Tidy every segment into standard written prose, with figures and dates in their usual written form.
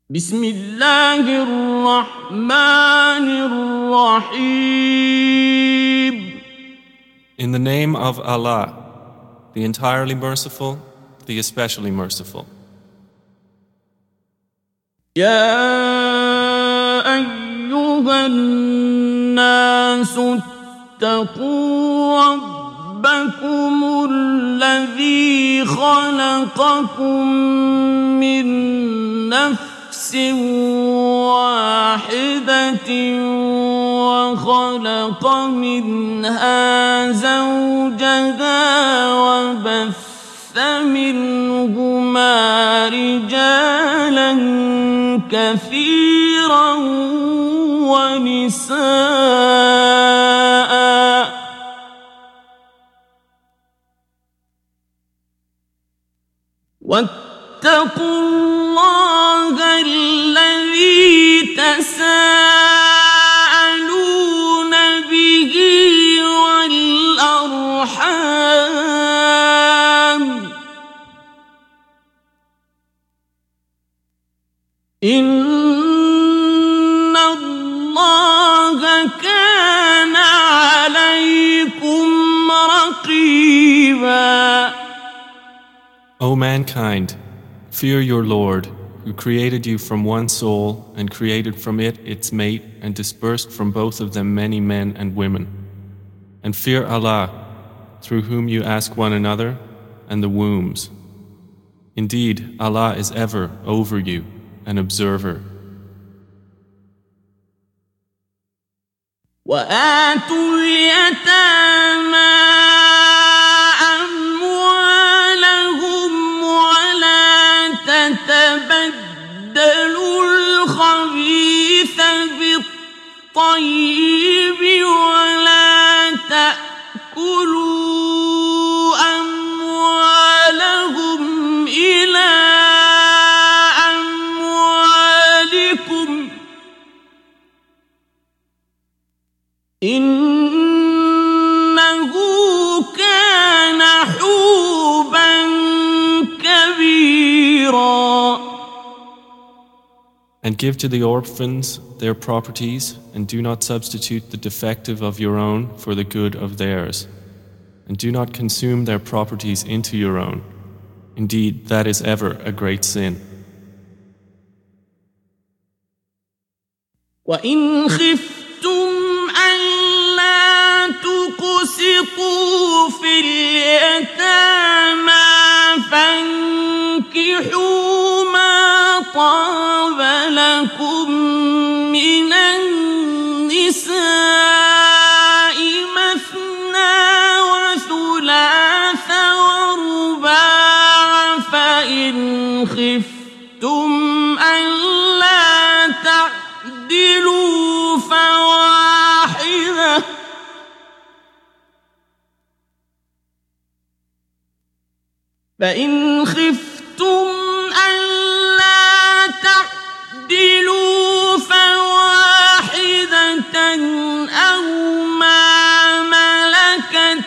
بسم الله الرحمن الرحيم. In the name of Allah, the entirely merciful, the especially merciful. يا أيها الناس اتقوا ربكم الذي خلقكم من نفس واحدة وخلق منها زوجها وبث منهما رجالا كثيرا ونساء واتقوا الله الذي تساءلون به والأرحام إن الله كان عليكم رقيبا. O mankind, fear your Lord, who created you from one soul and created from it its mate and dispersed from both of them many men and women. And fear Allah, through whom you ask one another, and the wombs. Indeed, Allah is ever over you, an observer. وآتوا اليتامى أموالهم ولا تتبدلوا الخبيث بالطيب ولا تأكلوا أموالهم إلى أموالكم إنه كان حوبا كبيرا. And give to the orphans their properties, and do not substitute the defective of your own for the good of theirs. And do not consume their properties into your own. Indeed, that is ever a great sin. وإن خفتم ألا تقسطوا في اليتامى فانكحوا ما طاب لكم من النساء مثنى وثلاث ورباع فإن خفتم ألا تعدلوا فإن خفتم ألا تعدلوا فواحدة أو ما ملكت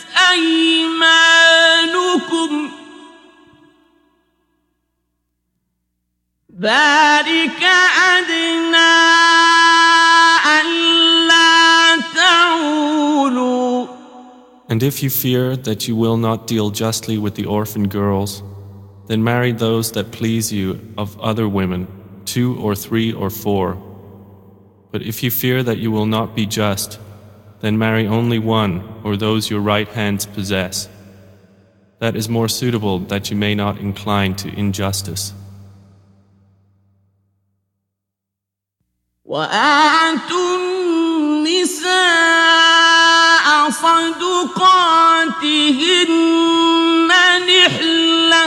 أيمانكم ذلك أدنى ألا تعولوا. And if you fear that you will not deal justly with the orphan girls, then marry those that please you of other women, 2 or 3 or 4. But if you fear that you will not be just, then marry only one or those your right hands possess. That is more suitable that you may not incline to injustice. وآتوا النساء صدقاتهن نحلة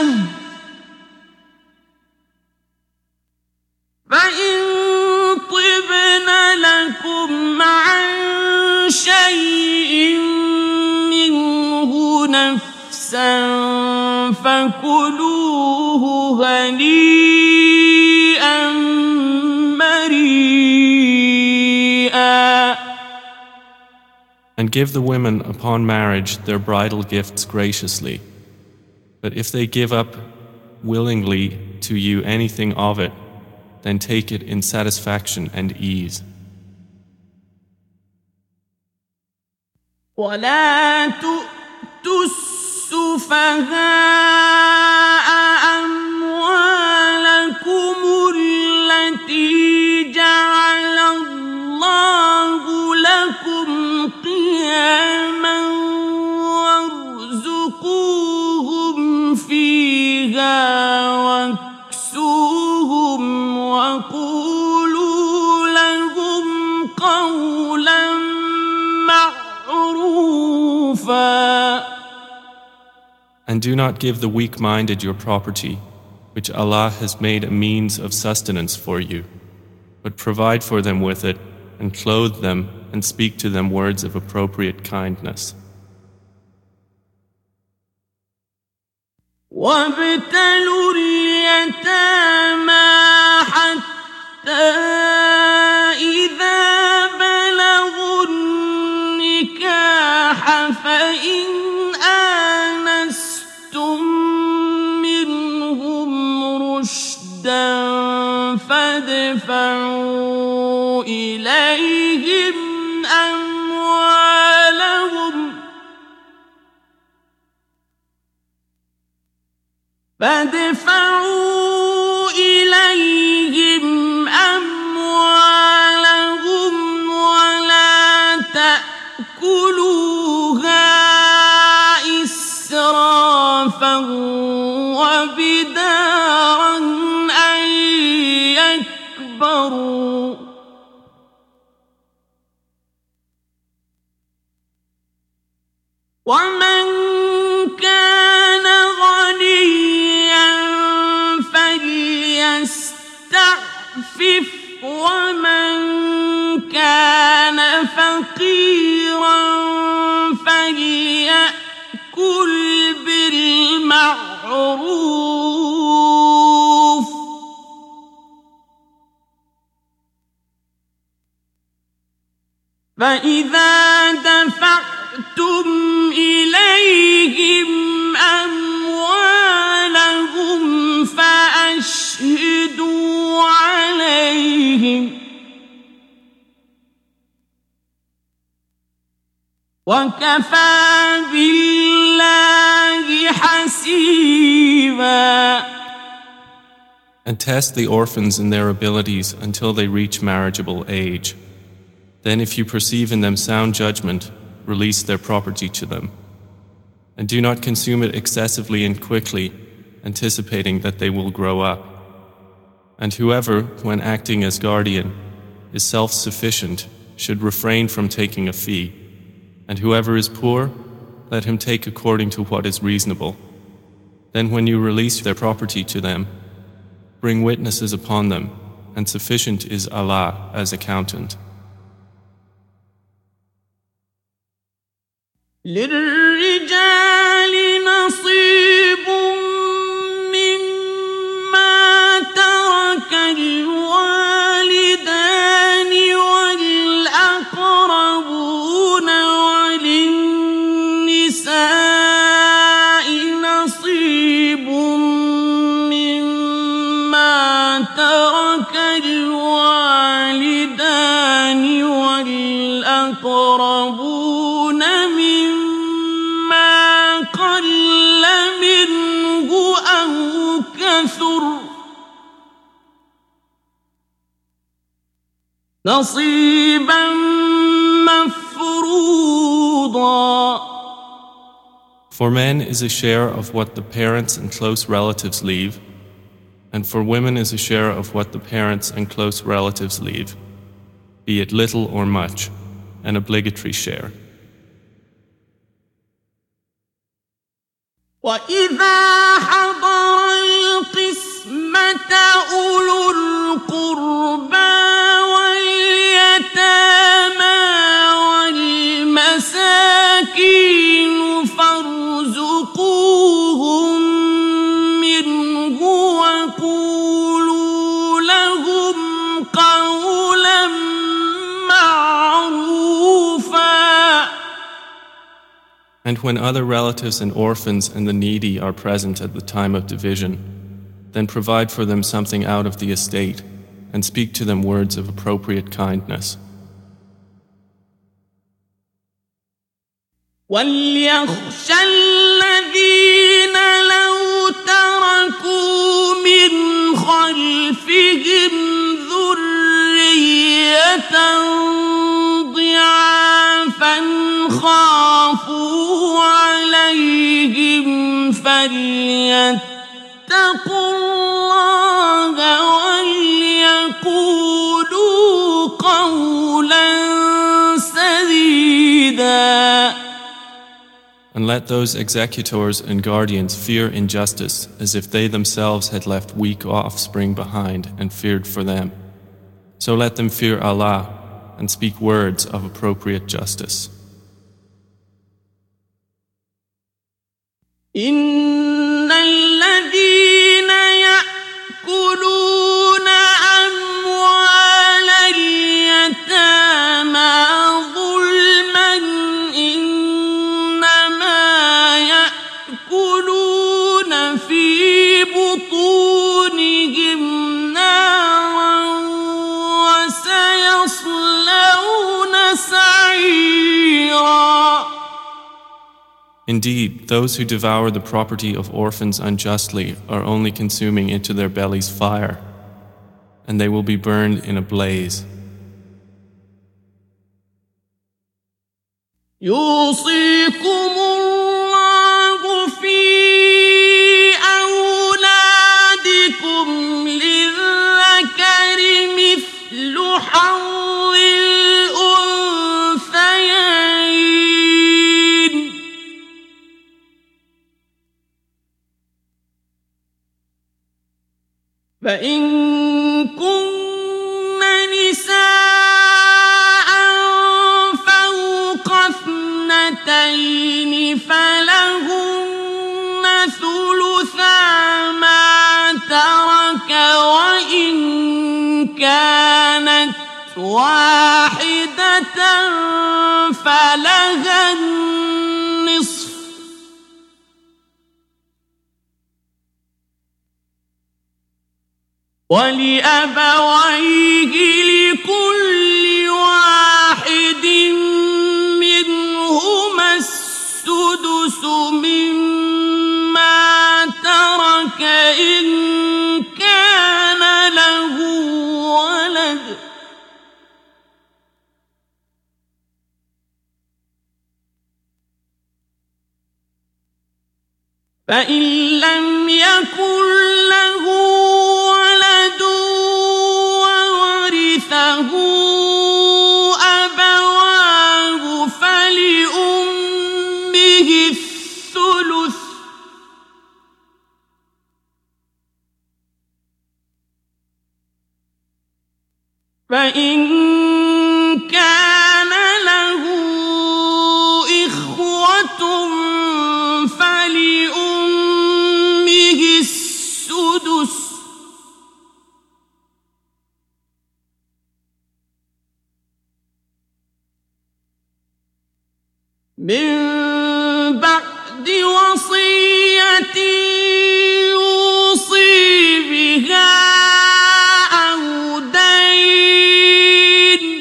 فإن طبن لكم عن شيء منه نفسا فكلوه هنيئا مريئا. And give the women upon marriage their bridal gifts graciously. But if they give up willingly to you anything of it, then take it in satisfaction and ease. ولا تؤتوا السفهاء أموالكم التي جعل الله لكم قياما وارزقوهم فيها واكسوهم وقولوا لهم قولا معروفا. And do not give the weak-minded your property, which Allah has made a means of sustenance for you, but provide for them with it, and clothe them, and speak to them words of appropriate kindness. وابتلوا اليتامى حتى إذا بلغوا النكاح فإن آنستم منهم رشدا فادفعوا إليهم أموالهم ولا تأكلوها إسرافا وبدارا أن يكبروا ومن كان غنيا فليستعفف ومن كان فقيرا فليأكل بالمعروف فإذا دفعتم إليهم أموالهم فأشهدوا عليهم وكفى بالله حسيبا. And test the orphans in their abilities until they reach marriageable age. Then if you perceive in them sound judgment, release their property to them. And do not consume it excessively and quickly, anticipating that they will grow up. And whoever, when acting as guardian, is self-sufficient, should refrain from taking a fee. And whoever is poor, let him take according to what is reasonable. Then when you release their property to them, bring witnesses upon them, and sufficient is Allah as accountant. للرجال نصيب مما ترك الوالدان والأقربون وللنساء نصيب مما ترك الوالدان والأقربون قل منه أو كثر نصيبا مفروضا. For men is a share of what the parents and close relatives leave, and for women is a share of what the parents and close relatives leave, be it little or much, an obligatory share. وإذا حضر القسمة أولو القربى واليتامى والمساكين فارزقوهم منه وقولوا لهم قولا معروفا. And when other relatives and orphans and the needy are present at the time of division, then provide for them something out of the estate and speak to them words of appropriate kindness. وَلْيَخْشَ الَّذِينَ لَوْ تَرَكُوا مِنْ خَلْفِهِمْ ذُرِّيَّةً ضِعَافًا خَافُوا عَلَيْهِمْ فَلْيَتَّقُوا اللَّهَ وَلْيَقُولُوا قَوْلًا سَدِيدًا. And let those executors and guardians fear injustice as if they themselves had left weak offspring behind and feared for them. So let them fear Allah and speak words of appropriate justice. إِنَّ الَّذِينَ يَأْكُلُونَ أَمْوَالَ الْيَتَامَى ظُلْمًا إِنَّمَا يَأْكُلُونَ فِي بُطُونِهِمْ نَارًا وَسَيَصْلَوْنَ سَعِيرًا. Indeed, those who devour the property of orphans unjustly are only consuming into their bellies fire, and they will be burned in a blaze. يُوصِيكُمُ اللَّهُ فِي أَوْلَادِكُمْ لِلذَّكَرِ مِثْلُ حَظِّ الْأُنثَيَيْنِ ۚ فَإِن كُنَّ نِسَاءً فَوْقَ اثْنَتَيْنِ فَلَهُنَّ ثُلُثَا مَا تَرَكَ وَإِن كَانَتْ وَاحِدَةً فَلَهَا النِّصْفُ ۚ وَلِأَبَوَيْهِ لِكُلِّ وَاحِدٍ مِّنْهُمَا السُّدُسُ مِمَّا تَرَكَ إِن كَانَ لَهُ وَلَدٌ ۚ فَإِن لَّمْ يَكُن لَّهُ وَلَدٌ وَوَرِثَهُ أَبَوَاهُ فَلِأُمِّهِ الثُّلُثُ ۚ فَإِن كَانَ لَهُ إِخْوَةٌ فَلِأُمِّهِ السُّدُسُ ۚ مِن بَعْدِ وَصِيَّةٍ يُوصِي بِهَا أَوْ دَيْنٍ ۗ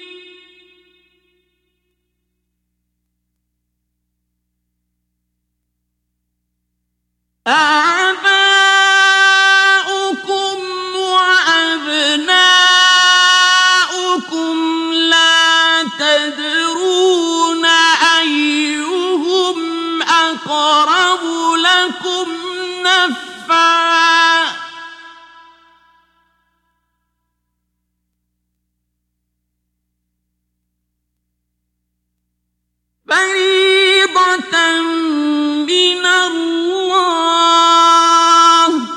آبَاؤُكُمْ وَأَبْنَاؤُكُمْ لَا تَدْرُونَ أَيُّهُمْ أَقْرَبُ لَكُمْ نَفْعًا ۚ فَرِيضَةً مِّنَ اللَّهِ ۗ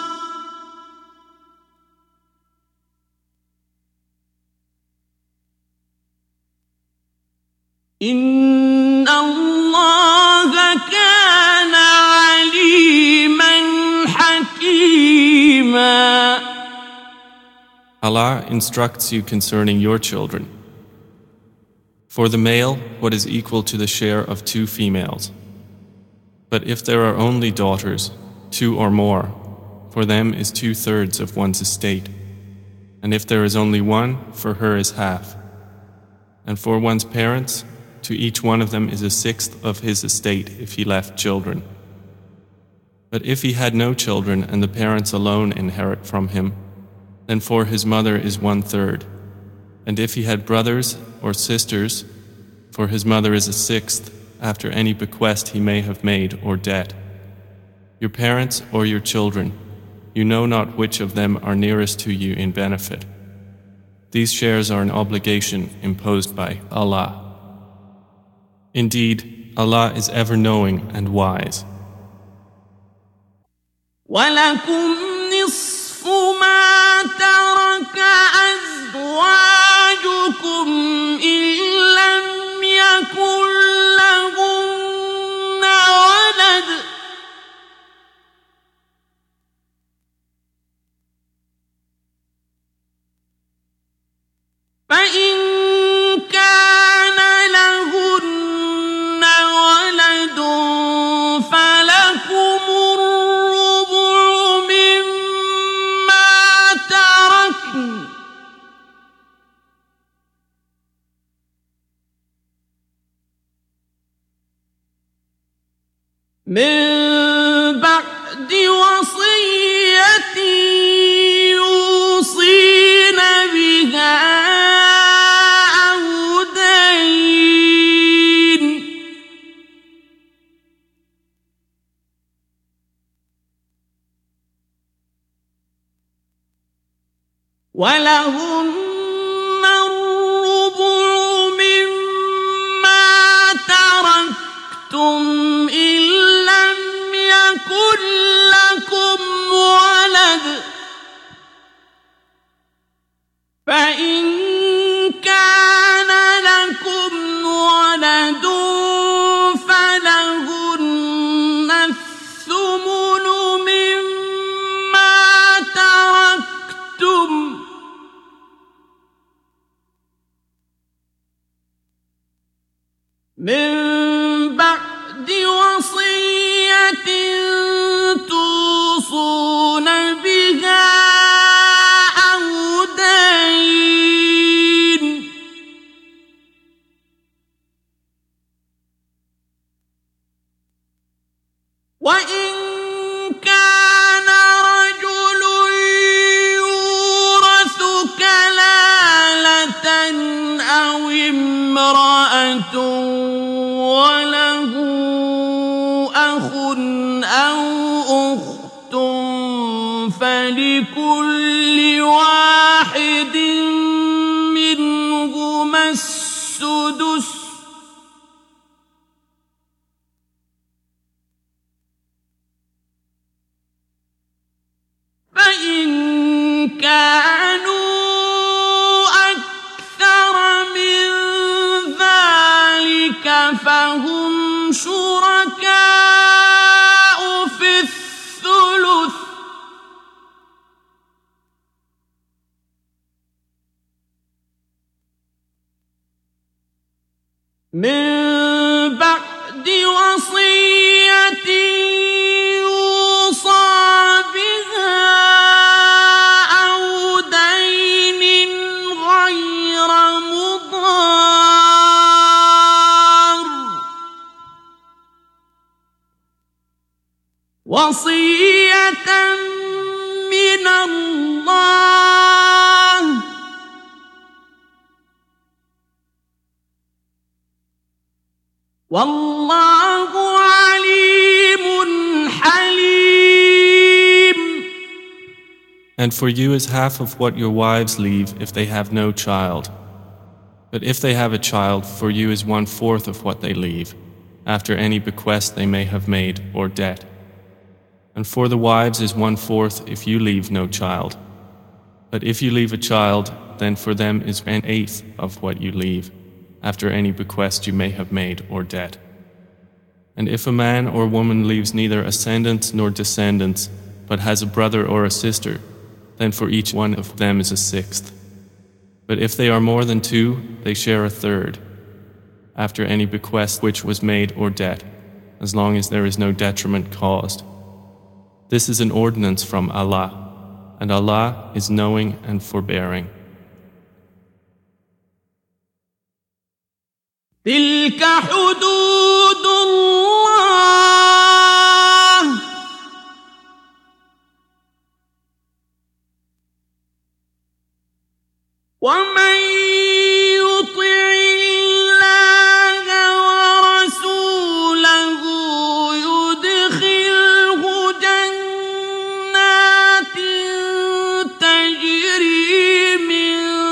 إِنَّ اللَّهَ كَانَ عَلِيمًا حَكِيمًا. Allah instructs you concerning your children. For the male, what is equal to the share of 2 females. But if there are only daughters, 2 or more, for them is 2/3 of one's estate. and if there is only one, for her is half. And for one's parents, to each one of them is a sixth of his estate if he left children. But if he had no children and the parents alone inherit from him, then for his mother is 1/3. And if he had brothers or sisters, for his mother is a sixth after any bequest he may have made or debt. Your parents or your children, you know not which of them are nearest to you in benefit. These shares are an obligation imposed by Allah. Indeed, Allah is ever knowing and wise. وَلَكُمْ نِصْفُ مَا تَرَكَ أَزْوَاجُكُمْ إِن لَّمْ يَكُن لَّهُنَّ وَلَدٌ ۚ فَإِن كَانَ لَهُنَّ وَلَدٌ فَلَكُمُ الرُّبُعُ مِمَّا تَرَكْنَ ۚ مِن بَعْدِ وَصِيَّةٍ يُوصِينَ بِهَا أَوْ دَيْنٍ ۗ وَلَهُنَّ الرُّبُعُ مِمَّا تَرَكْتُمْ إِن لَّمْ يَكُن لَّكُمْ وَلَدٌ ۚ فَإِن كَانَ لَكُمْ وَلَدٌ فَلَهُنَّ الثُّمُنُ مِمَّا تَرَكْتُم مِّن بَعْدِ وَصِيَّةٍ تُوصُونَ بِهَا أَوْ دَيْنٍ ۗ وَإِن كَانَ رَجُلٌ يُورَثُ كَلَالَةً أَوْ امْرَأَةٌ وَلَهُ أَخٌ أَوْ أُخْتٌ فَلِكُلِّ وَاحِدٍ مِّنْهُمَا السُّدُسُ ۚ فَإِن كَانُوا أَكْثَرَ مِن ذَلِكَ فَهُمْ شُرَكَاءُ فِي الثُّلُثِ ۚ مِن بَعْدِ وَصِيَّةٍ يُوصَىٰ بِهَا أَوْ دَيْنٍ غَيْرَ مُضَارٍّ ۚ وَصِيَّةً مِّنَ اللَّهِ ۗ وَاللَّهُ عَلِيمٌ حَلِيمٌ. And for you is half of what your wives leave if they have no child. But if they have a child, for you is 1/4 of what they leave, after any bequest they may have made or debt. And for the wives is 1/4 if you leave no child. But if you leave a child, then for them is 1/8 of what you leave, after any bequest you may have made or debt. And if a man or woman leaves neither ascendants nor descendants, but has a brother or a sister, then for each one of them is a sixth. But if they are more than two, they share a third, after any bequest which was made or debt, as long as there is no detriment caused. This is an ordinance from Allah. and Allah is knowing and forbearing. تلك حدود الله ومن يطع الله ورسوله يدخله جنات تجري من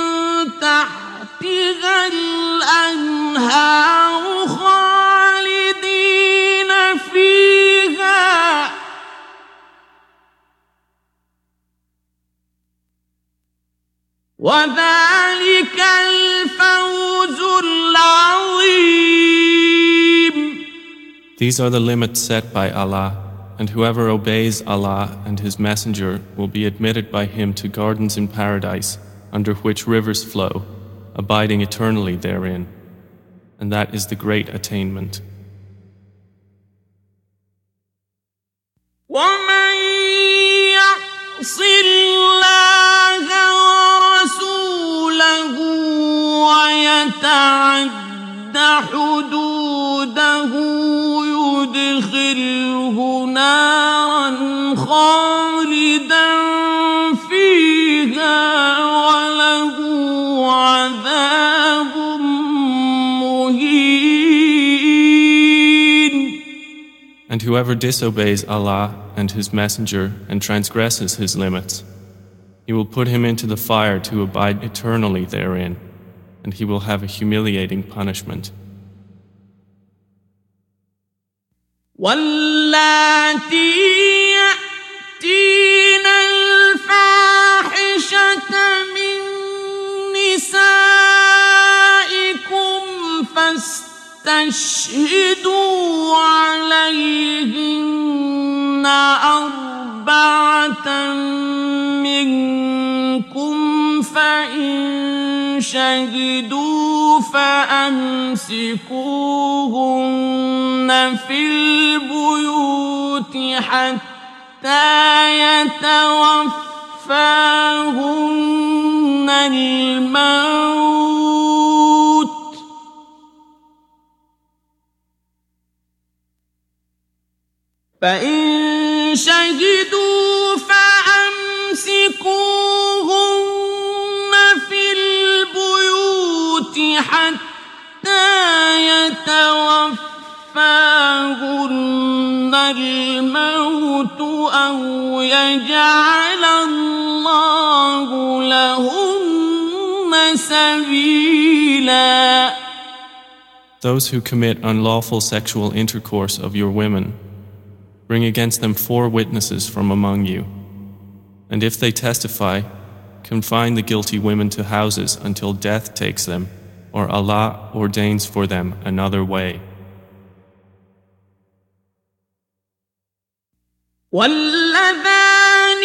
تحتها الأنهار خالدين فيها وذلك الفوز العظيم. These are the limits set by Allah, and whoever obeys Allah and His Messenger will be admitted by Him to gardens in paradise, under which rivers flow, abiding eternally therein. And that is the great attainment. ومن يعص الله ورسوله ويتعد حدوده يدخله نارا خالدا فيها وله عذاب مهين. And whoever disobeys Allah and His Messenger and transgresses His limits, He will put him into the fire to abide eternally therein, and he will have a humiliating punishment. واللاتي يأتين الفاحشة من نسائكم فاستشهدوا عليهن أربعة منكم فإن شهدوا فأمسكوهن في البيوت حتى يتوفاهن الموت فإن شهدوا فأمسكوهن في البيوت حتى يتوفاهن الموت أو يجعل الله لهن سبيلا. Those who commit unlawful sexual intercourse of your women, bring against them 4 witnesses from among you. And if they testify, confine the guilty women to houses until death takes them, or Allah ordains for them another way. واللذان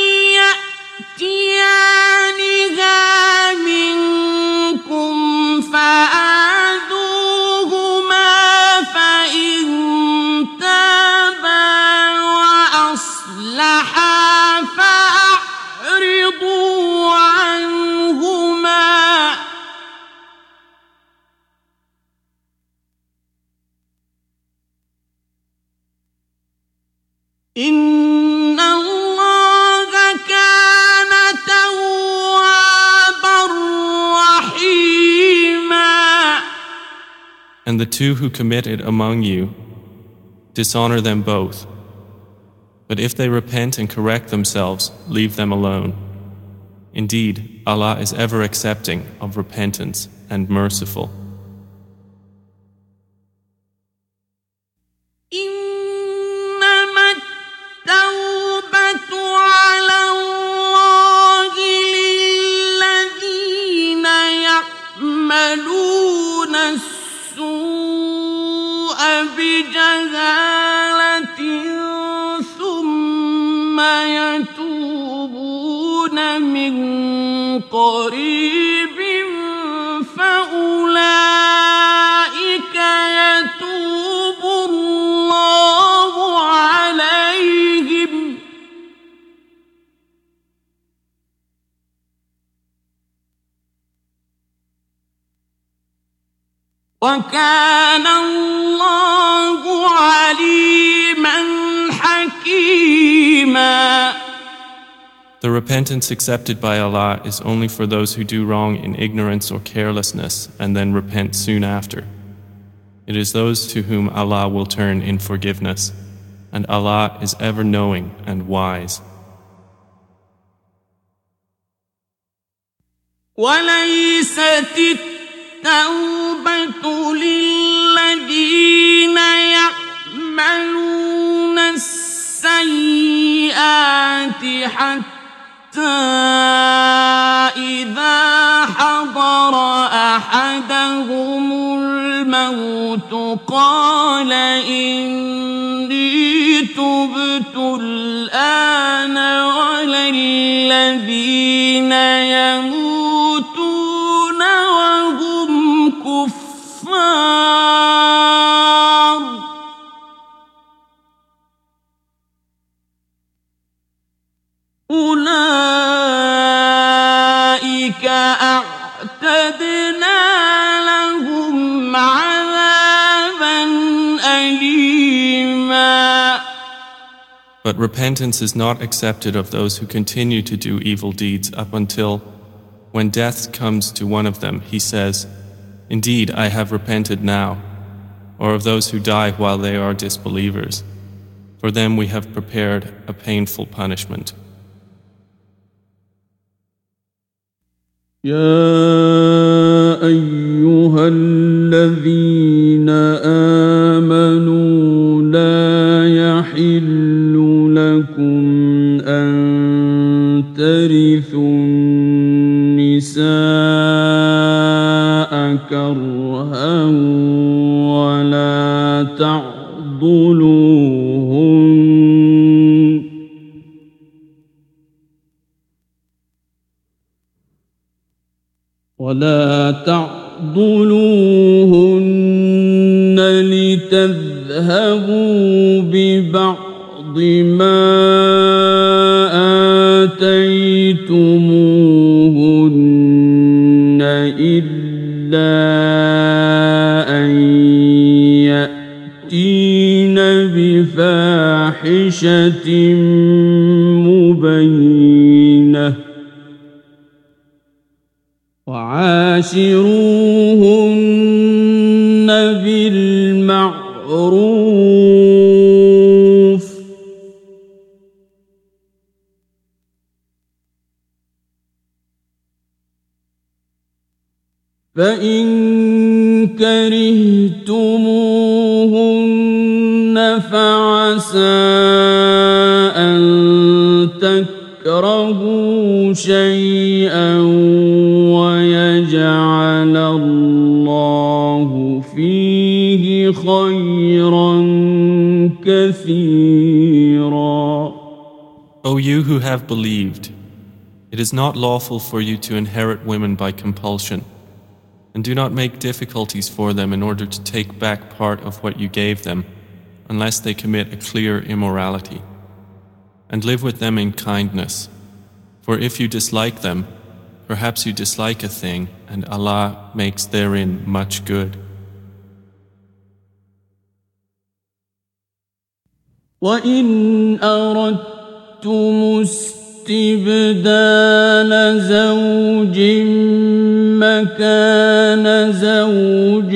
يأتيانها منكم فآذوهما فإن تابا وأصلحا فأعرضوا عنهما إن الله كان توابا رحيما. And the 2 who commit it among you, dishonor them both. But if they repent and correct themselves, leave them alone. Indeed, Allah is ever accepting of repentance and merciful. إنما التوبة على الله للذين يعملون السوء بجهالة ثم يتوبون من قريب فأولئك يتوب الله عليهم وكان الله عليما حكيما. The repentance accepted by Allah is only for those who do wrong in ignorance or carelessness and then repent soon after. It is those to whom Allah will turn in forgiveness, and Allah is ever knowing and wise. وليست التوبة للذين يعملون السيئات حتى إذا حضر أحدهم الموت قال إني تبت الآن ولا الذين يموتون وهم كفار أولئك أعتدنا لهم عذابا أليما. But repentance is not accepted of those who continue to do evil deeds up until, when death comes to one of them, he says, "Indeed, I have repented now," or of those who die while they are disbelievers. For them we have prepared a painful punishment. يا أيها الذين آمنوا لا يحل لكم أن ترثوا النساء كرها ولا تعضلوهن لتذهبوا ببعض ما آتيتموهن إلا أن يأتين بفاحشة مبينة وعاشروهن بالمعروف فإن كرهتموهن فعسى أن تكرهوا شيئا ويجعل الله فيه خيرا كثيرا. O you who have believed, it is not lawful for you to inherit women by compulsion, and do not make difficulties for them in order to take back part of what you gave them, unless they commit a clear immorality. And live with them in kindness, for if you dislike them, perhaps you dislike a thing, and Allah makes therein much good. وَإِنْ أَرَدْتُمُ اسْتِبْدَالَ زَوْجٍ مَكَانَ زَوْجٍ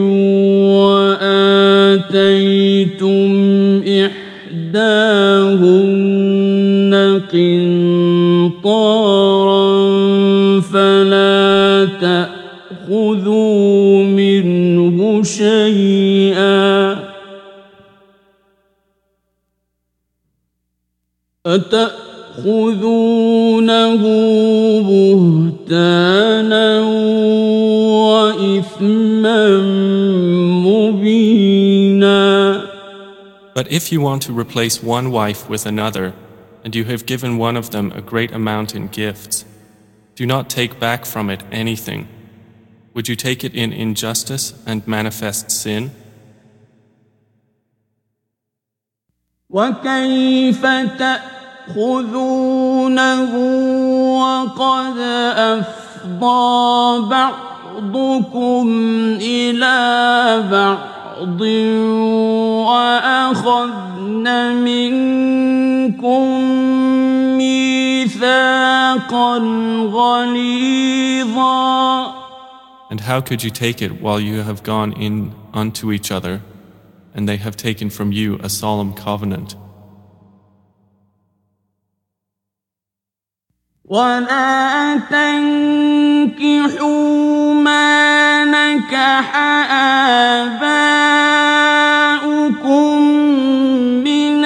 وَآتَيْتُمْ إِحْدَاهُنَّ قِنطَارًا فَلَا تَأْخُذُوا مِنْهُ شَيْئًا أتأخذونه بهتانا وإثما مبينا. But if you want to replace one wife with another, and you have given one of them a great amount in gifts, do not take back from it anything. Would you take it in injustice and manifest sin? وكيف تأخذونه وقد أفضى بعضكم بعضكم إلى بعض وأخذن منكم ميثاقا غليظا. And how could you take it while you have gone in unto each other, and they have taken from you a solemn covenant? ولا تنكحوا ما نكح آباؤكم من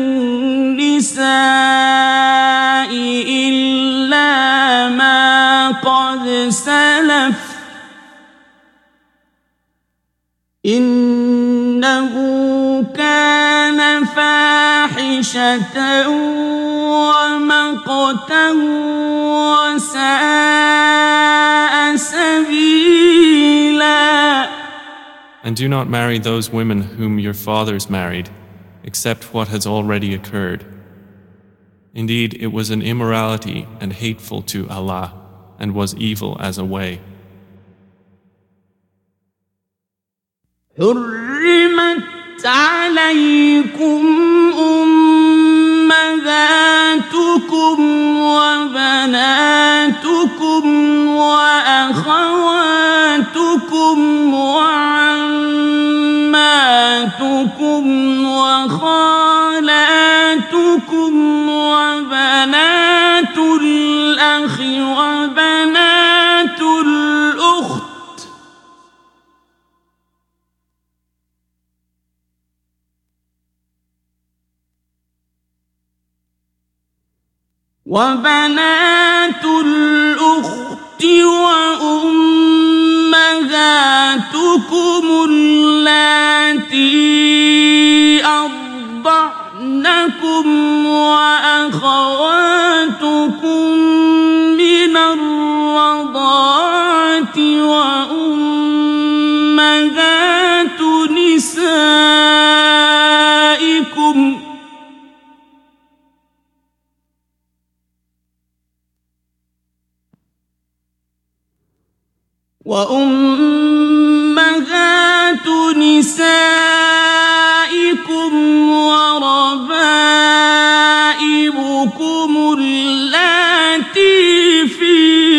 النساء إلا ما قد سلف إنه كان فاحشة ومقتا وساء سبيلا. And do not marry those women whom your fathers married, except what has already occurred. Indeed, it was an immorality and hateful to Allah, and was evil as a way. حرمت عليكم أمهاتكم وبناتكم وأخواتكم وعماتكم وخالاتكم وبنات الأخ وبنات الأخت وأمهاتكم اللاتي أرضعنكم وأخواتكم من الرضاعة وأمهات نسائكم وربائبكم اللاتي في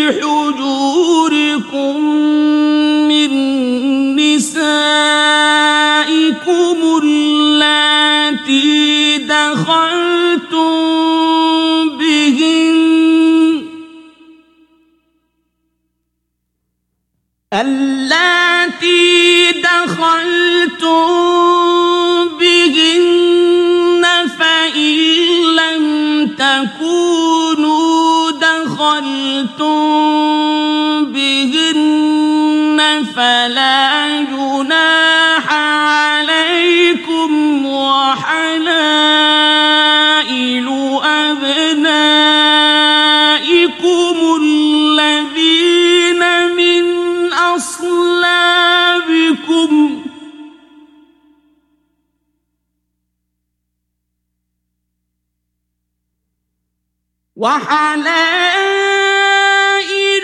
حجوركم من نسائكم اللاتي دخلتم بهن فإن لم تكونوا دخلتم بهن فلا جناح عليكم وحلائل أبنائكم الذين من أصلابكم وحلائل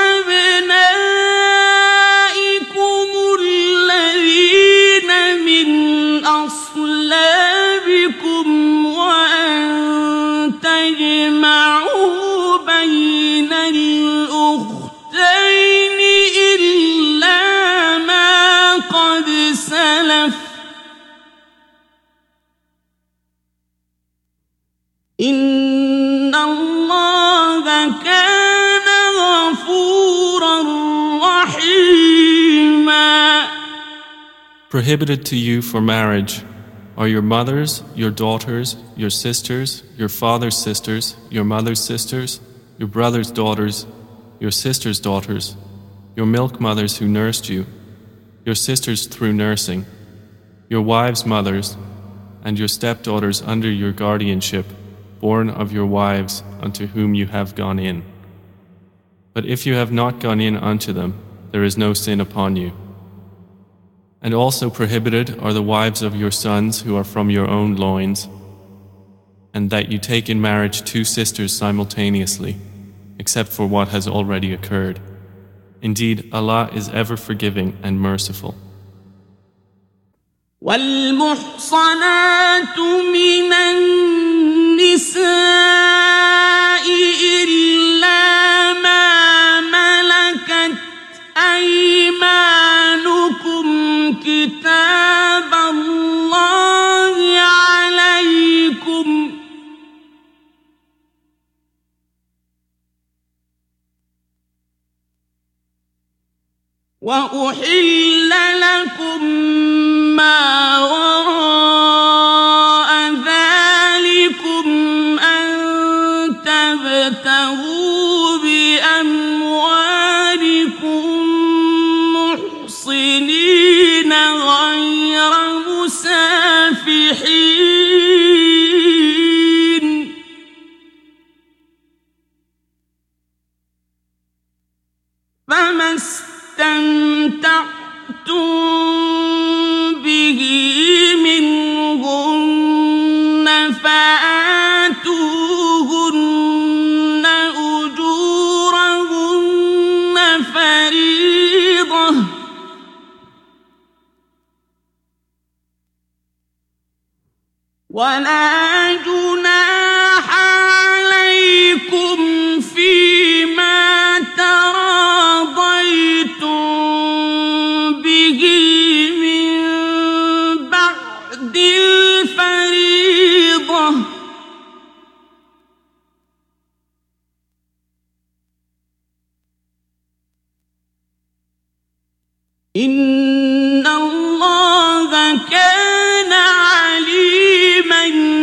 أبنائكم الذين من أصلابكم وأن تجمعوا بين الأختين إلا ما قد سلف إن الله كان غفورا رحيما. Prohibited to you for marriage are your mothers, your daughters, your sisters, your father's sisters, your mother's sisters, your brother's daughters, your sister's daughters, your milk mothers who nursed you, your sisters through nursing, your wives' mothers, and your stepdaughters under your guardianship, born of your wives unto whom you have gone in. But if you have not gone in unto them, there is no sin upon you. And also prohibited are the wives of your sons who are from your own loins, and that you take in marriage two sisters simultaneously, except for what has already occurred. Indeed, Allah is ever forgiving and merciful. والمحصنات من النساء إلا ما ملكت أيمانكم كتاب الله عليكم وأحل لكم ما وراء ذلكم أن تبتغوا بأموالكم محصنين غير مسافحين فما استمتعتم به منهن فآتوهن أجورهن فريضة ولا جناح عليكم فيما تراضيتم به من بعد الفريضة إن الله كان عليما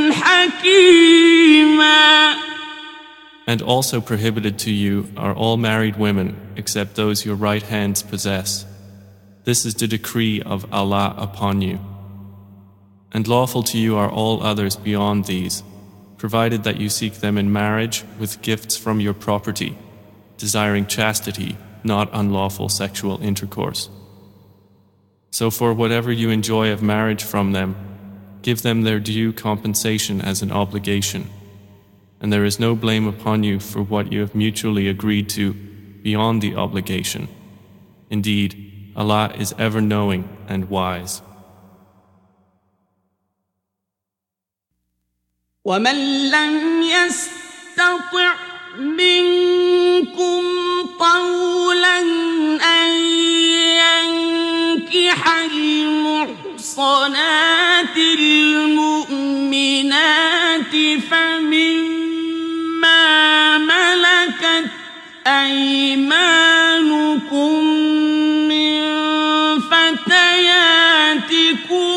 حكيما. And also prohibited to you are all married women, except those your right hands possess. This is the decree of Allah upon you. And lawful to you are all others beyond these, provided that you seek them in marriage with gifts from your property, desiring chastity, not unlawful sexual intercourse. So for whatever you enjoy of marriage from them, give them their due compensation as an obligation. And there is no blame upon you for what you have mutually agreed to beyond the obligation. Indeed, Allah is ever knowing and wise. ومن لم يستطع منكم طولا أن ينكح المحصنات المؤمنات فمما ملكت أيمانكم من فتياتكم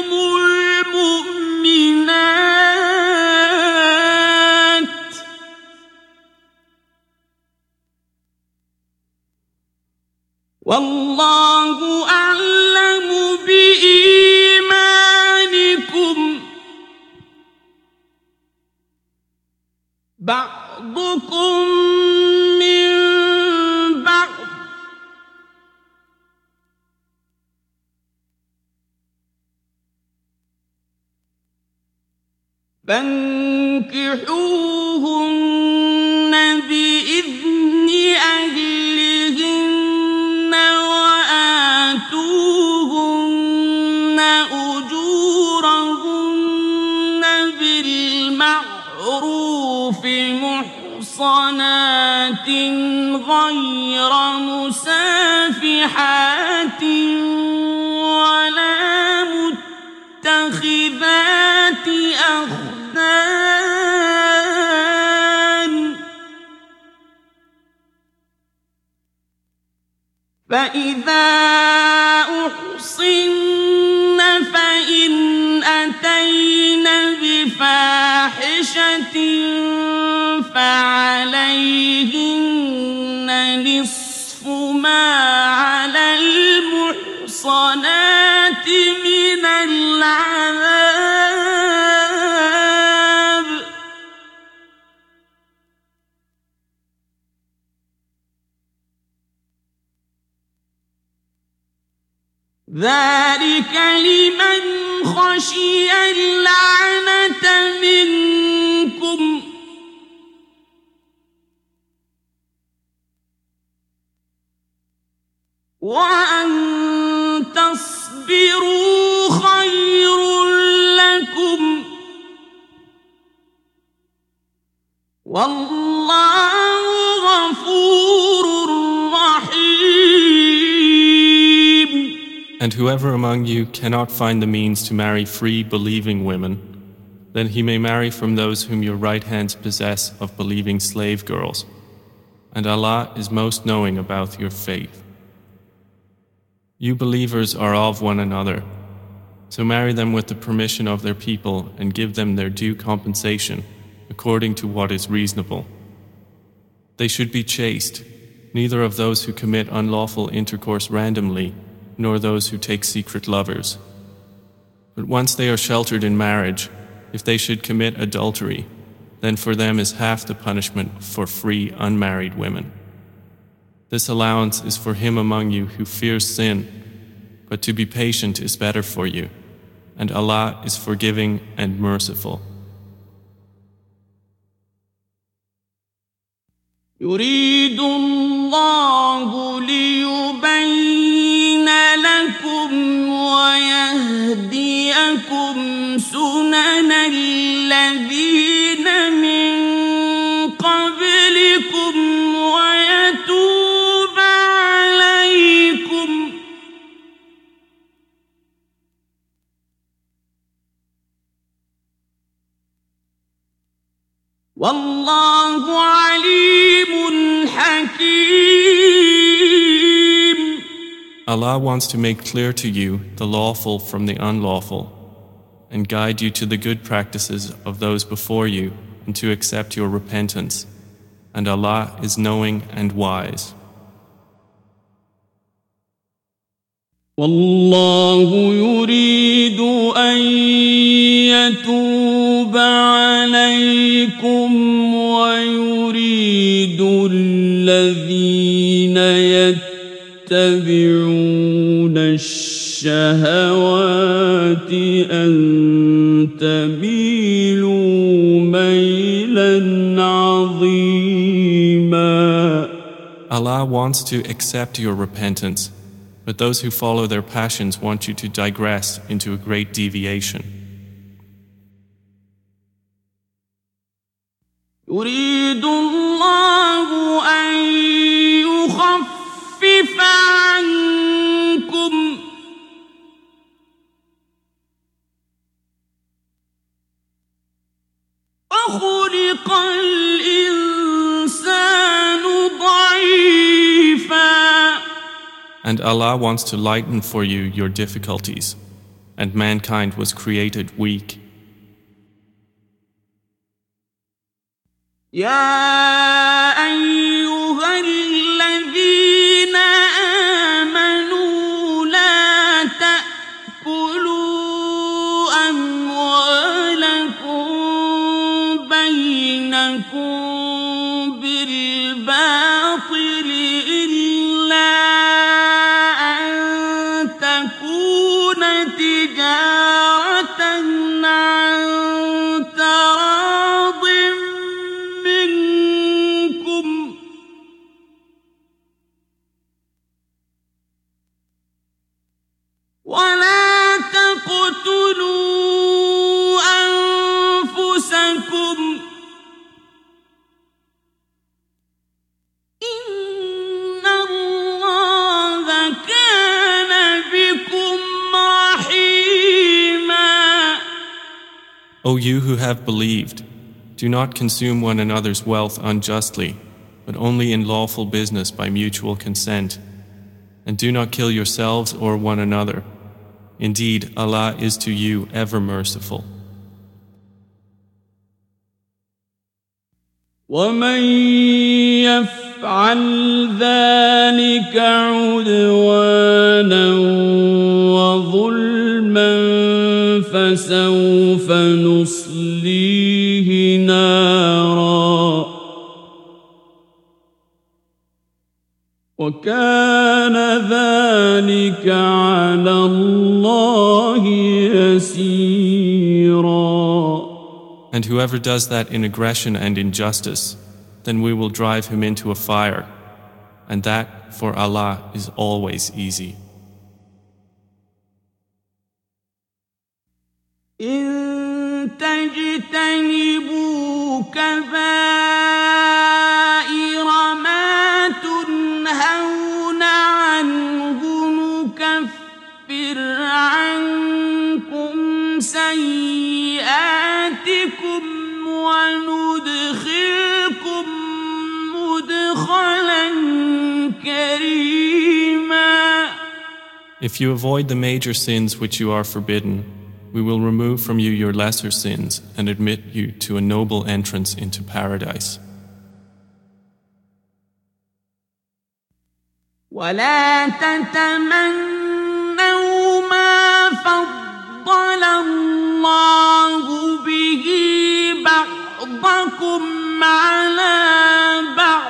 المؤمنات والله أعلم بإيمانكم بعضكم من بعض فانكحوهن بإذن أهلهن وآتوهن أجورهن بالمعروف محصنات غير مسافحات ولا متخذات أخدان فإذا أحصن فإن أتين بفاحشة فعليهن نصف ما على المحصنات من العذاب ذلك لمن خشي اللعنة منكم وأن تصبروا خير لكم والله غفور رحيم. And whoever among you cannot find the means to marry free believing women, then he may marry from those whom your right hands possess of believing slave girls. And Allah is most knowing about your faith. You believers are of one another, so marry them with the permission of their people and give them their due compensation according to what is reasonable. They should be chaste, neither of those who commit unlawful intercourse randomly, nor those who take secret lovers. But once they are sheltered in marriage, if they should commit adultery, then for them is half the punishment for free unmarried women. This allowance is for him among you who fears sin, but to be patient is better for you, and Allah is forgiving and merciful. يريد الله ليبين لكم ويهديكم سنن الذين من قبلكم ويتوب عليكم والله عليم حكيم. Allah wants to make clear to you the lawful from the unlawful and guide you to the good practices of those before you and to accept your repentance. And Allah is knowing and wise. والله يريد أن يتوب عليكم ويريد الذين يتبعون الشهوات أن تميلوا ميلا عظيما. Allah wants to accept your repentance, but those who follow their passions want you to digress into a great deviation. يريد الله أن يخفف عنكم وخلق الإنسان ضعيفا. And Allah wants to lighten for you your difficulties, and mankind was created weak. يا أيها الذين آمنوا لا تأكلوا أموالكم بينكم بالباطل إلا أن تكون تجارة عن تراض منكم ولا تقتلوا أنفسكم إن الله كان بكم رحيما. O you who have believed, do not consume one another's wealth unjustly, but only in lawful business by mutual consent. And do not kill yourselves or one another. Indeed, Allah is to you ever merciful. ومن يفعل ذلك عدوانا وظلما فسوف نصليه نارا وكان ذلك على الله يسيرا. And whoever does that in aggression and injustice, then we will drive him into a fire, and that for Allah is always easy. إن تجتنبوا كبائر ما تنهون عنه نكفر عنكم سيئاتكم وندخلكم مدخلا كريما. If you avoid the major sins which you are forbidden, we will remove from you your lesser sins and admit you to a noble entrance into paradise. ولا تتمنوا ما فضل الله به بعضكم على بعض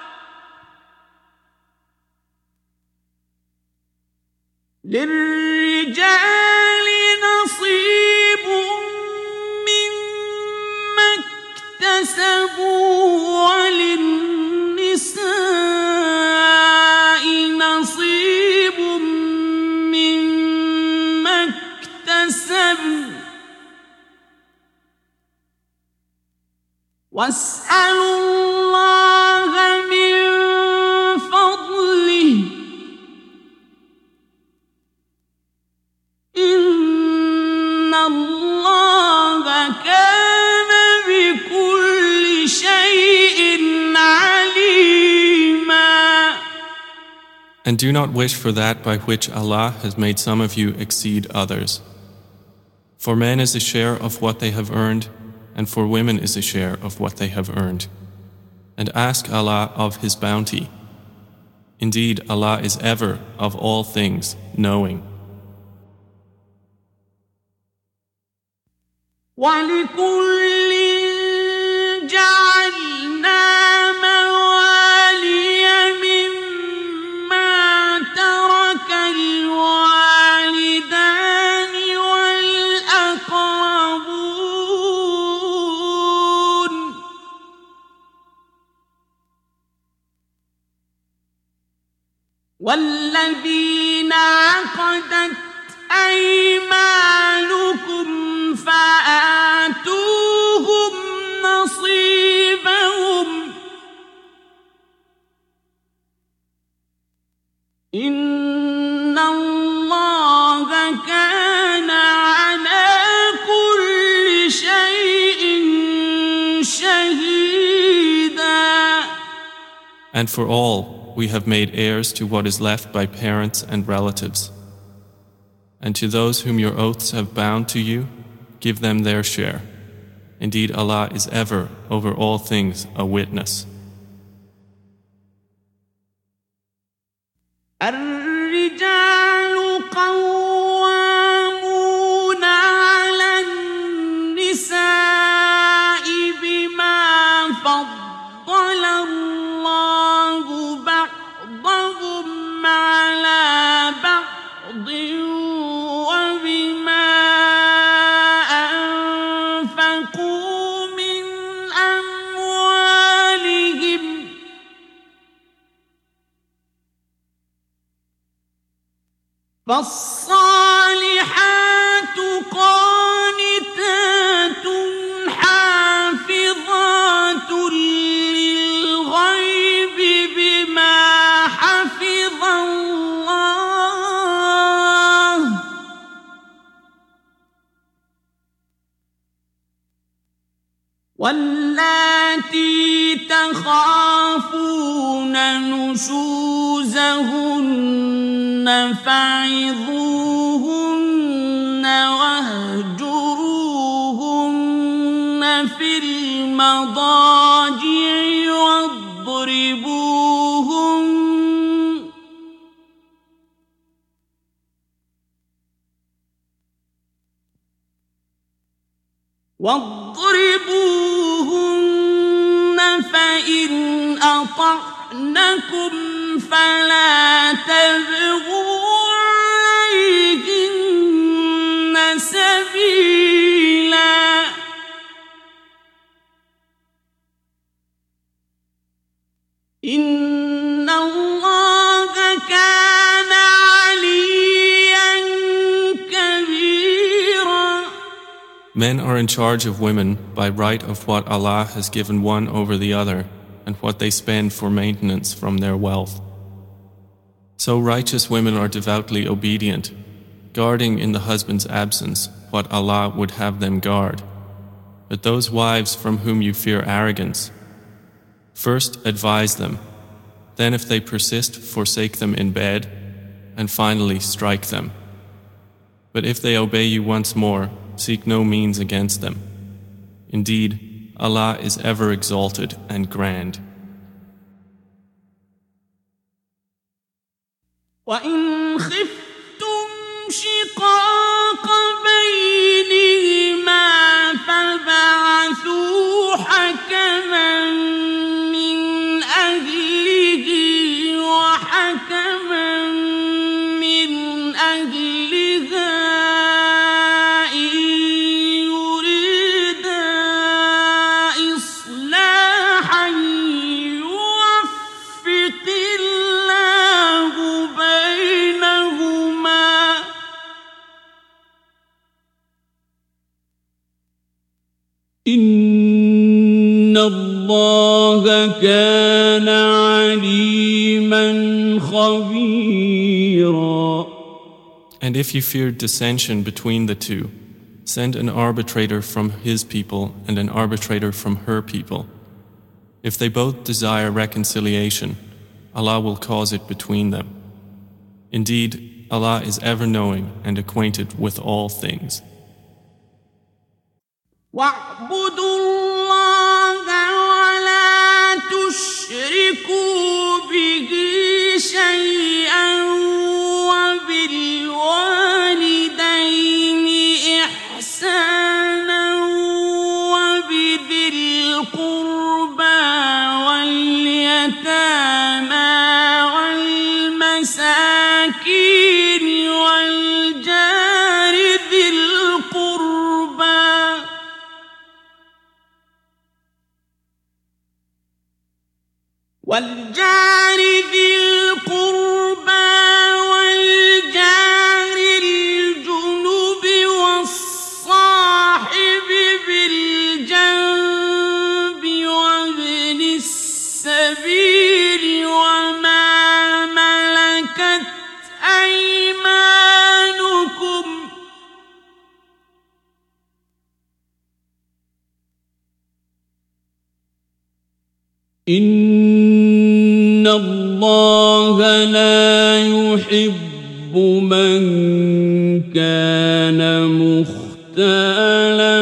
للرجال نصيب مما اكتسبوا وللنساء نصيب مما اكتسبن واسألوا الله من فضله إن الله كان بكل شيء عليما. And do not wish for that by which Allah has made some of you exceed others. For men is a share of what they have earned, and for women is a share of what they have earned. And ask Allah of His bounty. Indeed, Allah is ever, of all things, knowing. ولكل جعلنا موالي مما ترك الوالدان والأقربون والذين عقدت أيمانكم فآتوهم نصيبهم إن الله كان على كل شيء شهيدا. And for all, we have made heirs to what is left by parents and relatives. And to those whom your oaths have bound to you, give them their share. Indeed, Allah is ever, over all things, a witness. الرجال قوامون على النساء بما فضل الله بعضهم على بعض وبما أنفقوا من أموالهم فالصالحات قانتات حافظات للغيب بما حفظ الله واللاتي تخافون نشوزهن فعظوهن واهجروهن في المضاجع واضربوهن فإن أطعنكم فلا تبغوا عليهن سبيلا إن الله Men are in charge of women by right of what Allah has given one over the other and what they spend for maintenance from their wealth. So righteous women are devoutly obedient, guarding in the husband's absence what Allah would have them guard. But those wives from whom you fear arrogance, first advise them, then if they persist, forsake them in bed, and finally strike them. But if they obey you once more, seek no means against them. Indeed, Allah is ever exalted and grand. وَإِنْ خِفْتُمْ شِقَاقَ بَيْنِهِمَا فَابْعَثُوا حَكَمًا مِّنْ أَهْلِهِ وَحَكَمًا مِّنْ أَهْلِهَا إِنْ يُرِيدَا إِصْلَاحًا يُوَفِّقِ اللَّهُ بَيْنَهُمَا إِنَّ اللَّهَ كَانَ عَلِيمًا خَبِيرًا. And if you fear dissension between the two, send an arbitrator from his people and an arbitrator from her people. If they both desire reconciliation, Allah will cause it between them. Indeed, Allah is ever knowing and acquainted with all things. وَاعْبُدُوا اللَّهَ وَلَا تُشْرِكُوا بِهِ شَيْئًا وَبِالْوَالِدَيْنِ إِحْسَانًا وَبِذِي الْقُرْبَى وَالْيَتَامَى وَالْمَسَاكِينِ وَالْجَارِ ذِي الْقُرْبَى والجار الجنب والصاحب بالجنب وابن السبيل وما ملكت أيمانكم إِنَّ اللَّهَ لَا يُحِبُّ مَن كَانَ مُخْتَالًا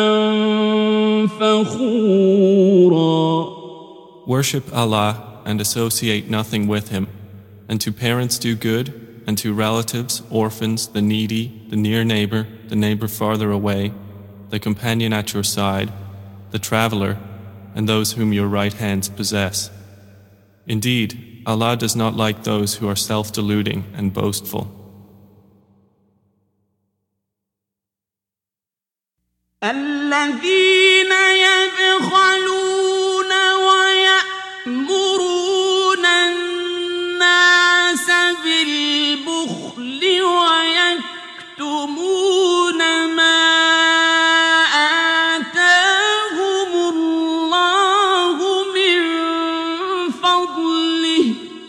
فَخُورًا. Worship Allah and associate nothing with Him, and to parents do good, and to relatives, orphans, the needy, the near neighbor, the neighbor farther away, the companion at your side, the traveler, and those whom your right hands possess. Indeed, Allah does not like those who are self-deluding and boastful. الَّذِينَ يَبْخَلُونَ وَيَأْمُرُونَ النَّاسَ بِالْبُخْلِ وَيَكْتُمُونَ مَا آتَاهُمُ اللَّهُ مِن فَضْلِهِ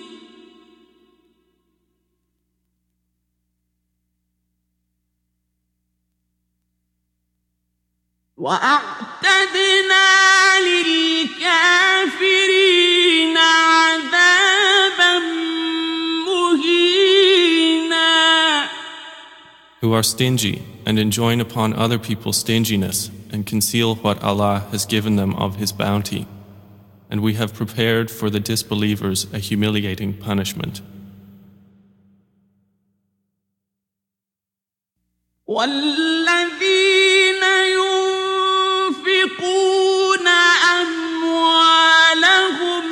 وَأَعْتَدْنَا لِلْكَافِرِينَ عَذَابًا مُهِينًا. Who are stingy and enjoin upon other people stinginess and conceal what Allah has given them of His bounty. And we have prepared for the disbelievers a humiliating punishment. وَالَّذِينَ يُنْفِقُونَ أَمْوَالَهُمْ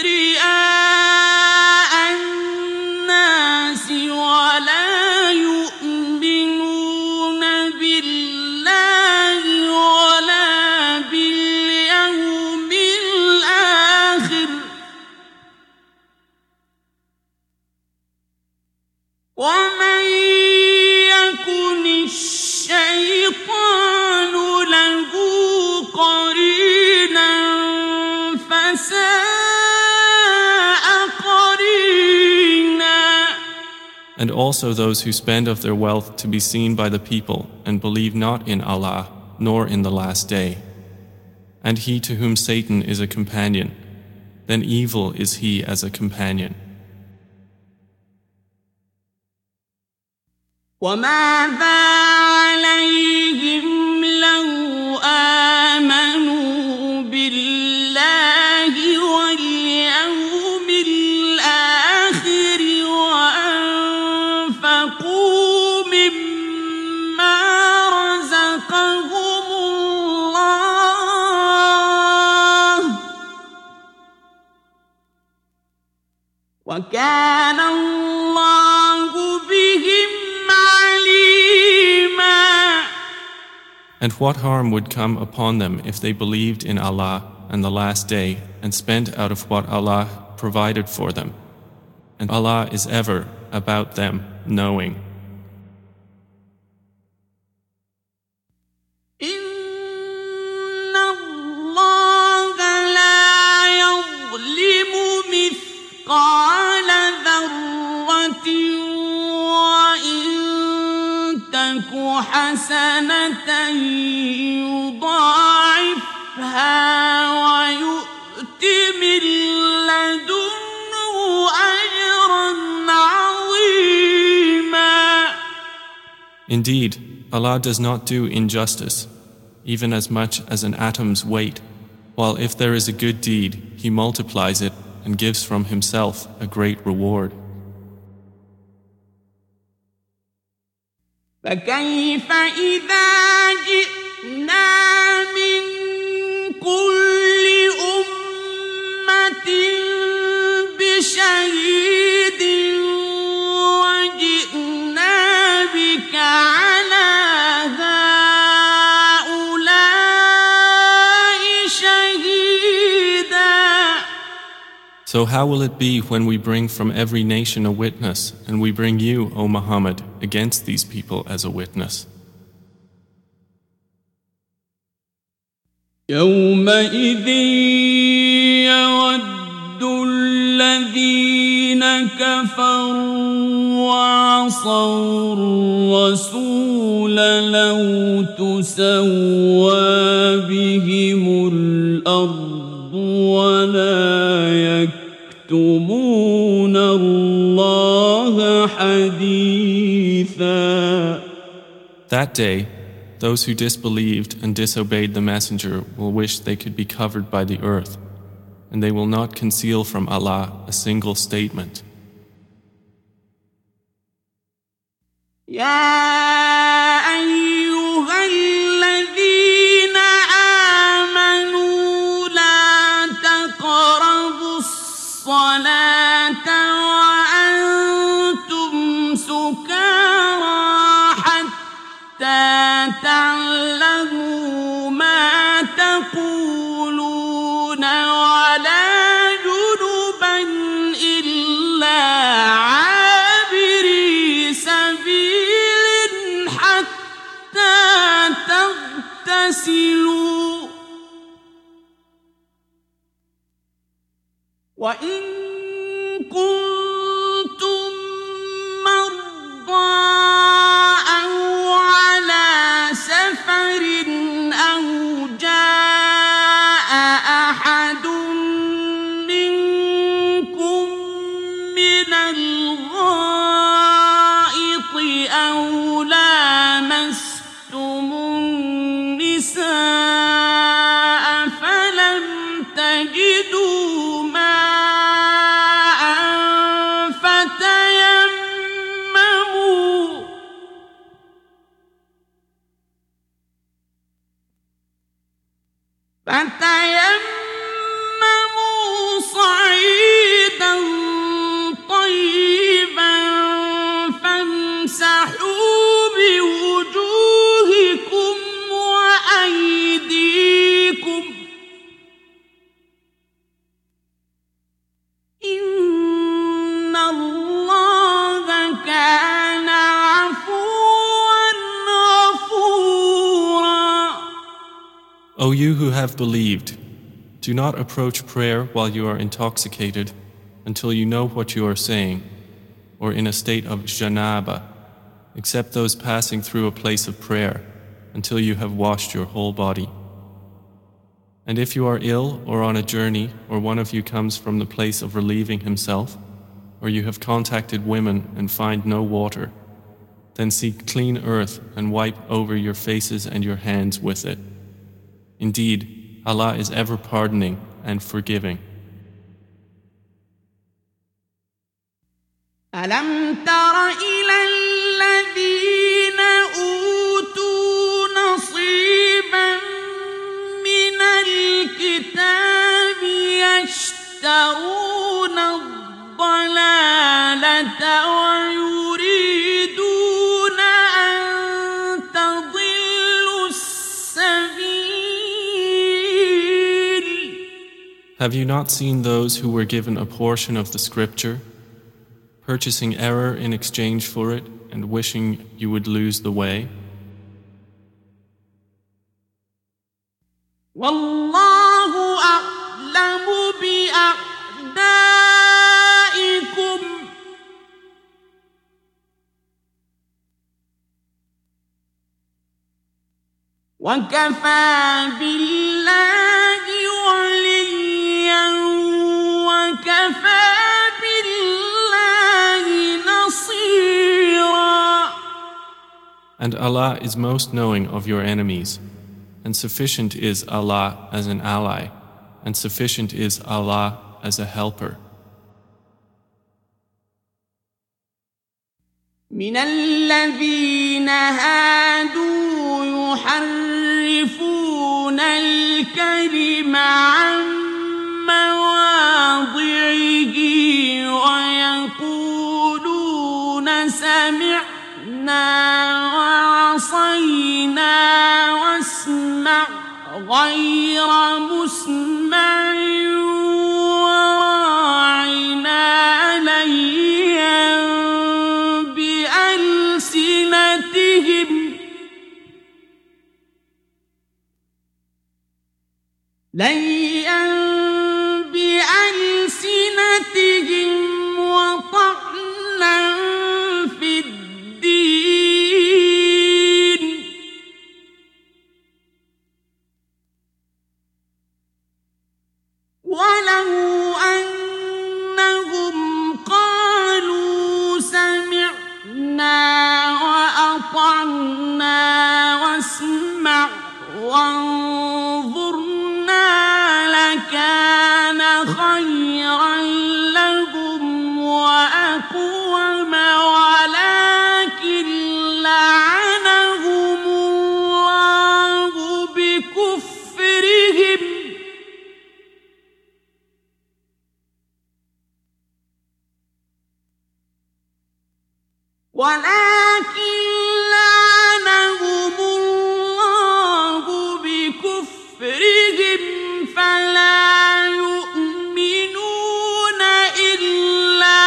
رِئَاءَ النَّاسِ وَلَا يُؤْمِنُونَ بِاللَّهِ وَلَا بِالْيَوْمِ الْآخِرِ وَمَن يَكُنِ الشَّيْطَانُ لَهُ And also those who spend of their wealth to be seen by the people and believe not in Allah nor in the last day. And he to whom Satan is a companion, then evil is he as a companion. وَمَاذَا عَلَيْهِمْ لَوْ آمَنُوا بِاللَّهِ وَالْيَوْمِ الْآخِرِ وَأَنفَقُوا مِمَّا رَزَقَهُمُ اللَّهُ وَكَانَ اللَّهُ بِهِمْ عَلِيمًا. And what harm would come upon them if they believed in Allah and the last day and spent out of what Allah provided for them? And Allah is ever about them knowing. إِنَّ اللَّهَ لَا يَظْلِمُ مِثْقَالَ ذَرَّةٍ وَإِن تَكُ حَسَنَةً يُضَاعِفْهَا وَيُؤْتِ مِن لَّدُنْهُ أَجْرًا عَظِيمًا. Indeed, Allah does not do injustice, even as much as an atom's weight, while if there is a good deed, He multiplies it and gives from Himself a great reward. فَكَيْفَ إِذَا جِئْنَا مِن كُلِّ أُمَّةٍ بِشَهِيدٍ وَجِئْنَا بِكَ عَلَىٰ هَٰؤُلَاءِ شَهِيدًا. So how will it be when we bring from every nation a witness, and we bring you, O Muhammad, against these people as a witness? يومئذ يود الذين كفروا وعصوا الرسول لو تسوى بهم الأرض ولا يكتمون الله حديثا. That day, those who disbelieved and disobeyed the Messenger will wish they could be covered by the earth, and they will not conceal from Allah a single statement. يَا أَيُّهَا الَّذِينَ آمَنُوا لَا تَقْرَبُوا الصَّلَاةَ وَأَنتُمْ سُكَارَىٰ حَتَّىٰ تَعْلَمُوا مَا تَقُولُونَ وَلَا جُنُبًا إِلَّا عَابِرِي سَبِيلٍ حَتَّىٰ تَغْتَسِلُوا ۚ وَإِن كُنتُم مَّرْضَىٰ أَوْ عَلَىٰ سَفَرٍ أَوْ جَاءَ أَحَدٌ مِّنكُم مِّنَ الْغَائِطِ أَوْ لَامَسْتُمُ النِّسَاءَ فَلَمْ تَجِدُوا مَاءً فتيمموا صعيدا طيبا فامسحوا بوجوهكم وأيديكم إن الله كان عفوا غفورا. O you who have believed, do not approach prayer while you are intoxicated until you know what you are saying, or in a state of janaba, except those passing through a place of prayer, until you have washed your whole body. And if you are ill or on a journey, or one of you comes from the place of relieving himself, or you have contacted women and find no water, then seek clean earth and wipe over your faces and your hands with it. Indeed, Allah is ever pardoning and forgiving. ألم تر إلى الذين أوتوا نصيبا من الكتاب يشترون الضلالة ويريدون أن تضلوا السبيل. Have you not seen those who were given a portion of the scripture, purchasing error in exchange for it and wishing you would lose the way? والله أعلم بأعدائكم وكفى بالله وليا وكفى بالله نصيرا. And Allah is most knowing of your enemies, and sufficient is Allah as an ally, and sufficient is Allah as a helper. من الذين هادوا يحرفون الكلم عن مواضعه ويقولون سمعنا وعصينا واسمع غير مسمع وراعنا ليا بألسنتهم وطعنا في الدين ولو أنهم قالوا سمعنا وأطعنا واسمع وانظرنا لكان خيرا لهم وأقوم ولكن لعنهم الله بكفرهم فلا يؤمنون إلا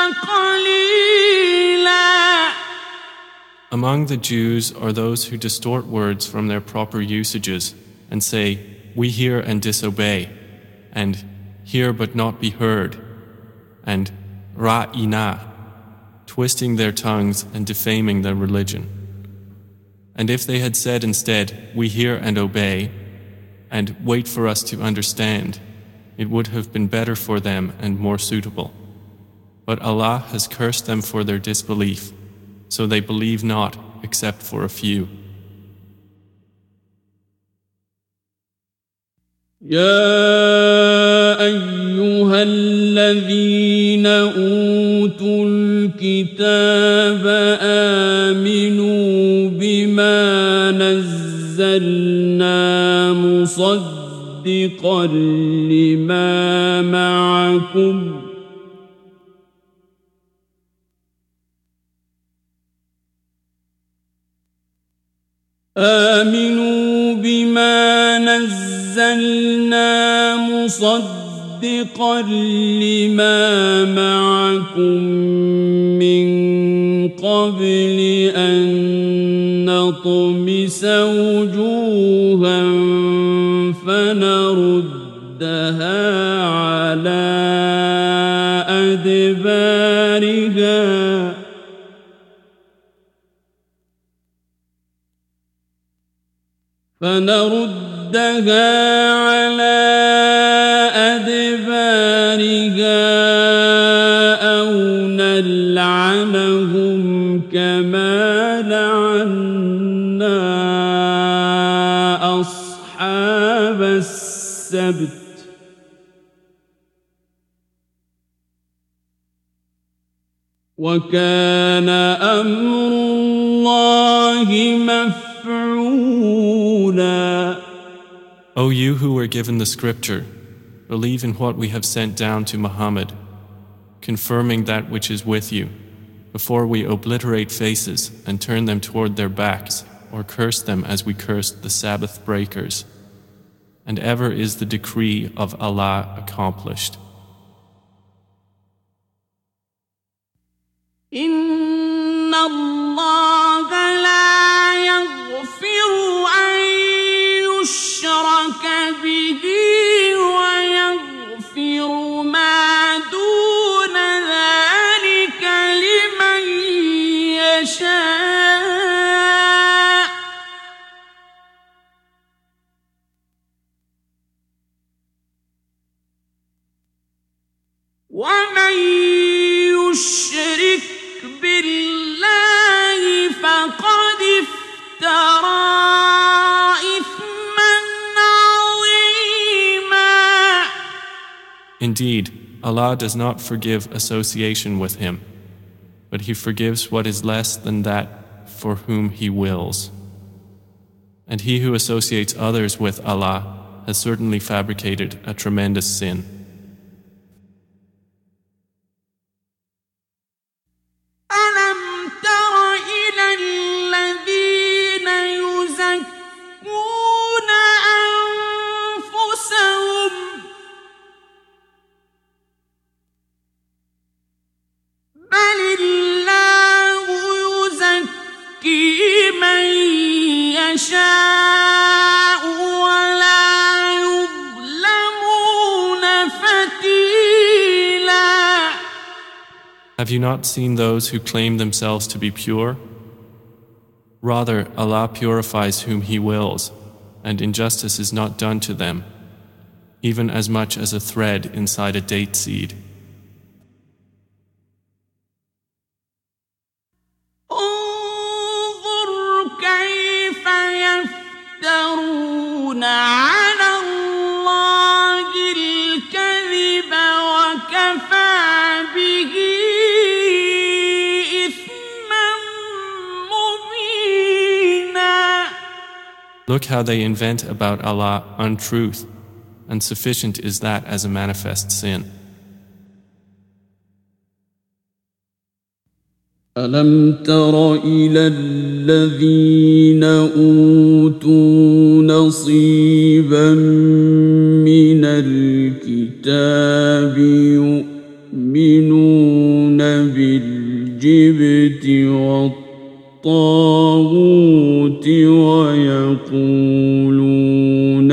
قليلا. Among the Jews are those who distort words from their proper usages and say, "We hear and disobey," and "hear but not be heard," and "ra'ina," twisting their tongues and defaming their religion. And if they had said instead, "We hear and obey," and "wait for us to understand," it would have been better for them and more suitable. But Allah has cursed them for their disbelief, so they believe not except for a few. يا أيها الذين أوتوا الكتاب آمنوا بما نزلنا مصدقا لما معكم مصدقا لما معكم من قبل أن نطمس وجوها فنردها على أدبارها فنردها على أدبارها أو نلعنهم كما لعنا أصحاب السبت وكان أمر الله مفعولا. O you who were given the scripture, believe in what we have sent down to Muhammad, confirming that which is with you, before we obliterate faces and turn them toward their backs, or curse them as we cursed the Sabbath breakers. And ever is the decree of Allah accomplished. إن الله لا يغفر أن يشرك به ويغفر ما دون ذلك لمن يشاء ومن يشرك بالله فقد افترى إثما عظيما. Indeed, Allah does not forgive association with Him, but He forgives what is less than that for whom He wills. And he who associates others with Allah has certainly fabricated a tremendous sin. Have you not seen those who claim themselves to be pure? Rather, Allah purifies whom He wills, and injustice is not done to them, even as much as a thread inside a date seed. Look how they invent about Allah untruth, and sufficient is that as a manifest sin. ألم تر إلى الذين أوتوا نصيبا من الكتاب يؤمنون بالجبت والطاغوت ويقولون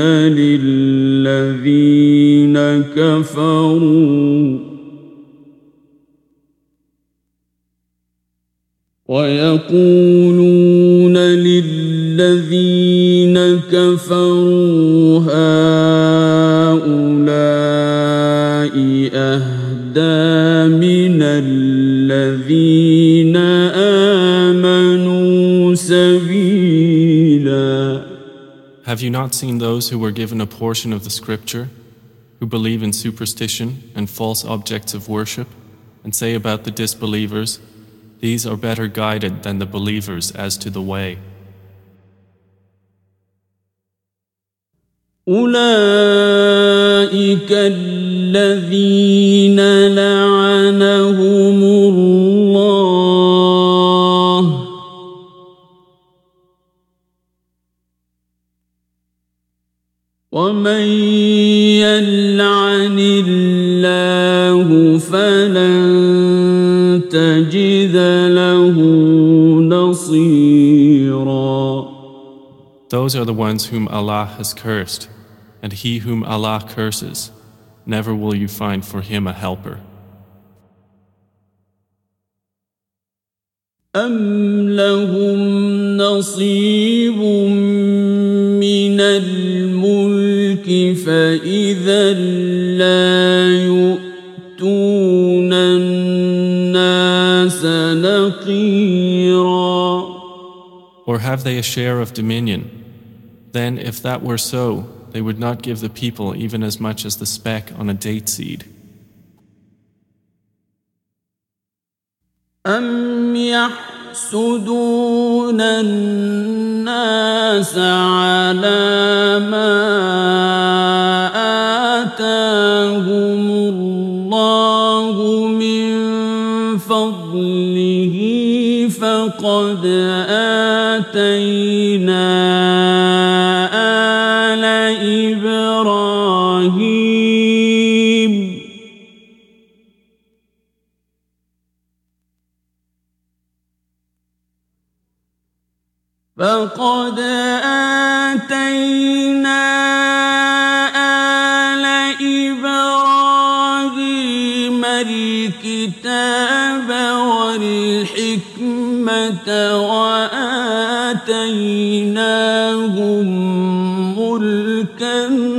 للذين كفروا هؤلاء أهدى من الذين آمنوا سبيلا. Have you not seen those who were given a portion of the scripture, who believe in superstition and false objects of worship, and say about the disbelievers, these are better guided than the believers as to the way? أولئك الذين لعنهم الله ومن يلعن الله فلن تجد له نصيرا. Those are the ones whom Allah has cursed, and he whom Allah curses, never will you find for him a helper. أم لهم نصيب من الملك فإذا لا يؤتون الناس نقيرا. Or have they a share of dominion? Then, if that were so, they would not give the people even as much as the speck on a date seed. أم يحسدون الناس على ما آتاهم الله من فضله فقد آتينا آل إبراهيم الكتاب والحكمة وآتيناهم ملكا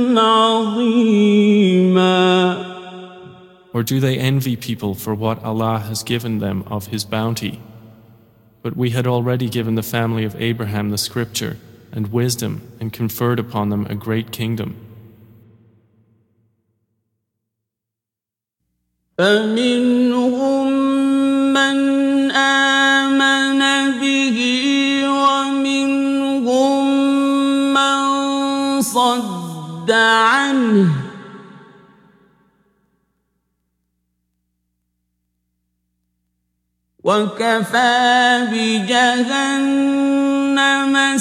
عظيما. Or do they envy people for what Allah has given them of His bounty? But we had already given the family of Abraham the scripture and wisdom and conferred upon them a great kingdom. فمنهم من آمن به ومنهم من صد عنه وكفى بجهنم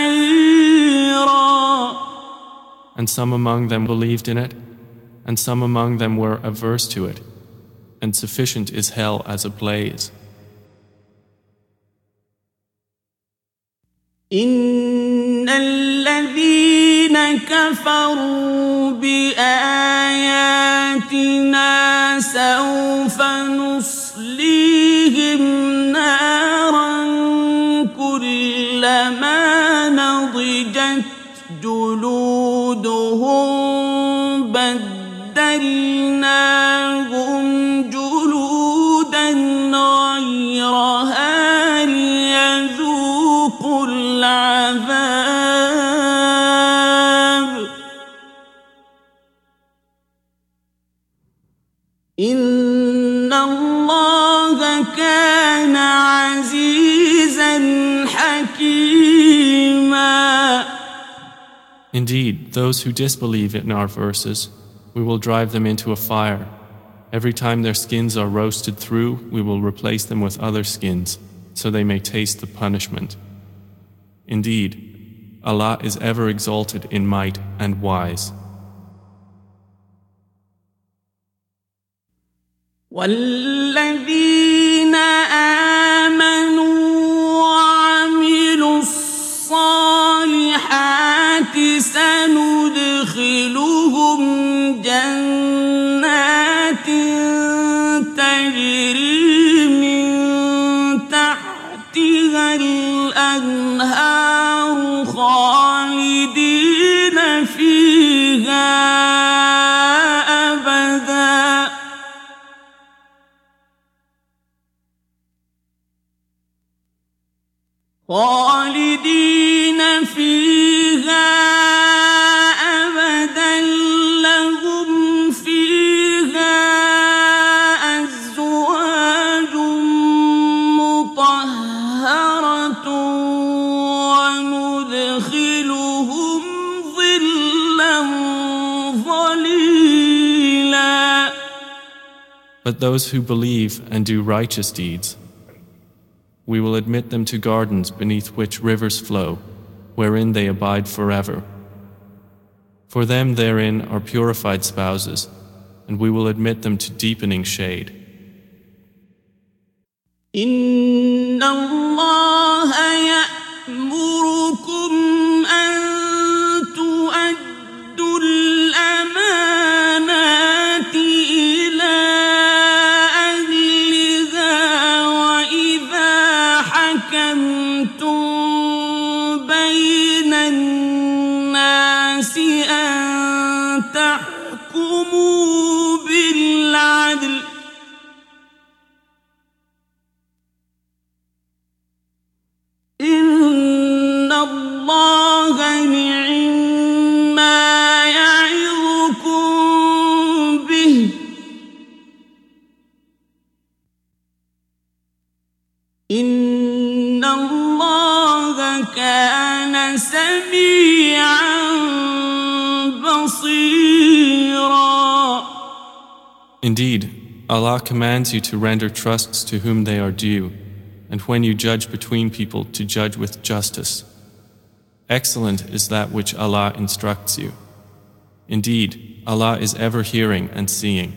سعيرا. And some among them believed in it, and some among them were averse to it, and sufficient is hell as a blaze. إن الذين كفروا بآياتنا سوف نصليهم نارا كلما نضجت جلودهم بدلناهم جلودا غيرها ليذوقوا العذاب إن الله كان عزيزا حكيما. Indeed, those who disbelieve in our verses, we will drive them into a fire. Every time their skins are roasted through, we will replace them with other skins, so they may taste the punishment. Indeed, Allah is ever exalted in might and wise. والذين آمنوا وعملوا الصالحات سندخلهم جنات تجري من تحتها الأنهار خالدين فيها أبدا خالدين فيها أبدا لهم فيها أزواج مطهرة وندخلهم ظلا ظليلا. But those who believe and do righteous deeds, we will admit them to gardens beneath which rivers flow, wherein they abide forever. For them therein are purified spouses, and we will admit them to deepening shade. إن الله يأمركم أن تؤدوا الأمانات إلى أهلها وإذا حكمتم بين الناس وكان سميعا بصيرا. Indeed, Allah commands you to render trusts to whom they are due, and when you judge between people to judge with justice. Excellent is that which Allah instructs you. Indeed, Allah is ever hearing and seeing.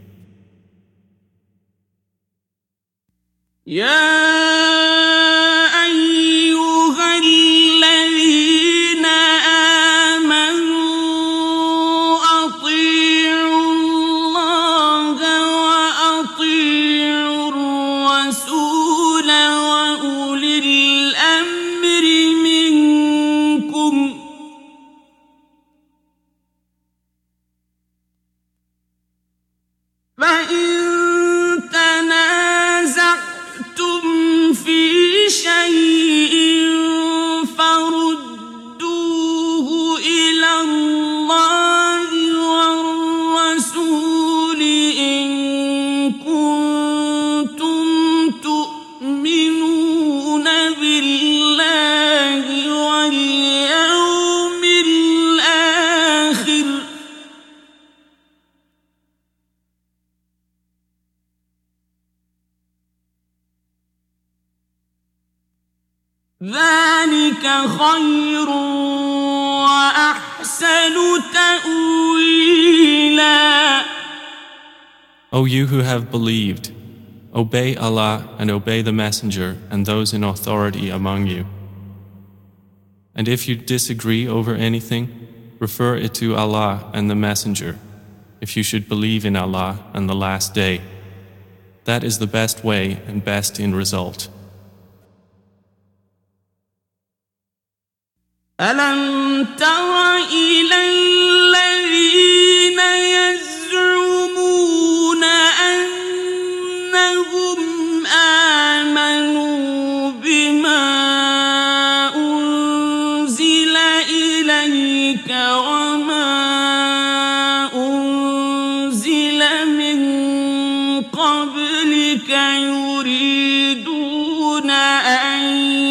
ذلك خير وأحسن تأويلا. O you who have believed, obey Allah and obey the Messenger and those in authority among you. And if you disagree over anything, refer it to Allah and the Messenger, if you should believe in Allah and the Last Day. That is the best way and best in result. ألم تر إلى الذين يزعمون أنهم آمنوا بما أنزل إليك وما أنزل من قبلك يريدون أن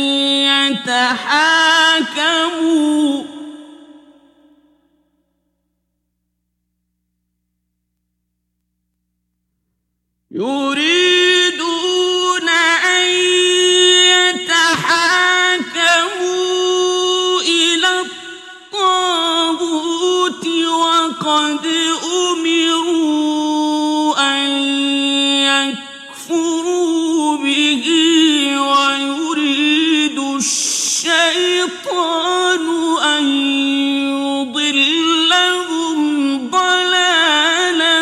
يتحاكموا إلى الطاغوت وقد أمروا أن يكفروا به ويريد الشيطان أن يضلهم ضلالا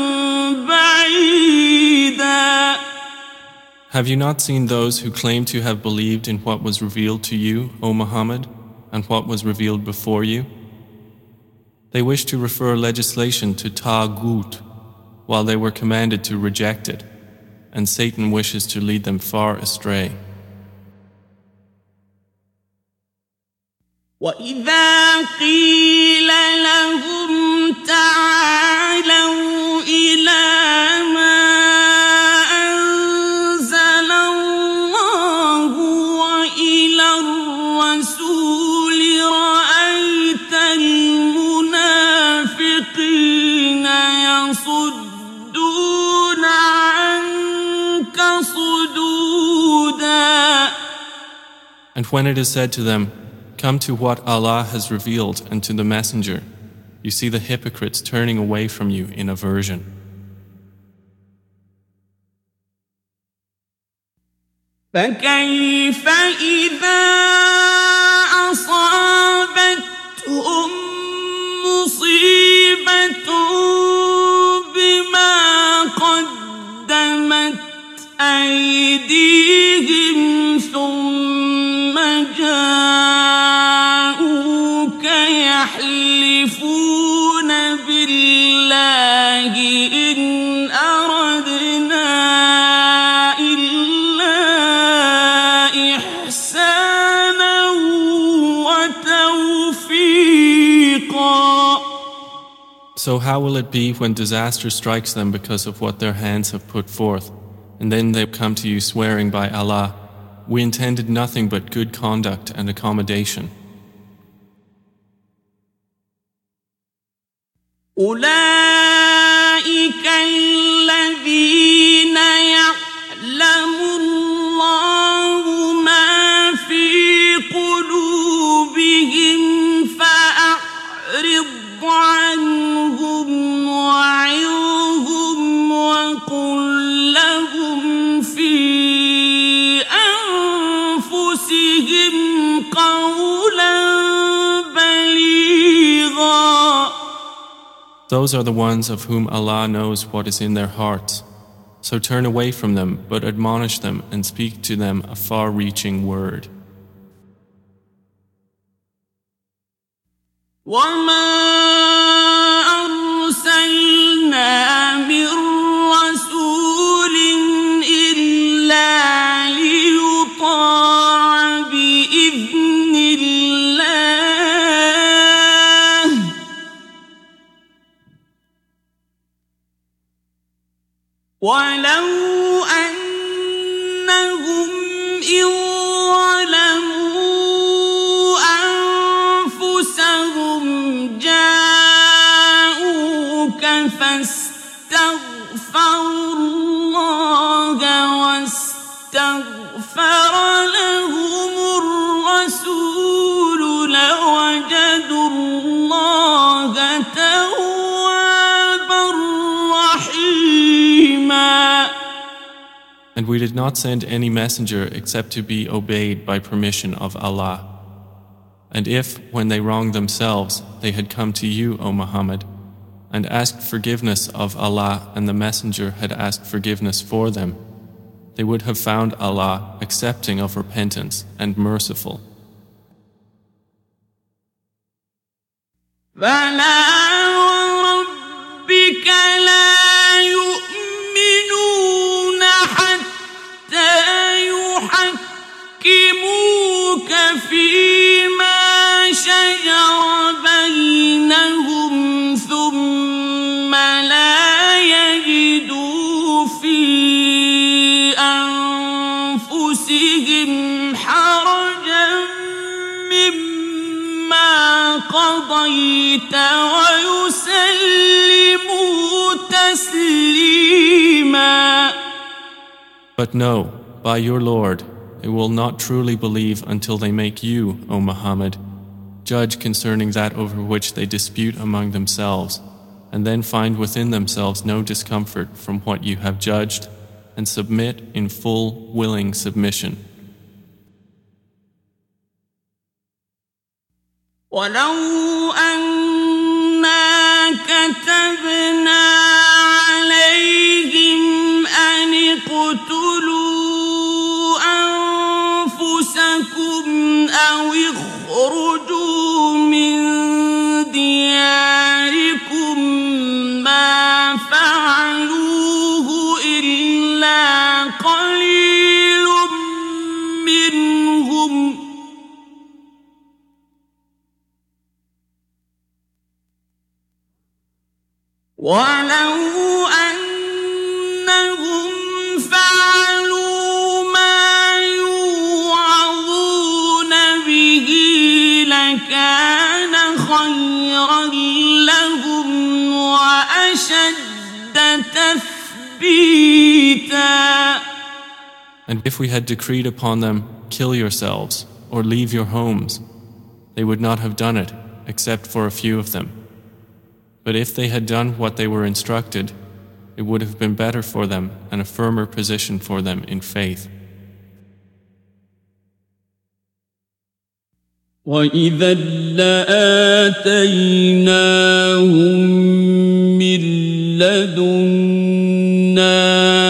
بعيدا. Have you not seen those who claim to have believed in what was revealed to you, O Muhammad, and what was revealed before you? They wish to refer legislation to Taghut, while they were commanded to reject it, and Satan wishes to lead them far astray. وَإِذَا قِيلَ لَهُمْ تَعَالَوْا إِلَى مَا أَنزَلَ اللَّهُ وَإِلَى الرَّسُولِ رَأَيْتَ الْمُنَافِقِينَ يَصُدُّونَ عَنكَ صُدُودًا. And when it is said to them, "Come to what Allah has revealed and to the Messenger," you see the hypocrites turning away from you in aversion. فَكَيْفَ إِذَا أَصَابَتْهُم مُّصِيبَةٌ بِمَا قَدَّمَتْ أَيْدِيهِمْ ثُمَّ جَاءُوكَ يَحْلِفُونَ بِاللَّهِ إِنْ أَرَدْنَا إِلَّا إِحْسَانًا وَتَوْفِيقًا. So how will it be when disaster strikes them because of what their hands have put forth, and then they come to you swearing by Allah, we intended nothing but good conduct and accommodation. أولئك الذين يعلم الله ما في قلوبهم فأعرض عنهم وعظهم وقل لهم في أنفسهم قولا بليغا. Those are the ones of whom Allah knows what is in their hearts. So turn away from them, but admonish them and speak to them a far-reaching word. وما أرسلنا من رسول إلا ليطاع بإذن الله ولو أنهم إذ ظلموا أنفسهم جاءوك فاستغفروا الله واستغفر لهم الرسول لوجدوا الله توابا رحيما. And we did not send any messenger except to be obeyed by permission of Allah. And if, when they wronged themselves, they had come to you, O Muhammad, and asked forgiveness of Allah and the messenger had asked forgiveness for them, they would have found Allah accepting of repentance and merciful. فلا وربك لا يؤمنون حتى يحكموك فيما شجر بينهم ثم لا يجدوا في أنفسهم حرجا مما قضيت ويسلموا تسليما. But no, by your Lord, they will not truly believe until they make you, O Muhammad, judge concerning that over which they dispute among themselves, and then find within themselves no discomfort from what you have judged, and submit in full, willing submission. ولو أنا كتبنا عليهم أن اقتلوا أنفسكم أو اخرجوا من دياركم ما فعلوه إلا قليل منهم ولو أنهم فعلوا ما يوعظون به لكان خيرا لهم وأشد تثبيتا. And if we had decreed upon them, kill yourselves, or leave your homes, they would not have done it, except for a few of them. But if they had done what they were instructed, it would have been better for them and a firmer position for them in faith. وَإِذًا لَآتَيْنَاهُمْ مِن لَّدُنَّا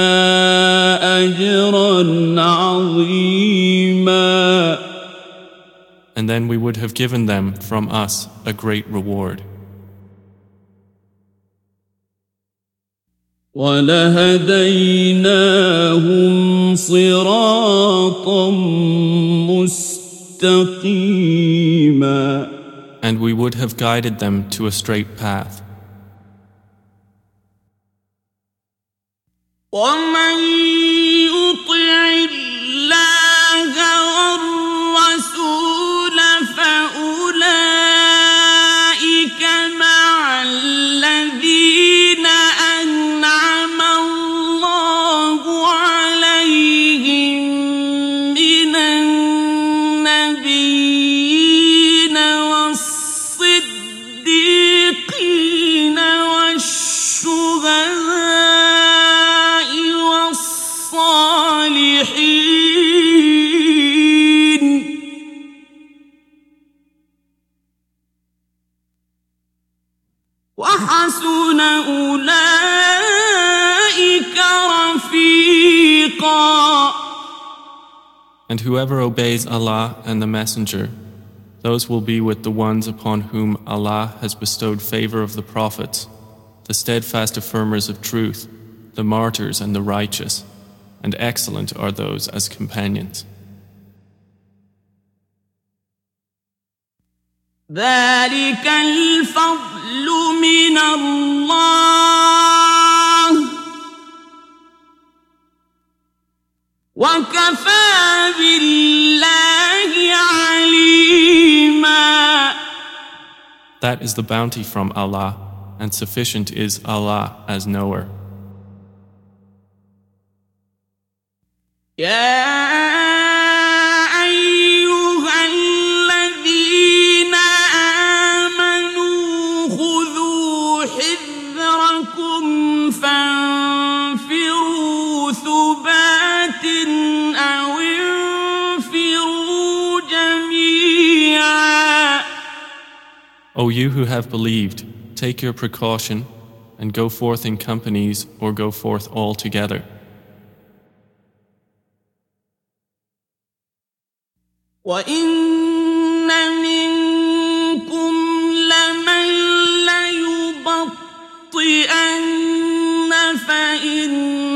أَجْرًا عَظِيمًا. And then we would have given them from us a great reward. وَلَهَدَيْنَاهُمْ صِرَاطًا مُسْتَقِيمًا. And we would have guided them to a straight path. وَمَن يُطِعِ اللَّهَ And whoever obeys Allah and the Messenger, those will be with the ones upon whom Allah has bestowed favor of the prophets, the steadfast affirmers of truth, the martyrs and the righteous, and excellent are those as companions. ذلك الفضل من الله وكفى بالله عليما. That is the bounty from Allah, and sufficient is Allah as knower. O you who have believed, take your precaution and go forth in companies or go forth all together. وَإِنَّ مِنكُمْ لَمَن لَّيُبَطِّئَنَّ فَإِنْ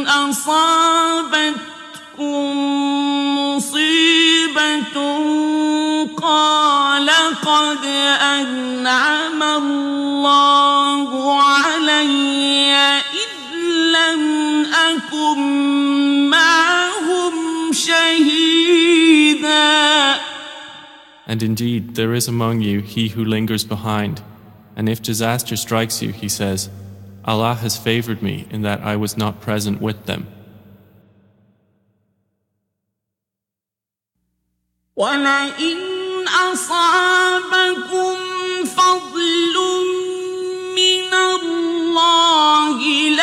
أَصَابَتْكُم مُّصِيبَةٌ قَالَ قَدْ أَنْعَمَ اللَّهُ عَلَيَّ إِذْ لَمْ أَكُن مَّعَهُمْ شَهِيدًا. And indeed, there is among you he who lingers behind, and if disaster strikes you, he says, Allah has favored me in that I was not present with them. وَلَئِنْ أَصَابَكُمْ فَضْلٌ مِّنَ اللَّهِ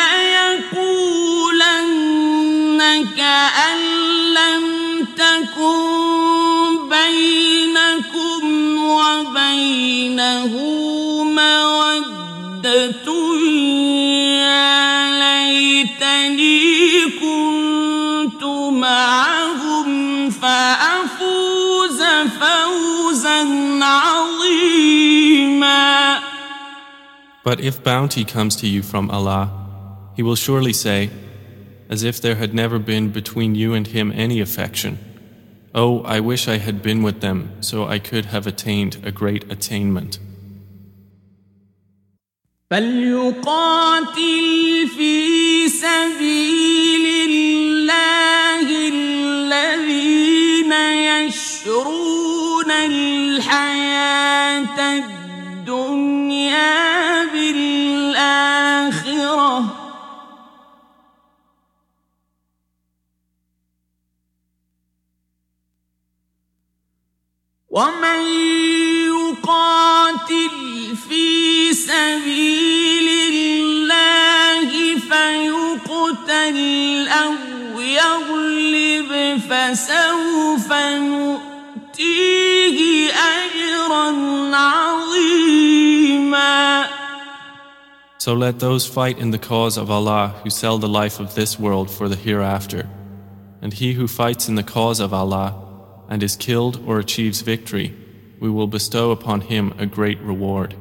لَيَقُولَنَّ كَأَن لَّمْ تَكُن بَيْنَكُمْ وَبَيْنَهُ مَوَدَّةٌ يَا لَيْتَنِي كُنتُ مَعَهُمْ فَأَفُوزَ فَوْزًا عَظِيمًا. But if bounty comes to you from Allah, He will surely say, as if there had never been between you and Him any affection, Oh, I wish I had been with them, so I could have attained a great attainment. فَلْيُقَاتِلْ فِي سَبِيلِ اللَّهِ الَّذِينَ يَشْرُونَ الْحَيَاةَ الدُّنْيَا بِالْآخِرَةِ وَمَن يُقَاتِلْ فِي سَبِيلِ اللَّهِ فَيُقْتَلْ أَوْ يَغْلِبْ فَسَوْفَ نُؤْتِيهِ أَجْرًا عَظِيمًا. So let those fight in the cause of Allah who sell the life of this world for the hereafter. And he who fights in the cause of Allah and is killed or achieves victory, we will bestow upon him a great reward.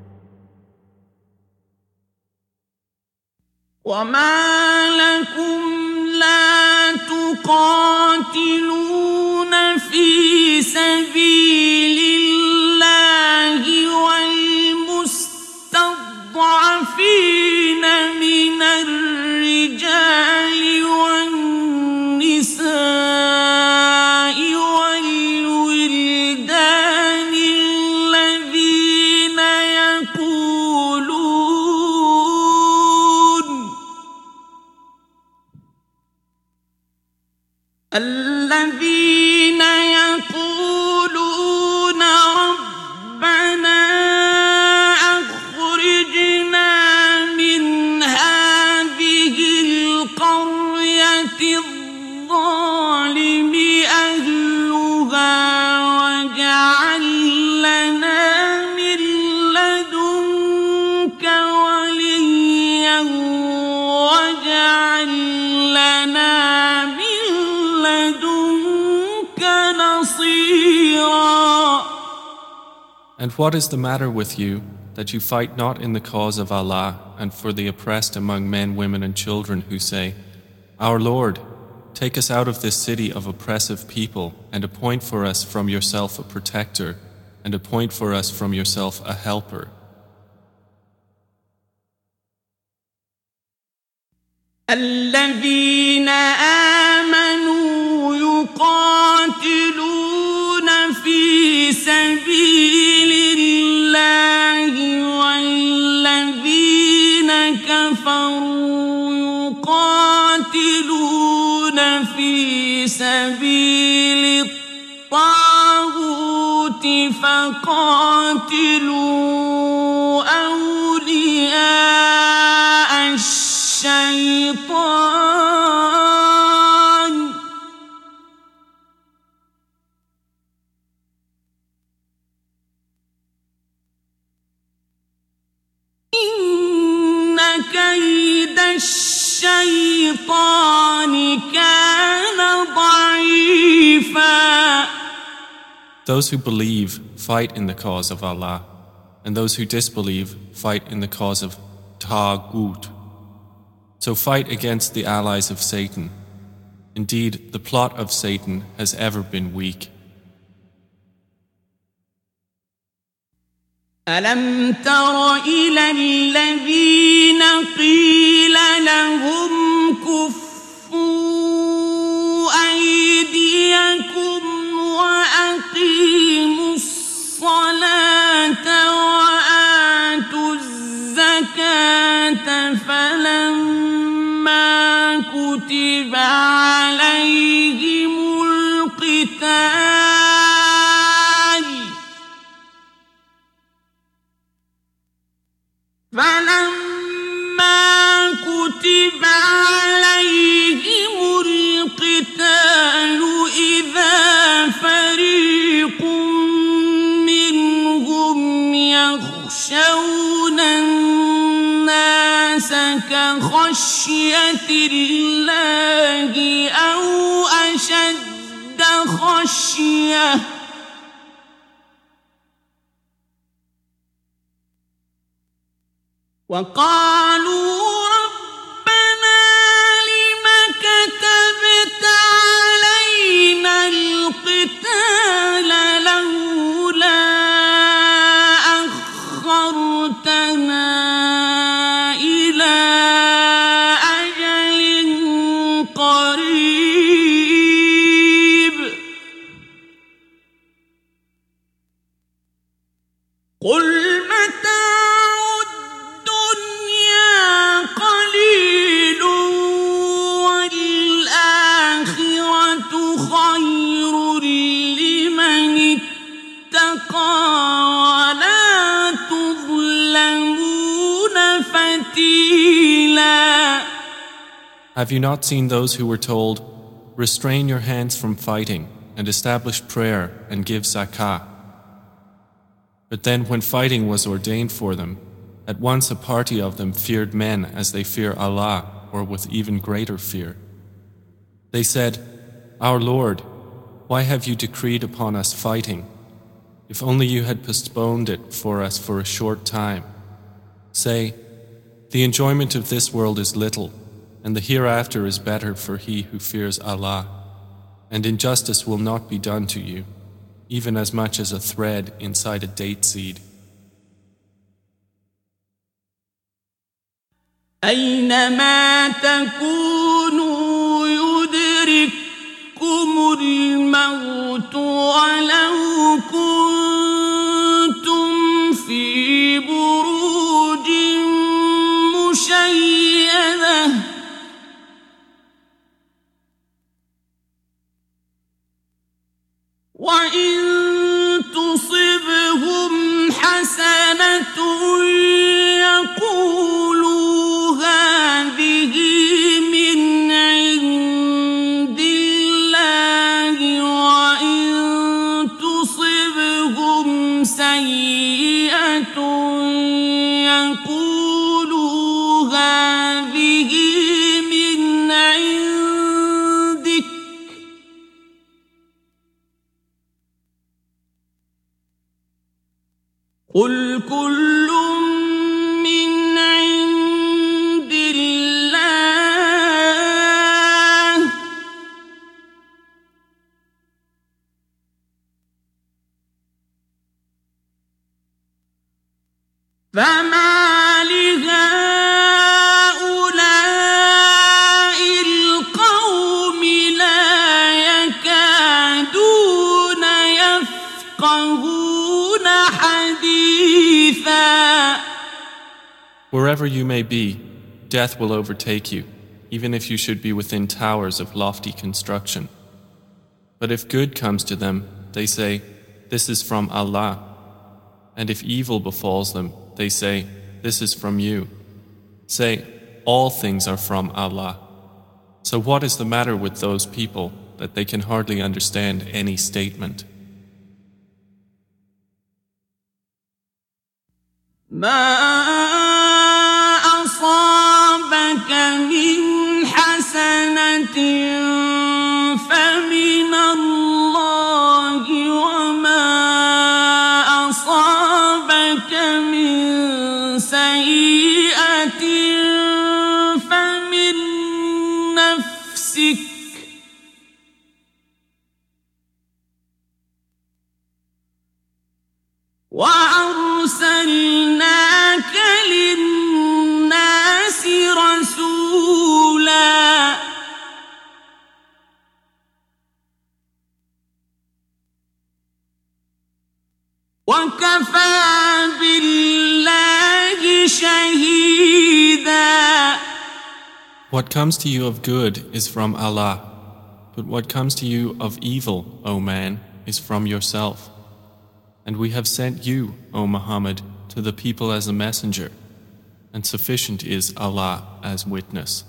وَمَا لَكُمْ لَا تُقَاتِلُونَ فِي سَبِيلِ اللَّهِ وَالْمُسْتَضْعَفِينَ مِنَ الرِّجَالِ وَالنِّسَاءِ وَالْوِلْدَانِ الَّذِينَ يَقُولُونَ بصيرا. And what is the matter with you, that you fight not in the cause of Allah and for the oppressed among men, women and children who say, Our Lord, take us out of this city of oppressive people and appoint for us from yourself a protector and appoint for us from yourself a helper. الذين آمنوا يقاتلون في سبيل الله والذين كفروا يقاتلون في سبيل الطاغوت فقاتلوا أولياء الشيطان إن كيد الشيطان كان ضعيفا. Those who believe fight in the cause of Allah, and those who disbelieve fight in the cause of Taghut. So fight against the allies of Satan. Indeed, the plot of Satan has ever been weak. ألم تر إلى الذين قيل لهم كفوا أيديكم وأقيموا الصلاة وآتوا الزكاة فلما كتب عليهم القتال إذا فريق منهم يخشون الناس كخشية الله أو أشد خشية وقالوا ربنا لم كتبت علينا القتال لولا أخرتنا إلى أجل قريب قل Have you not seen those who were told, restrain your hands from fighting and establish prayer and give zakah? But then when fighting was ordained for them, at once a party of them feared men as they fear Allah, or with even greater fear. They said, Our Lord, why have you decreed upon us fighting? If only you had postponed it for us for a short time. Say, the enjoyment of this world is little, and the hereafter is better for he who fears Allah, and injustice will not be done to you, even as much as a thread inside a date seed. أينما تكونوا يدرككم الموت ولو كنتم في بروج مشيدة وإن تصبهم حسنة يقولوا هذه من عند الله وإن تصبهم سيئة يقولوا هذه من عندك قل كل من عند الله فما لهؤلاء القوم لا يكادون يفقهون حديثا. Wherever you may be, death will overtake you, even if you should be within towers of lofty construction. But if good comes to them, they say, "This is from Allah." And if evil befalls them, they say, "This is from you." Say, all things are from Allah. So what is the matter with those people that they can hardly understand any statement? ما أصابك من حسنة فمن الله وما أصابك من سيئة فمن نفسك وأرسلناك للناس رسولا وكفى بالله شهيدا. What comes to you of good is from Allah, but what comes to you of evil, O man, is from yourself. And we have sent you, O Muhammad, to the people as a messenger, and sufficient is Allah as witness.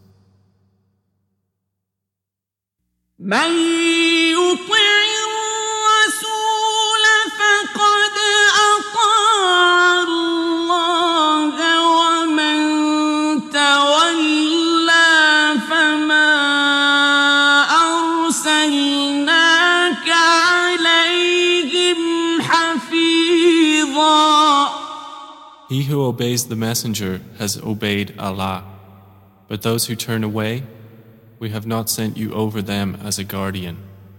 من يطع الرسول فقد أطاع الله ومن تولى فما أرسلناك عليهم حفيظا. He who obeys the messenger has obeyed Allah, but those who turn away, we have not sent you over them as a guardian.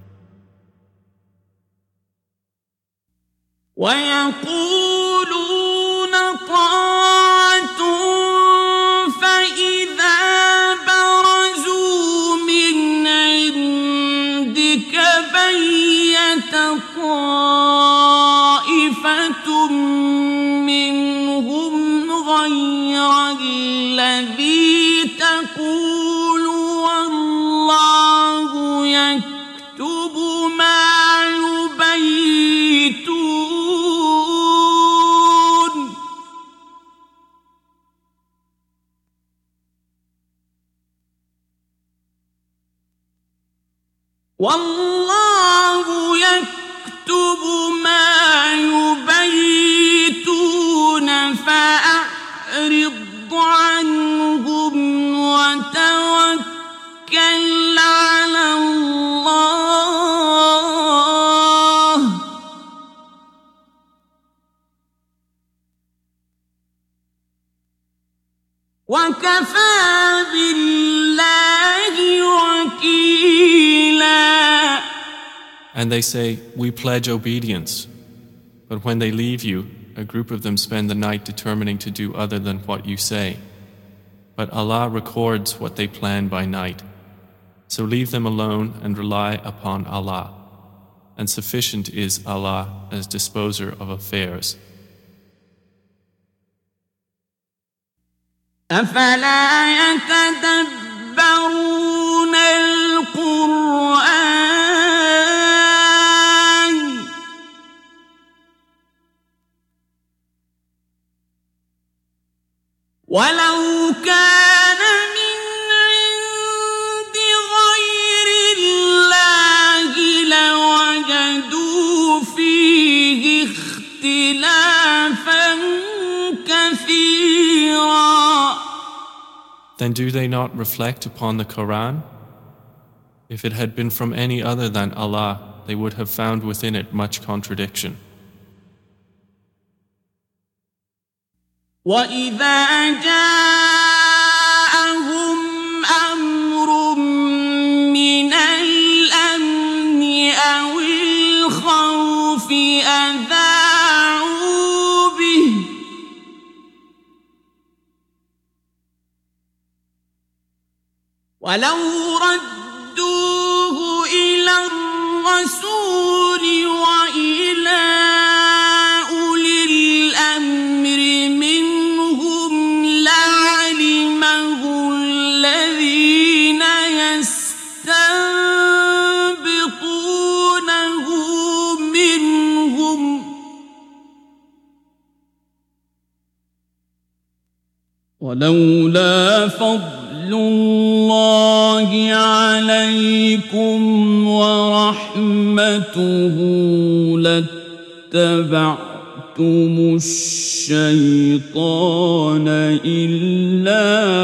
ويقولون طاعة فإذا برزوا من عندك بيت طائفة منهم غير الذي تقول والله يكتب ما يبيتون. والله يكتب ما يبيتون فأعرض عنهم وتوكل على الله وكفى بالله وكيلا. And they say, "We pledge obedience." But when they leave you, a group of them spend the night determining to do other than what you say. But Allah records what they plan by night. So leave them alone and rely upon Allah. And sufficient is Allah as disposer of affairs. أفلا يتدبرون القرآن ولو كان من عند غير الله لوجدوا فيه اختلافا كثيرا. Then do they not reflect upon the Quran? If it had been from any other than Allah, they would have found within it much contradiction. وإذا جاءهم أمر من الأمن أو الخوف أذاعوا به ولو ردوه إلى الرسول وإلى أولي الأمر منهم لعلمه الذين يستنبطونه منهم ولولا فضل الله عليكم ورحمته لاتبعتم الشيطان إلا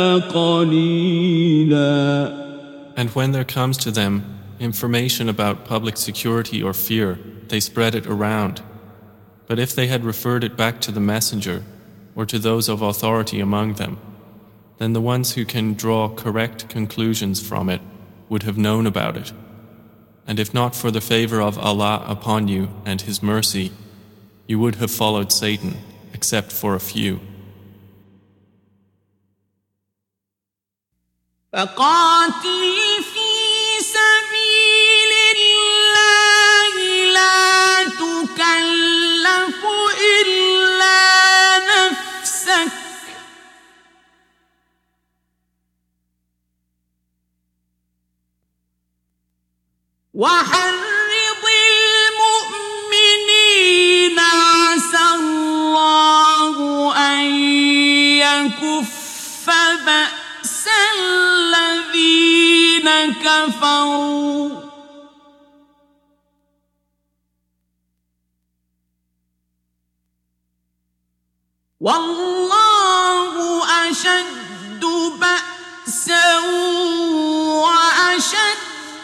قليلا. And when there comes to them information about public security or fear, they spread it around. But if they had referred it back to the messenger or to those of authority among them, then the ones who can draw correct conclusions from it would have known about it. And if not for the favor of Allah upon you and His mercy, you would have followed Satan, except for a few. فقاتل في سبيل الله لا تكلف إلا نفسك وحرض المؤمنين عسى الله أن يكف بأس الذين كفروا والله أشد بأسا وأشد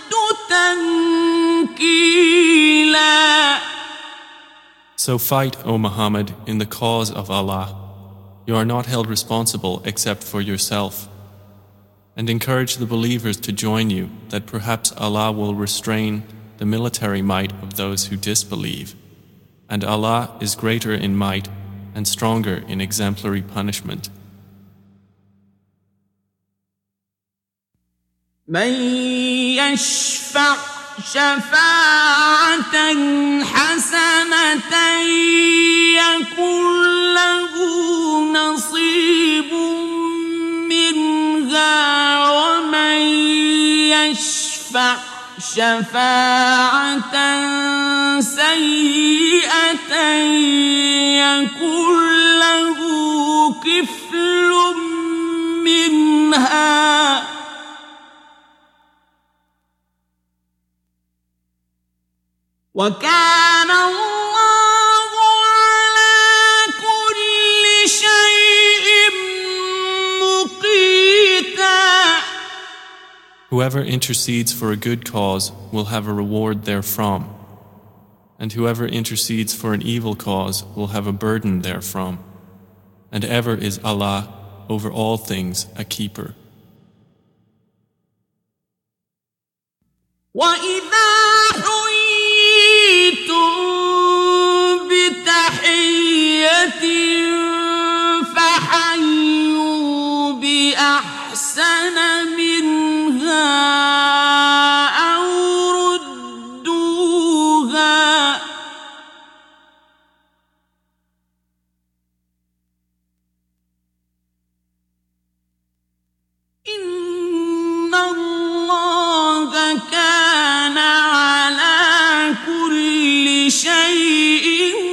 تنكيلا. So fight, O Muhammad, in the cause of Allah. You are not held responsible except for yourself. And encourage the believers to join you, that perhaps Allah will restrain the military might of those who disbelieve. And Allah is greater in might and stronger in exemplary punishment. من يشفع شفاعة حسنة يكن له نصيب منها ومن يشفع شفاعة سيئة يكن له كفل منها وكان الله على كل شيء مقيتا. Whoever intercedes for a good cause will have a reward therefrom, and whoever intercedes for an evil cause will have a burden therefrom. And ever is Allah over all things a keeper. وإذا حييتم بتحية فحيوا بأحسن منها أو ردوها إن الله كان على كل شيء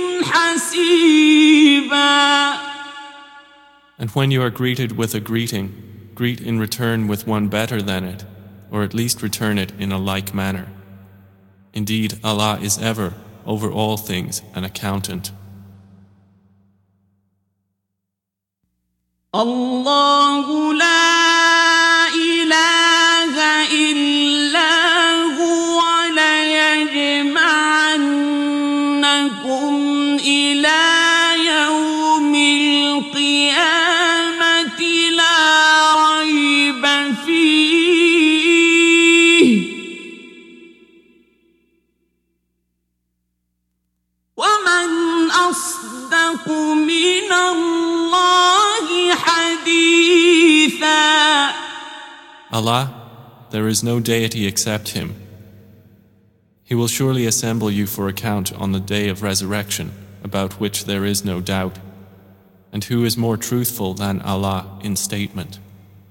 حسيبا. And when you are greeted with a greeting, greet in return with one better than it, or at least return it in a like manner. Indeed, Allah is ever, over all things, an accountant. الله لا إله إلا هو ليجمعنكم إلى يوم القيامة أصدق من الله حديثا. Allah, there is no deity except Him. He will surely assemble you for account on the day of resurrection, about which there is no doubt. And who is more truthful than Allah in statement?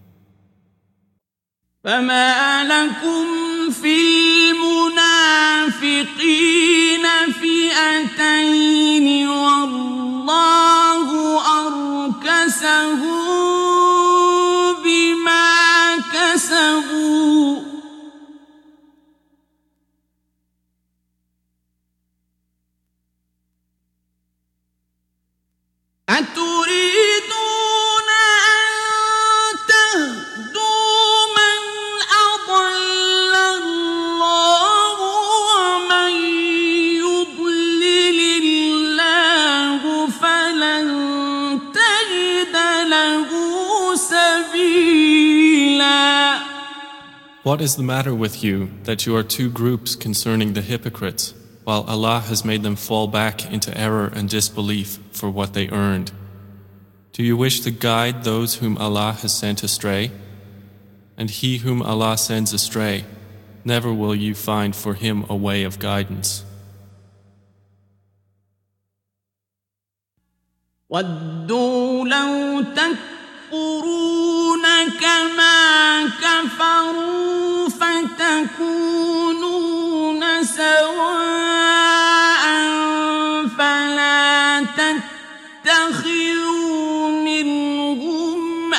فما لكم في المنافقين فئتين والله أركسهم بما كسبوا أتريدون أن تهدوا من أضل الله ومن يضلل الله فلن تجد له سبيلا. What is the matter with you that you are two groups concerning the hypocrites, while Allah has made them fall back into error and disbelief for what they earned? Do you wish to guide those whom Allah has sent astray? And he whom Allah sends astray, never will you find for him a way of guidance. وَدُّوا لَوْ تَكْفُرُونَ كَمَا كَفَرُوا فَتَكُونُونَ سَوَاءً فَلَا تَتَّخِذُوا مِنْهُمْ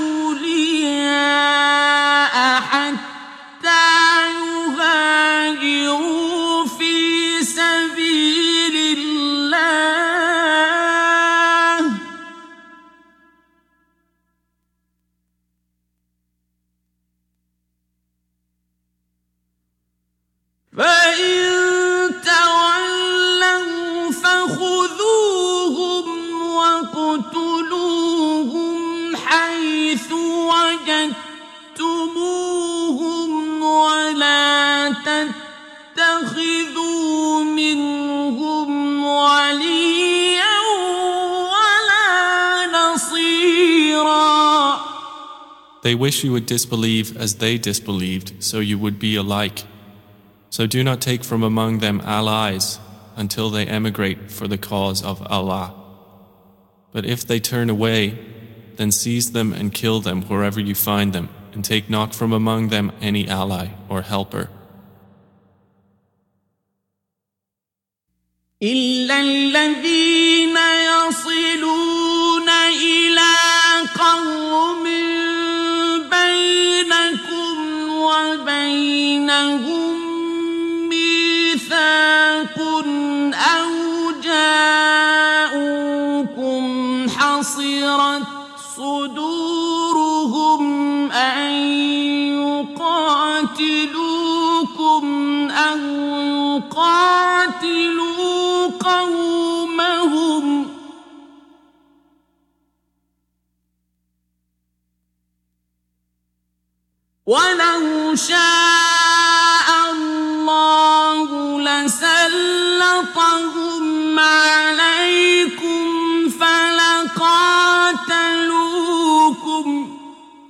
أَوْلِيَاءَ حَتَّى يُهَاجِرُوا فِي سَبِيلِ اللَّهِ ۚ فَإِن تَوَلَّوْا فَخُذُوهُمْ وَاقْتُلُوهُمْ حَيْثُ وَجَدتُّمُوهُمْ وَلَا تَتَّخِذُوا مِنْهُمْ وَلِيًّا وَلَا نَصِيرًا. They wish you would disbelieve as they disbelieved, so you would be alike. So do not take from among them allies until they emigrate for the cause of Allah. But if they turn away, then seize them and kill them wherever you find them, and take not from among them any ally or helper. إِلَّا الَّذِينَ يَصِلُونَ إِلَى قَوْمٍ بَيْنَكُمْ وَبَيْنَهُم مِّيثَاقٌ أَوْ جَاءُوكُمْ حَصِرَتْ صُدُورُهُمْ أَن يُقَاتِلُوكُمْ أَوْ يُقَاتِلُوا قَوْمَهُمْ ۚ وَلَوْ شَاءَ اللَّهُ لَسَلَّطَهُمْ عَلَيْكُمْ فَلَقَاتَلُوكُمْ ۚ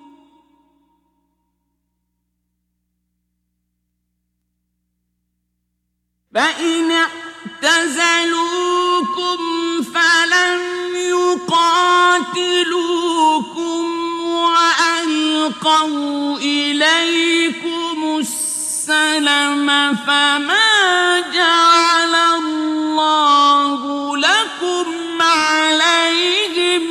فَإِنِ اعْتَزَلُوكُمْ فَلَمْ يُقَاتِلُوكُمْ وَأَلْقَوْا إِلَيْكُمُ السَّلَمَ فَمَا جَعَلَ اللَّهُ لَكُمْ عَلَيْهِمْ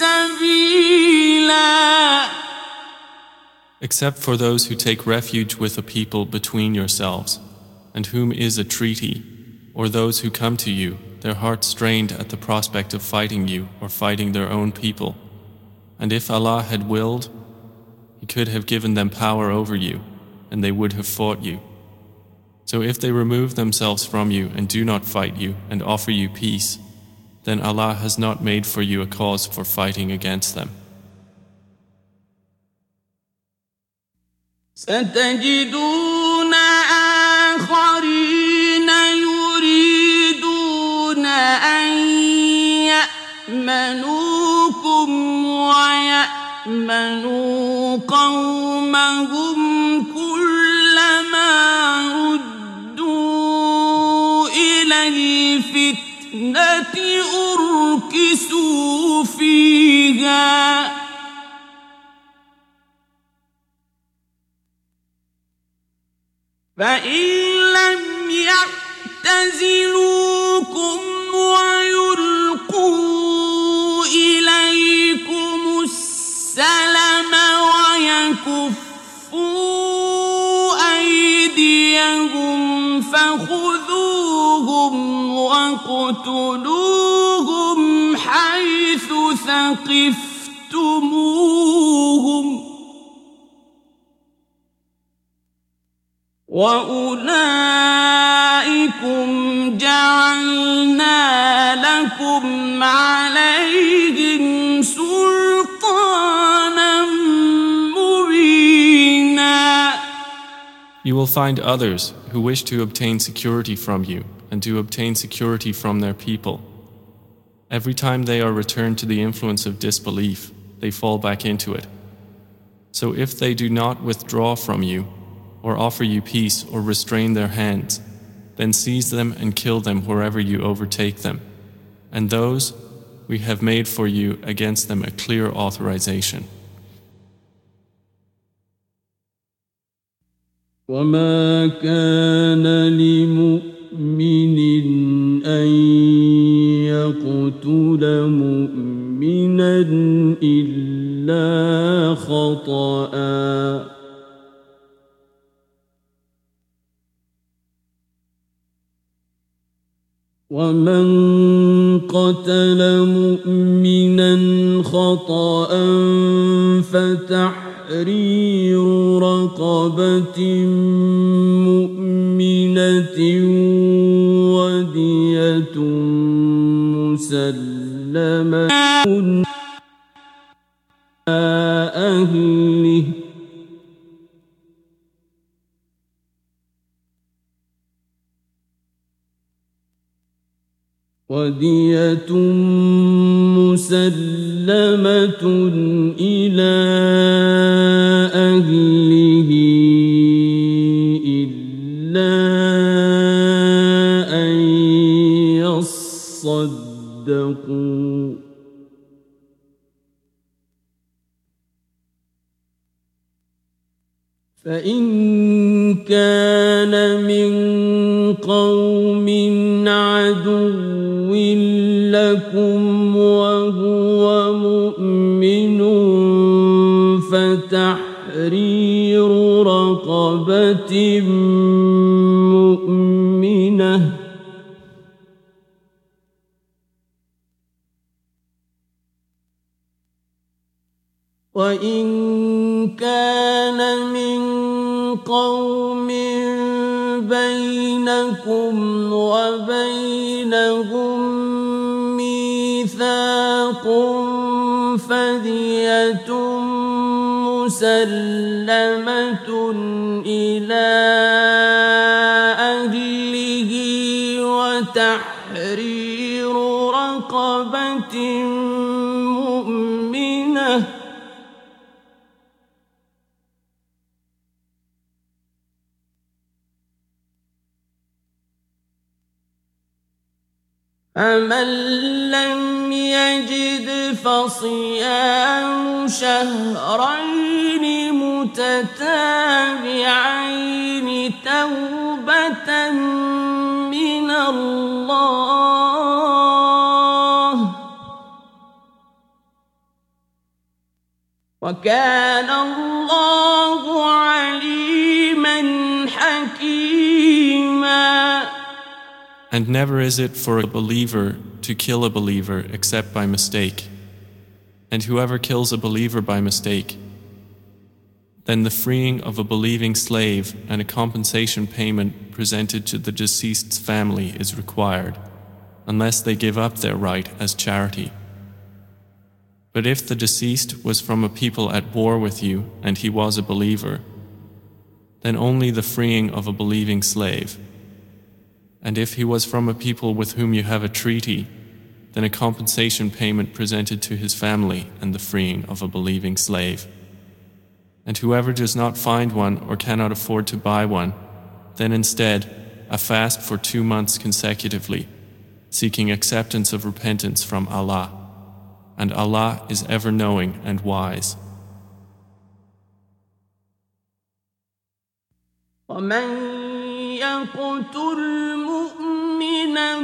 سَبِيلًا. Except for those who take refuge with a people between yourselves, and whom is a treaty, or those who come to you, their hearts strained at the prospect of fighting you or fighting their own people. And if Allah had willed, He could have given them power over you, and they would have fought you. So if they remove themselves from you and do not fight you and offer you peace, then Allah has not made for you a cause for fighting against them. ستجدون آخرين يريدون أن يأمنوكم ويأمنوا قومهم كلما ردوا إلى الفتنة أركسوا فيها فإن لم يعتزلوكم ويلقوا إليكم السلم ويكفوا أيديهم فخذوهم واقتلوهم حيث ثقفتموهم وأولئكم جعلنا لكم عليهم سلطانا مبينا. You will find others who wish to obtain security from you and to obtain security from their people. Every time they are returned to the influence of disbelief, they fall back into it. So if they do not withdraw from you, or offer you peace or restrain their hands, then seize them and kill them wherever you overtake them. And those we have made for you against them a clear authorization. وما كان لمؤمن أن يقتل مؤمنا إلا خطأ ومن قتل مؤمنا خطأ فتحرير رقبة مؤمنة ودية مسلمة أهله ودية مسلمة إلى أهله إلا أن يصدقوا فإن كان من قوم عدو لكم وهو مؤمن فتحرير رقبة مؤمنة وإن كان من قوم بينكم وبينهم ميثاق فدية مسلمة إلى أهله وتحرير رقبة مؤمنة فمن لم يجد فصيام شهرين متتابعين توبة من الله وكان الله عليما حكيما. And never is it for a believer to kill a believer except by mistake. And whoever kills a believer by mistake, then the freeing of a believing slave and a compensation payment presented to the deceased's family is required, unless they give up their right as charity. But if the deceased was from a people at war with you and he was a believer, then only the freeing of a believing slave. And if he was from a people with whom you have a treaty, then a compensation payment presented to his family and the freeing of a believing slave. And whoever does not find one or cannot afford to buy one, then instead a fast for 2 months consecutively, seeking acceptance of repentance from Allah. And Allah is ever knowing and wise. ومن يقتل مؤمنا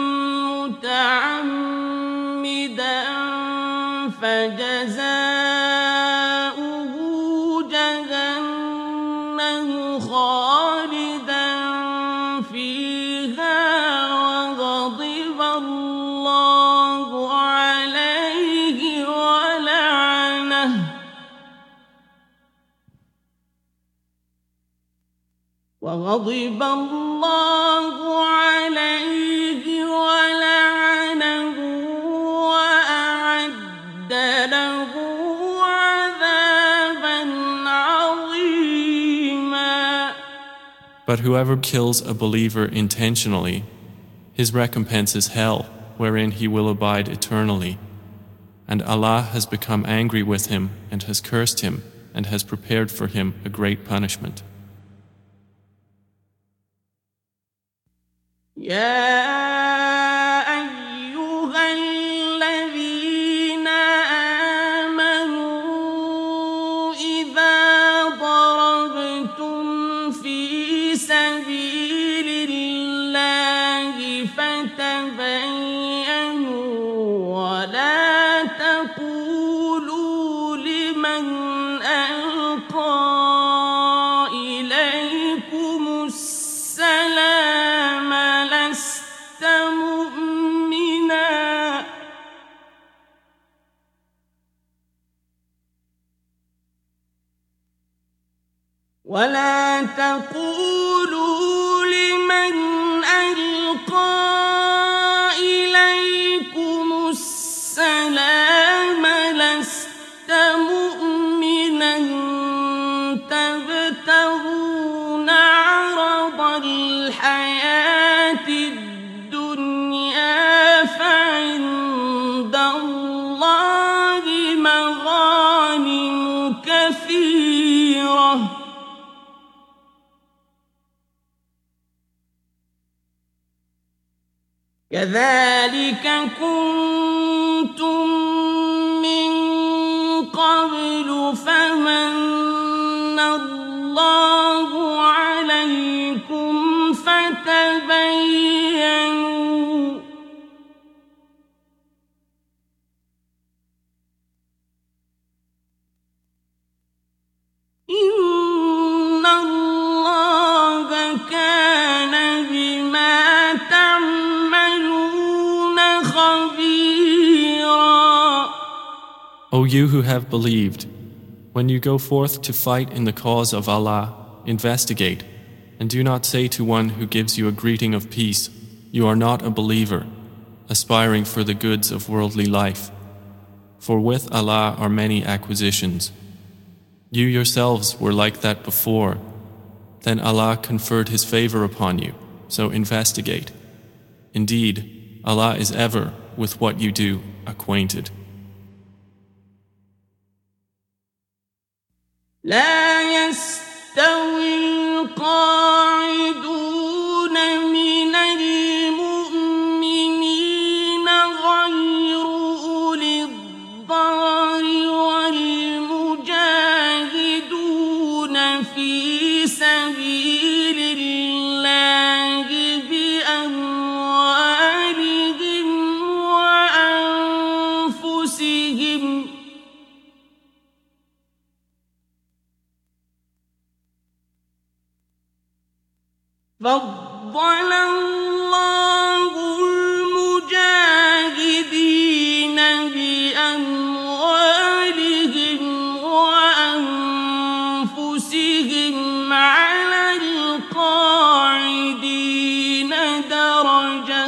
متعمدا فجزاؤه جهنم خالدا فيها وغضب الله عليه ولعنه وأعد له عذابا عظيما. But whoever kills a believer intentionally, his recompense is hell, wherein he will abide eternally. And Allah has become angry with him and has cursed him and has prepared for him a great punishment. يا أيها الذين آمنوا إذا ضربتم في سبيل الله فتبينوا ولا تقولوا لمن ألقى إليكم السلام لست مؤمنا ولا تقولوا لمن ألقى إليكم السلام لست مؤمنا تبتغون عرض الحياة الدنيا فعند الله مغانم كثيرة كذلك كنتم من قبل فمن الله عليكم فتبينوا إن الله كان بما تعملون خبيرا. O you who have believed, when you go forth to fight in the cause of Allah, investigate, and do not say to one who gives you a greeting of peace, you are not a believer, aspiring for the goods of worldly life. For with Allah are many acquisitions. You yourselves were like that before. Then Allah conferred His favor upon you, so investigate. Indeed, Allah is ever, with what you do, acquainted. لا يستوي القاعدون من المؤمنين غير أولي الضرر والمجاهدون في سبيل الله بأموالهم وأنفسهم فضل الله المجاهدين بأموالهم وأنفسهم على القاعدين درجة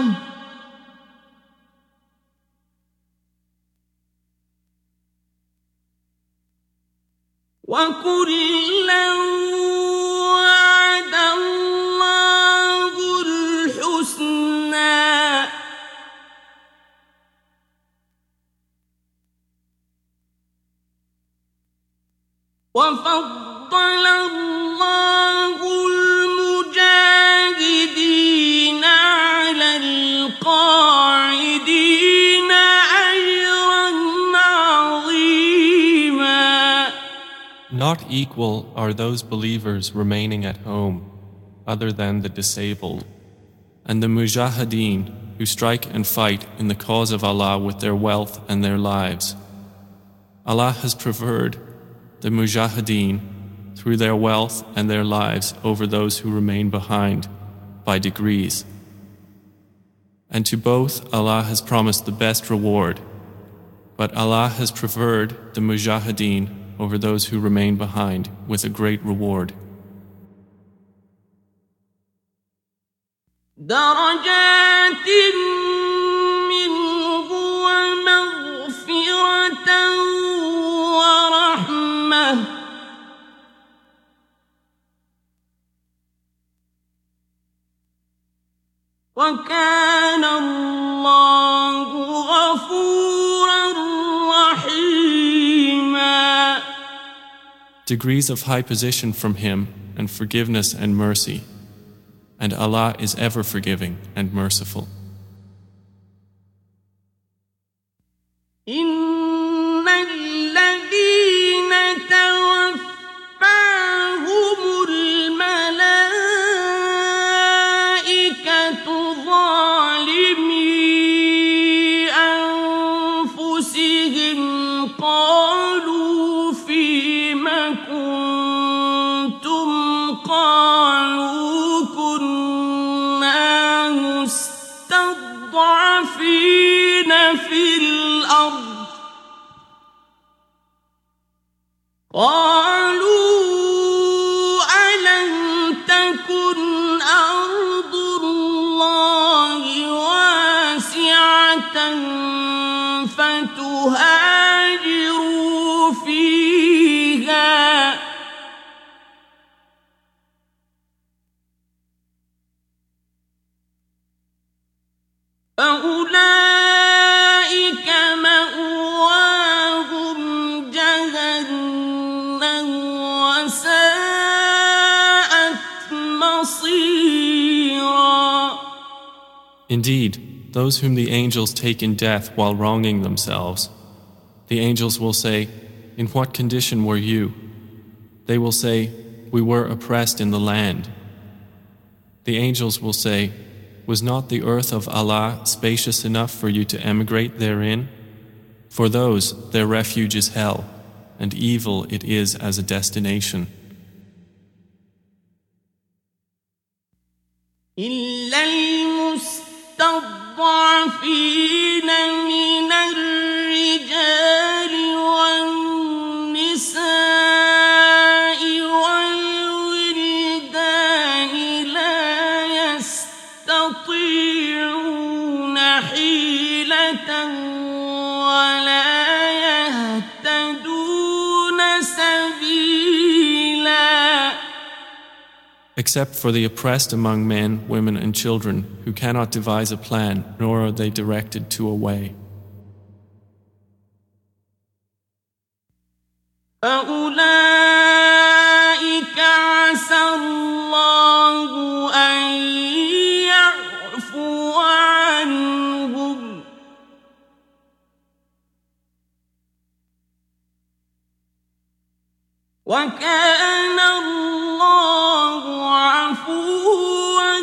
وكلا وعد الله الحسنى وفضل الله المجاهدين على القاعدين أجرا عظيما. Not equal are those believers remaining at home, other than the disabled, and the mujahideen who strike and fight in the cause of Allah with their wealth and their lives. Allah has preferred the mujahideen through their wealth and their lives over those who remain behind by degrees. And to both Allah has promised the best reward, but Allah has preferred the mujahideen over those who remain behind with a great reward. درجات منه ومغفرة ورحمة وكان الله غفورا رحيما. Degrees of high position from Him and forgiveness and mercy. And Allah is ever forgiving and merciful. إن الذين توفاهم الملائكة ظالمي أنفسهم قالوا فيم كنتم قالوا كنا مستضعفين في الأرض قالوا ألم تكن أرض الله واسعة فتهاجروا فيها فأولئك مأواهم جهنم وساءت مصيرا. Indeed, those whom the angels take in death while wronging themselves, the angels will say, "In what condition were you?" They will say, "We were oppressed in the land." The angels will say, "Was not the earth of Allah spacious enough for you to emigrate therein? For those, their refuge is hell, and evil it is as a destination." إلا المستضعفين من الرجال والنساء والولدان لا يستطيعون حيلة ولا يهتدون سبيلا. Except for the oppressed among men, women and children who cannot devise a plan, nor are they directed to a way. فأولئك عسى الله أن يعفو عنهم وكان الله عفوا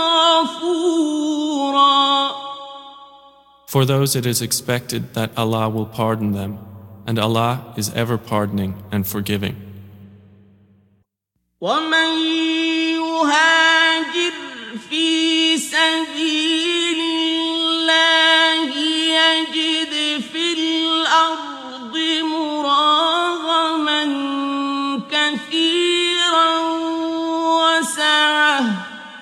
غفورا. For those it is expected that Allah will pardon them, and Allah is ever pardoning and forgiving. ومن يهاجر في سبيل الله يجد في الأرض مراغما كثيرا وسعة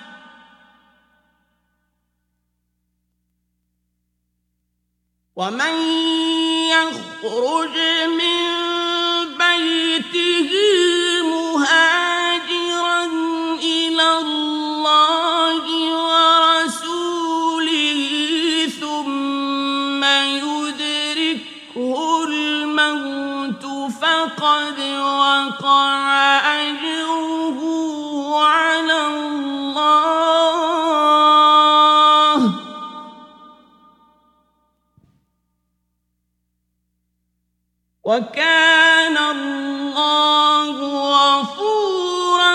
ومن يخرج من بيته مهاجرا إلى الله ورسوله ثم يدركه الموت فقد وقع أجره على الله وكان الله غفورا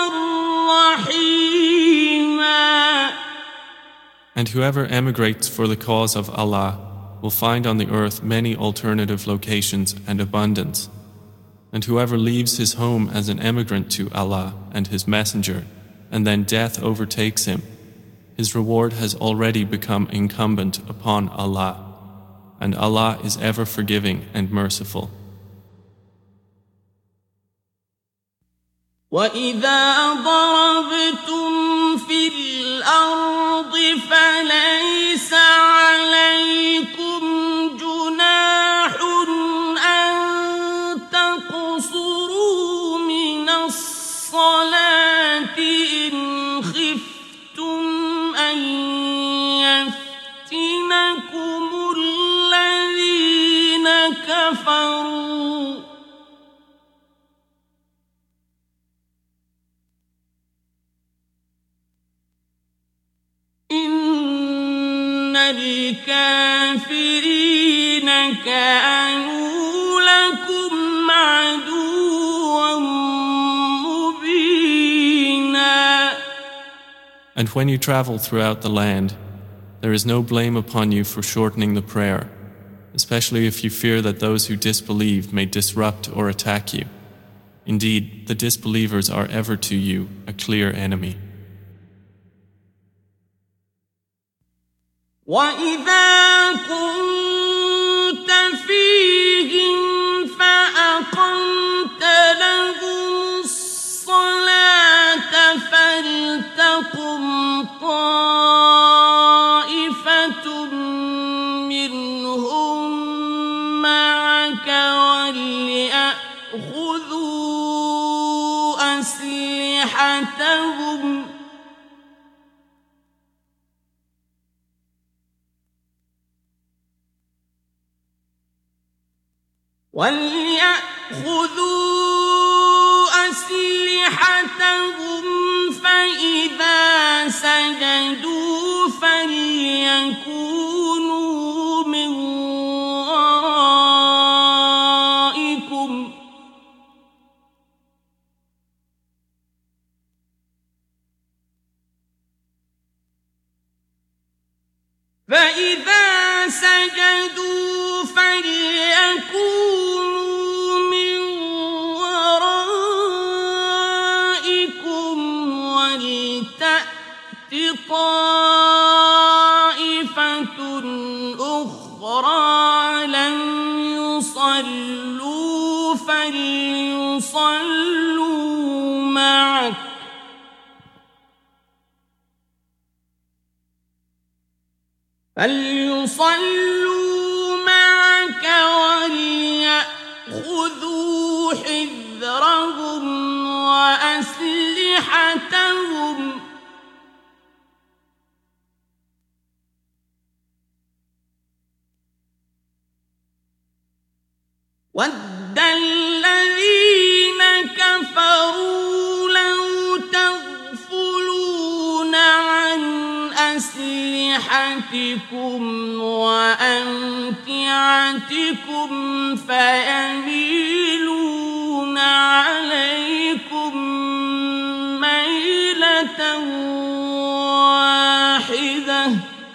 رحيما. And whoever emigrates for the cause of Allah will find on the earth many alternative locations and abundance. And whoever leaves his home as an emigrant to Allah and His Messenger, and then death overtakes him, his reward has already become incumbent upon Allah, and Allah is ever forgiving and merciful. وَإِذَا ضَرَبْتُمْ فِي الْأَرْضِ فَلَيْسَ عَلَيْكُمْ جُنَاحٌ أَن تَقْصُرُوا مِنَ الصَّلَاةِ إِنْ خِفْتُمْ أَن يَفْتِنَكُمُ الَّذِينَ كَفَرُوا إِنَّ الْكَافِرِينَ كَانُوا لَكُمْ عَدُوًّا مُّبِينًا. And when you travel throughout the land, there is no blame upon you for shortening the prayer, especially if you fear that those who disbelieve may disrupt or attack you. Indeed, the disbelievers are ever to you a clear enemy. وَإِذَا كُنتَ فِيهِمْ فَأَقَمْتَ لَهُمُ الصَّلَاةَ فَلْتَقُمْ طَائِفَةٌ مِّنْهُم مَّعَكَ وَلْيَأْخُذُوا أَسْلِحَتَهُمْ فَإِذَا سَجَدُوا فَلْيَكُونُوا مِنْ وَرَائِكُمْ وَلْتَأْتِ طَائِفَةٌ أُخْرَىٰ لَمْ يُصَلُّوا فَلْيُصَلُّوا مَعَكَ وَلْيَأْخُذُوا حِذْرَهُمْ وَأَسْلِحَتَهُمْ وَدَّ الَّذِينَ كَفَرُوا لَوْ تَغْفُلُونَ عَنْ أَسْلِحَتِكُمْ وَأَمْتِعَتِكُمْ فَيَمِيلُونَ عَلَيْكُمْ مَيْلَةً وَاحِدَةً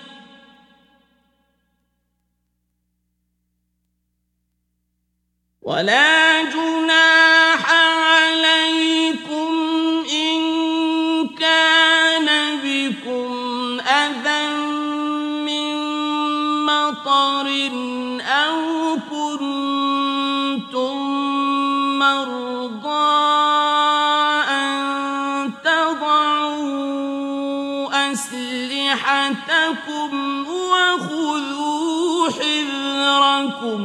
وَلَا جُنَاحَ عَلَيْكُمْ إِن كَانَ بِكُمْ أَذًى مِّن مَّطَرٍ أَوْ كُنتُم مَّرْضَىٰ أَن تَضَعُوا أَسْلِحَتَكُمْ وَخُذُوا حِذْرَكُمْ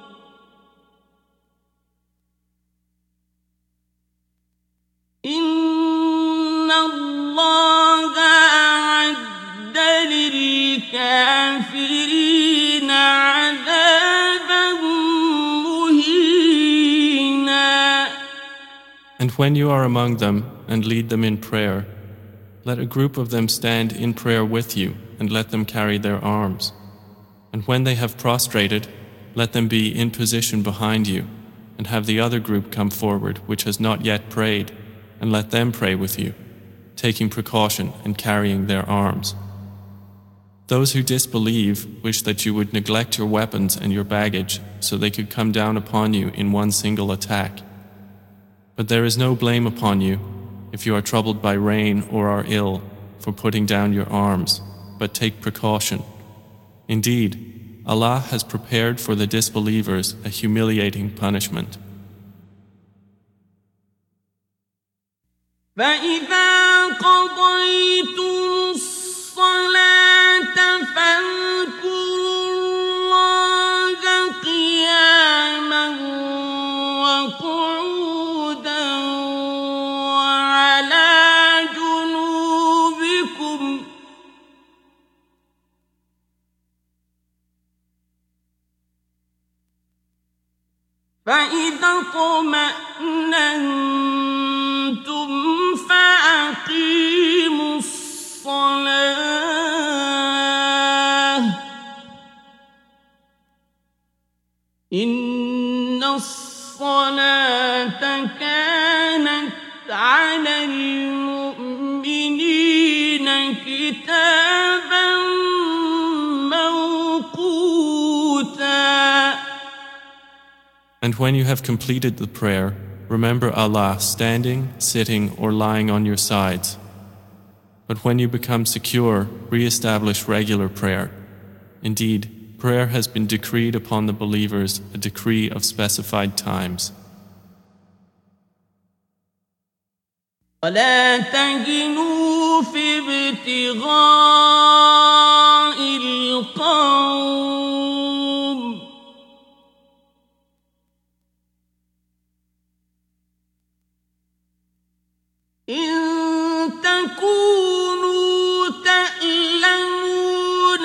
إِنَّ اللَّهَ أَعَدَّ لِلْكَافِرِينَ عَذَابًا مُّهِينًا. And when you are among them and lead them in prayer, let a group of them stand in prayer with you and let them carry their arms. And when they have prostrated, let them be in position behind you, and have the other group come forward which has not yet prayed, and let them pray with you, taking precaution and carrying their arms. Those who disbelieve wish that you would neglect your weapons and your baggage so they could come down upon you in one single attack. But there is no blame upon you if you are troubled by rain or are ill for putting down your arms, but take precaution. Indeed, Allah has prepared for the disbelievers a humiliating punishment. فإذا قضيتم الصلاة فاذكروا الله قياما وقعودا وعلى جنوبكم فإذا اطمأننتم فأقيموا الصلاة إن الصلاة كانت على المؤمنين كتابا موقوتا. And when you have completed the prayer, remember Allah standing, sitting, or lying on your sides. But when you become secure, re-establish regular prayer. Indeed, prayer has been decreed upon the believers, a decree of specified times. ولا تهنوا في ابتغاء القوم إن تكونوا تألمون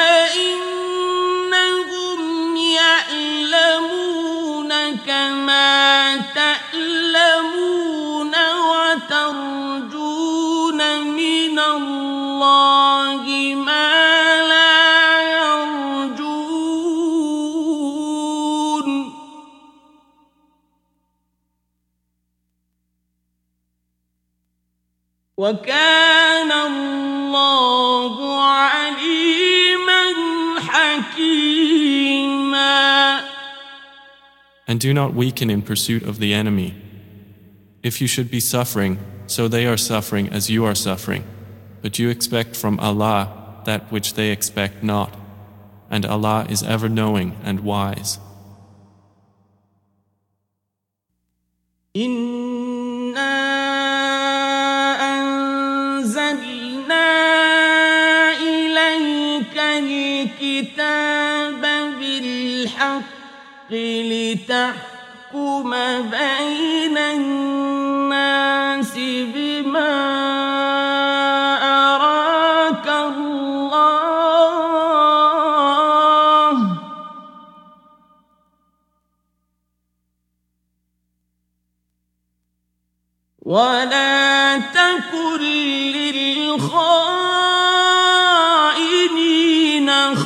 فإنهم يألمون كما تألمون وترجون من الله ما لا يرجون وكان الله عليما حكيما. And do not weaken in pursuit of the enemy. If you should be suffering, so they are suffering as you are suffering. But you expect from Allah that which they expect not. And Allah is ever knowing and wise. إنا أنزلنا إليك الكتاب بالحق لتحكم بين الناس بما أراك الله ولا تكن للخائنين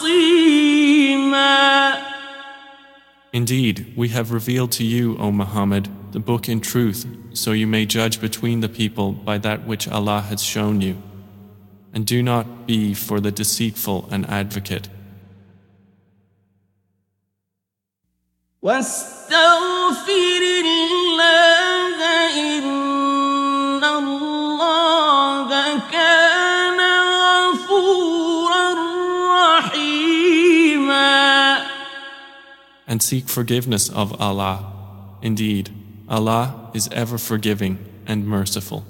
خصيما. Indeed, we have revealed to you, O Muhammad, the book in truth, so you may judge between the people by that which Allah has shown you. And do not be for the deceitful an advocate. واستغفر الله إن الله كان غفورا رحيما. And seek forgiveness of Allah. Indeed, Allah is ever forgiving and merciful.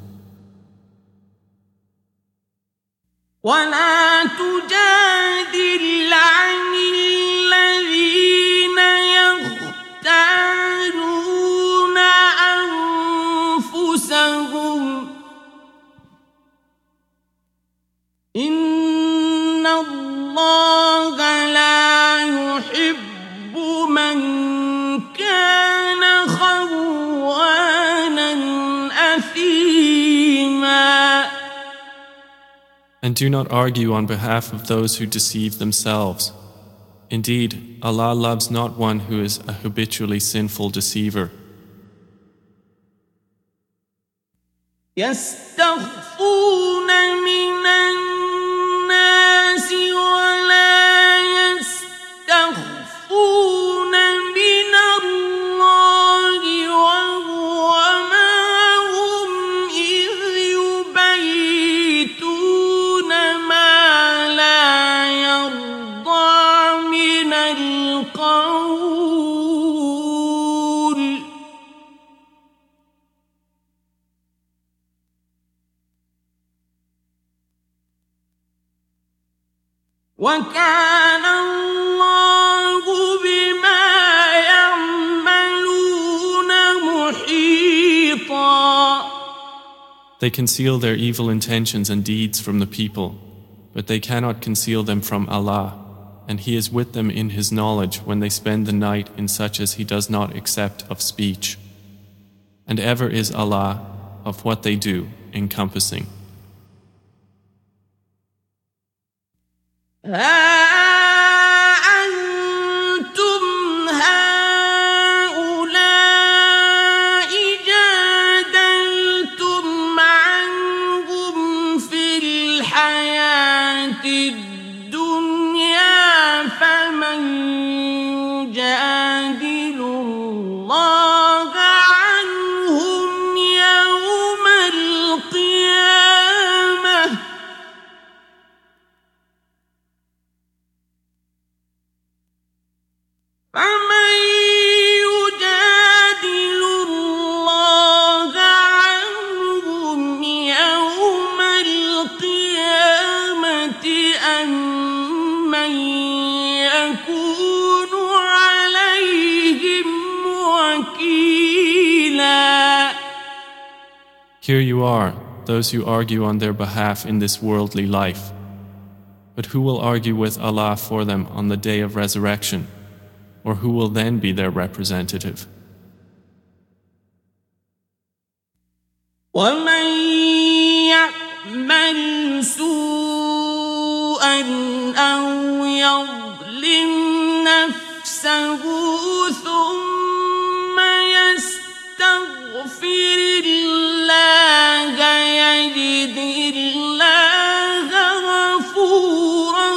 ولا تجادل عن الذين يختانون أنفسهم إن الله لا يحب من كان خوانا And do not argue on behalf of those who deceive themselves. Indeed, Allah loves not one who is a habitually sinful deceiver. يستخفون من الناس ولا يستخفون من الله وهو معهم إذ يبيتون ما لا يرضى من القول وكان الله بما يعملون محيطا. They conceal their evil intentions and deeds from the people, but they cannot conceal them from Allah, and He is with them in His knowledge when they spend the night in such as He does not accept of speech. And ever is Allah of what they do encompassing. أنتم هؤلاء جادلتم عنهم في الحياة الدنيا فمن يجادل الله عنهم يوم القيامة فمن يجادل الله عنهم يوم القيامة أم من يكون عليهم وكيلا. Here you are, those who argue on their behalf in this worldly life. But who will argue with Allah for them on the day of resurrection? Or who will then be their representative? ومن يعمل سوءا أو يظلم نفسه ثم يستغفر الله يجد الله غفورا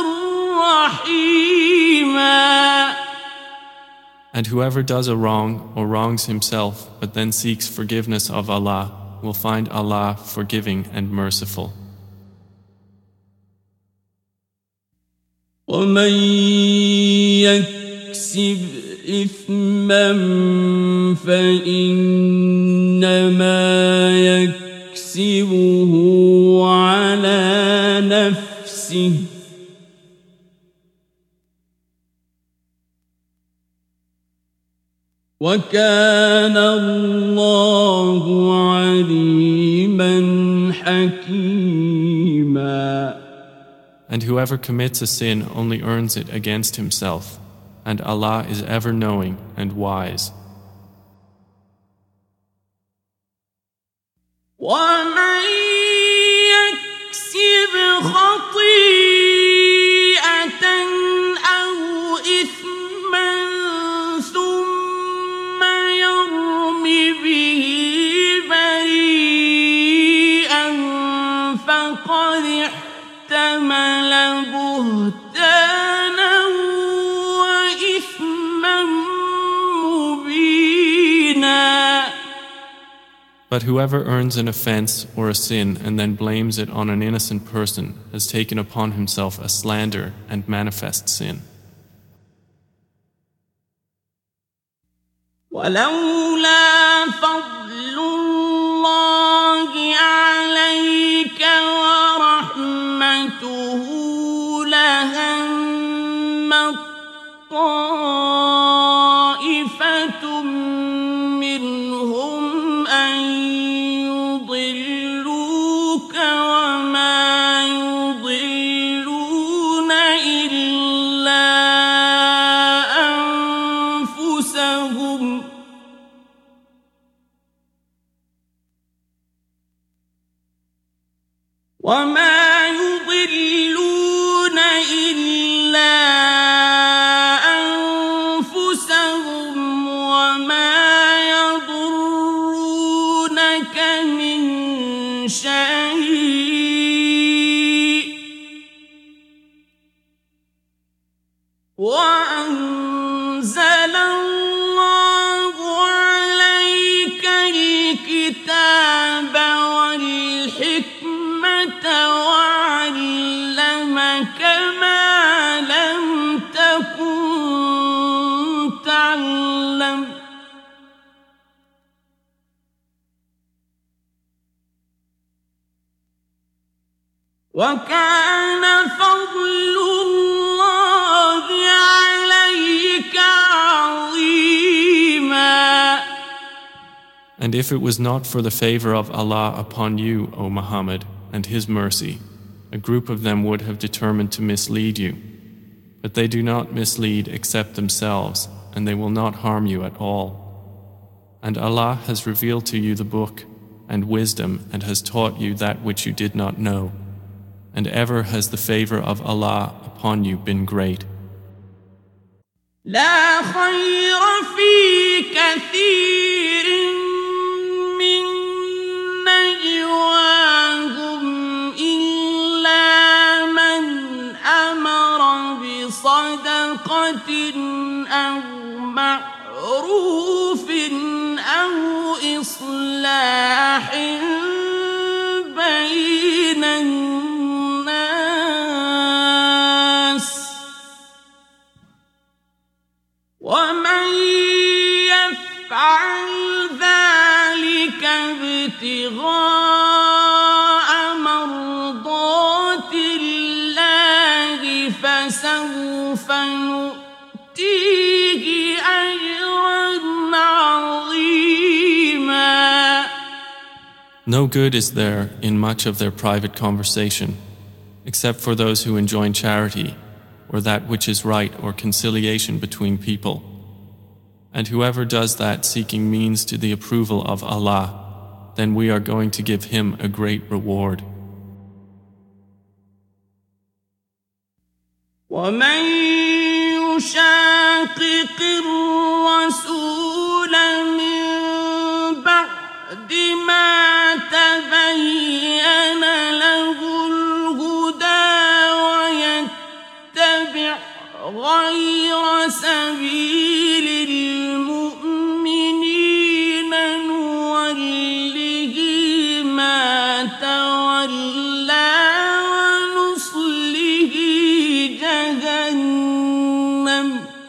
رحيما. And whoever does a wrong or wrongs himself but then seeks forgiveness of Allah will find Allah forgiving and merciful. ومن يكسب إثما فإنما يكسبه على نفسه وكان الله عليما حكيما. And whoever commits a sin only earns it against himself, and Allah is ever knowing and wise. ومن يكسب خطيئة أو إثما ثم يرم به بريئا فقد احتمل بهتانا وإثما مبينا. But whoever earns an offense or a sin and then blames it on an innocent person has taken upon himself a slander and manifest sin. ولولا فضل الله عليك ورحمته لهم طائفة منهم أن يضلوك وما يضلون إلا أنفسهم وما يضلون وأنزل الله عليك الكتاب والحكمة وعلمك ما لم تكن تعلم وكان فضل الله عليك عظيما. And if it was not for the favor of Allah upon you, O Muhammad, and His mercy, a group of them would have determined to mislead you. But they do not mislead except themselves, and they will not harm you at all. And Allah has revealed to you the book and wisdom and has taught you that which you did not know. And ever has the favor of Allah upon you been great. لا خير في كثير من نجواهم إلا من أمر بصدقة أو معروف أو إصلاح بين ومن يفعل ذلك ابتغاء مرضات الله فسوف نؤتيه أجرا عظيما. No good is there in much of their private conversation, except for those who enjoin charity, or that which is right or conciliation between people. And whoever does that seeking means to the approval of Allah, then we are going to give him a great reward. ومن يشاقق الرسول من بعد ما تبين له غير سبيل المؤمنين نوله ما تولى ونصله جهنم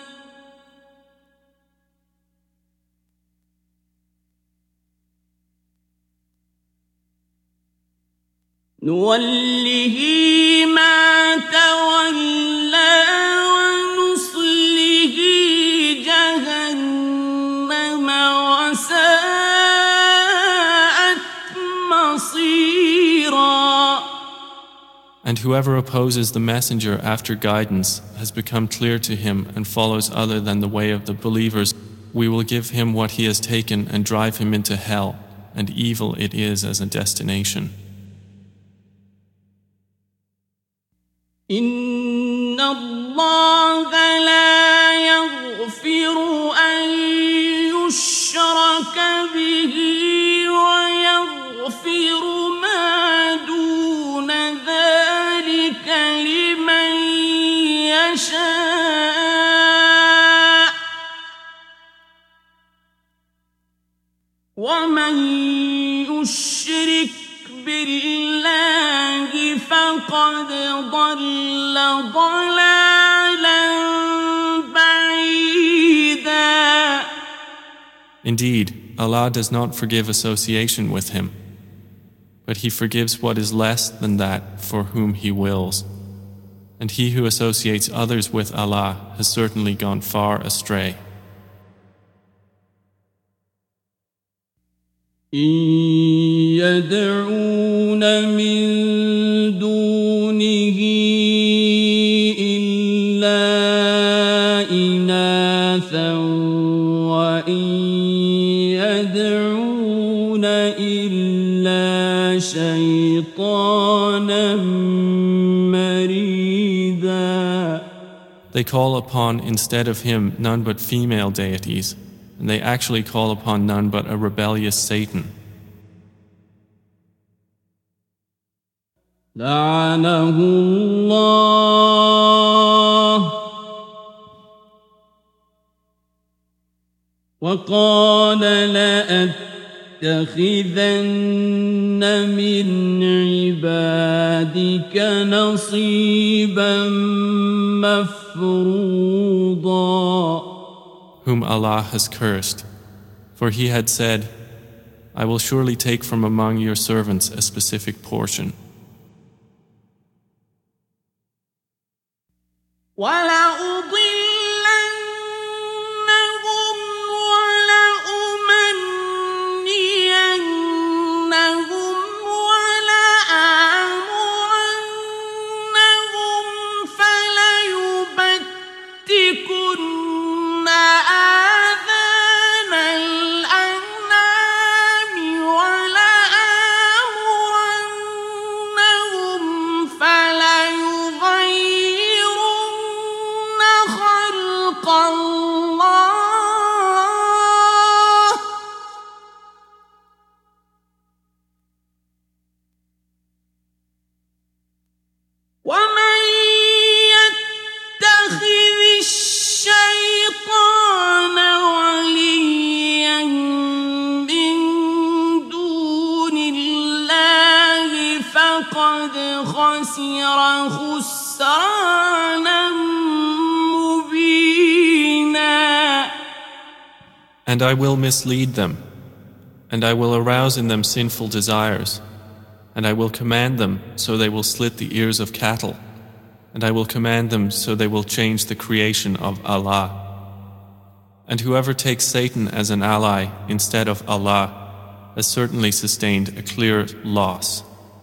نوله ما تولى And whoever opposes the messenger after guidance has become clear to him and follows other than the way of the believers, we will give him what he has taken and drive him into hell, and evil it is as a destination. إن الله لا يغفر أن يشرك به ويغفر ما دون ذلك لمن يشاء ومن يشرك بالله فقد ضل ضلالا بعيدا. Indeed, Allah does not forgive association with Him, but He forgives what is less than that for whom He wills. And he who associates others with Allah has certainly gone far astray. إن يدعون من دونه إلا إناثا وإن يدعون إلا شيطانا مريدا. They call upon instead of Him none but female deities, and they actually call upon none but a rebellious Satan. لعنه الله وقال لأتخذن من عبادك نصيبا مفروضا whom Allah has cursed. For he had said, I will surely take from among your servants a specific portion. وَلَأُضِلَّنَّهُمْ وَلَأُمَنِّيَنَّهُمْ وَلَآمُرَنَّهُمْ فَلَيُبَتِّكُنَّ آذَانَ الْأَنْعَامِ وَلَآمُرَنَّهُمْ فَلَيُغَيِّرُنَّ خَلْقَ اللَّهِ ۚ وَمَن يَتَّخِذِ الشَّيْطَانَ وَلِيًّا مِّن دُونِ اللَّهِ فَقَدْ خَسِرَ خُسْرَانًا مُّبِينًا. And I will mislead them, and I will arouse in them sinful desires, and I will command them so they will slit the ears of cattle, and I will command them so they will change the creation of Allah. And whoever takes Satan as an ally instead of Allah has certainly sustained a clear loss.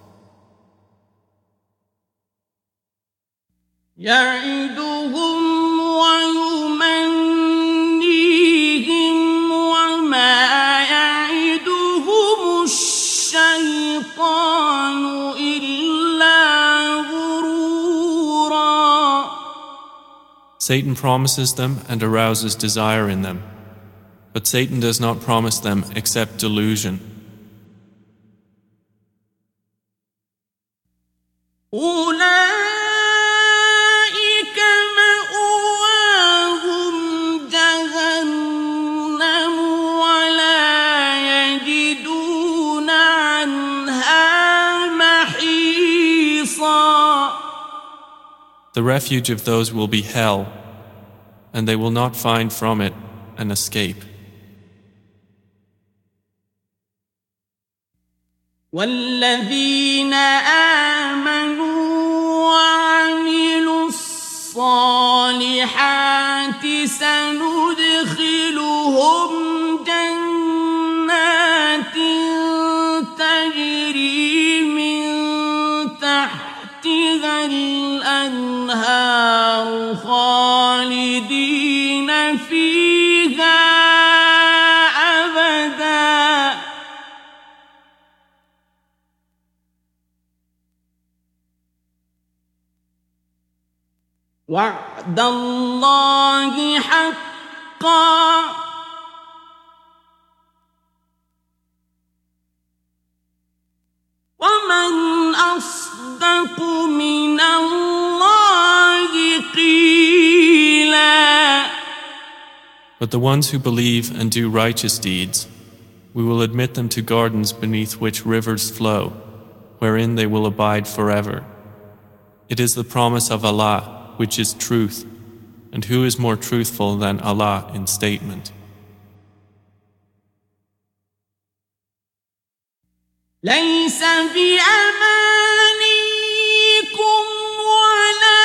يَعِدُهُمْ وَيُمَنِّيهِمْ وَمَا يَعِدُهُمُ الشَّيْطَانُ إِلَّا غُرُورًا. Satan promises them and arouses desire in them, but Satan does not promise them except delusion. أُولَٰئِكَ مَأْوَاهُمْ جَهَنَّمُ وَلَا يَجِدُونَ عَنْهَا مَحِيصًا. The refuge of those will be hell, and they will not find from it an escape. وَالَّذِينَ آمَنُوا وَعَمِلُوا الصَّالِحَاتِ سَنُدْخِلُهُمْ جَنَّاتٍ تَجْرِي مِن تَحْتِهَا الْأَنْهَارُ خَالِدِينَ فِيهَا أَبَدًا ۖ وَعْدَ اللَّهِ حَقًّا ۚ وَمَنْ أَصْدَقُ مِنَ اللَّهِ قِيلًا. But the ones who believe and do righteous deeds, we will admit them to gardens beneath which rivers flow, wherein they will abide forever. It is the promise of Allah, which is truth, and who is more truthful than Allah in statement? لَيْسَ بِأَمَانِيِّكُمْ وَلَا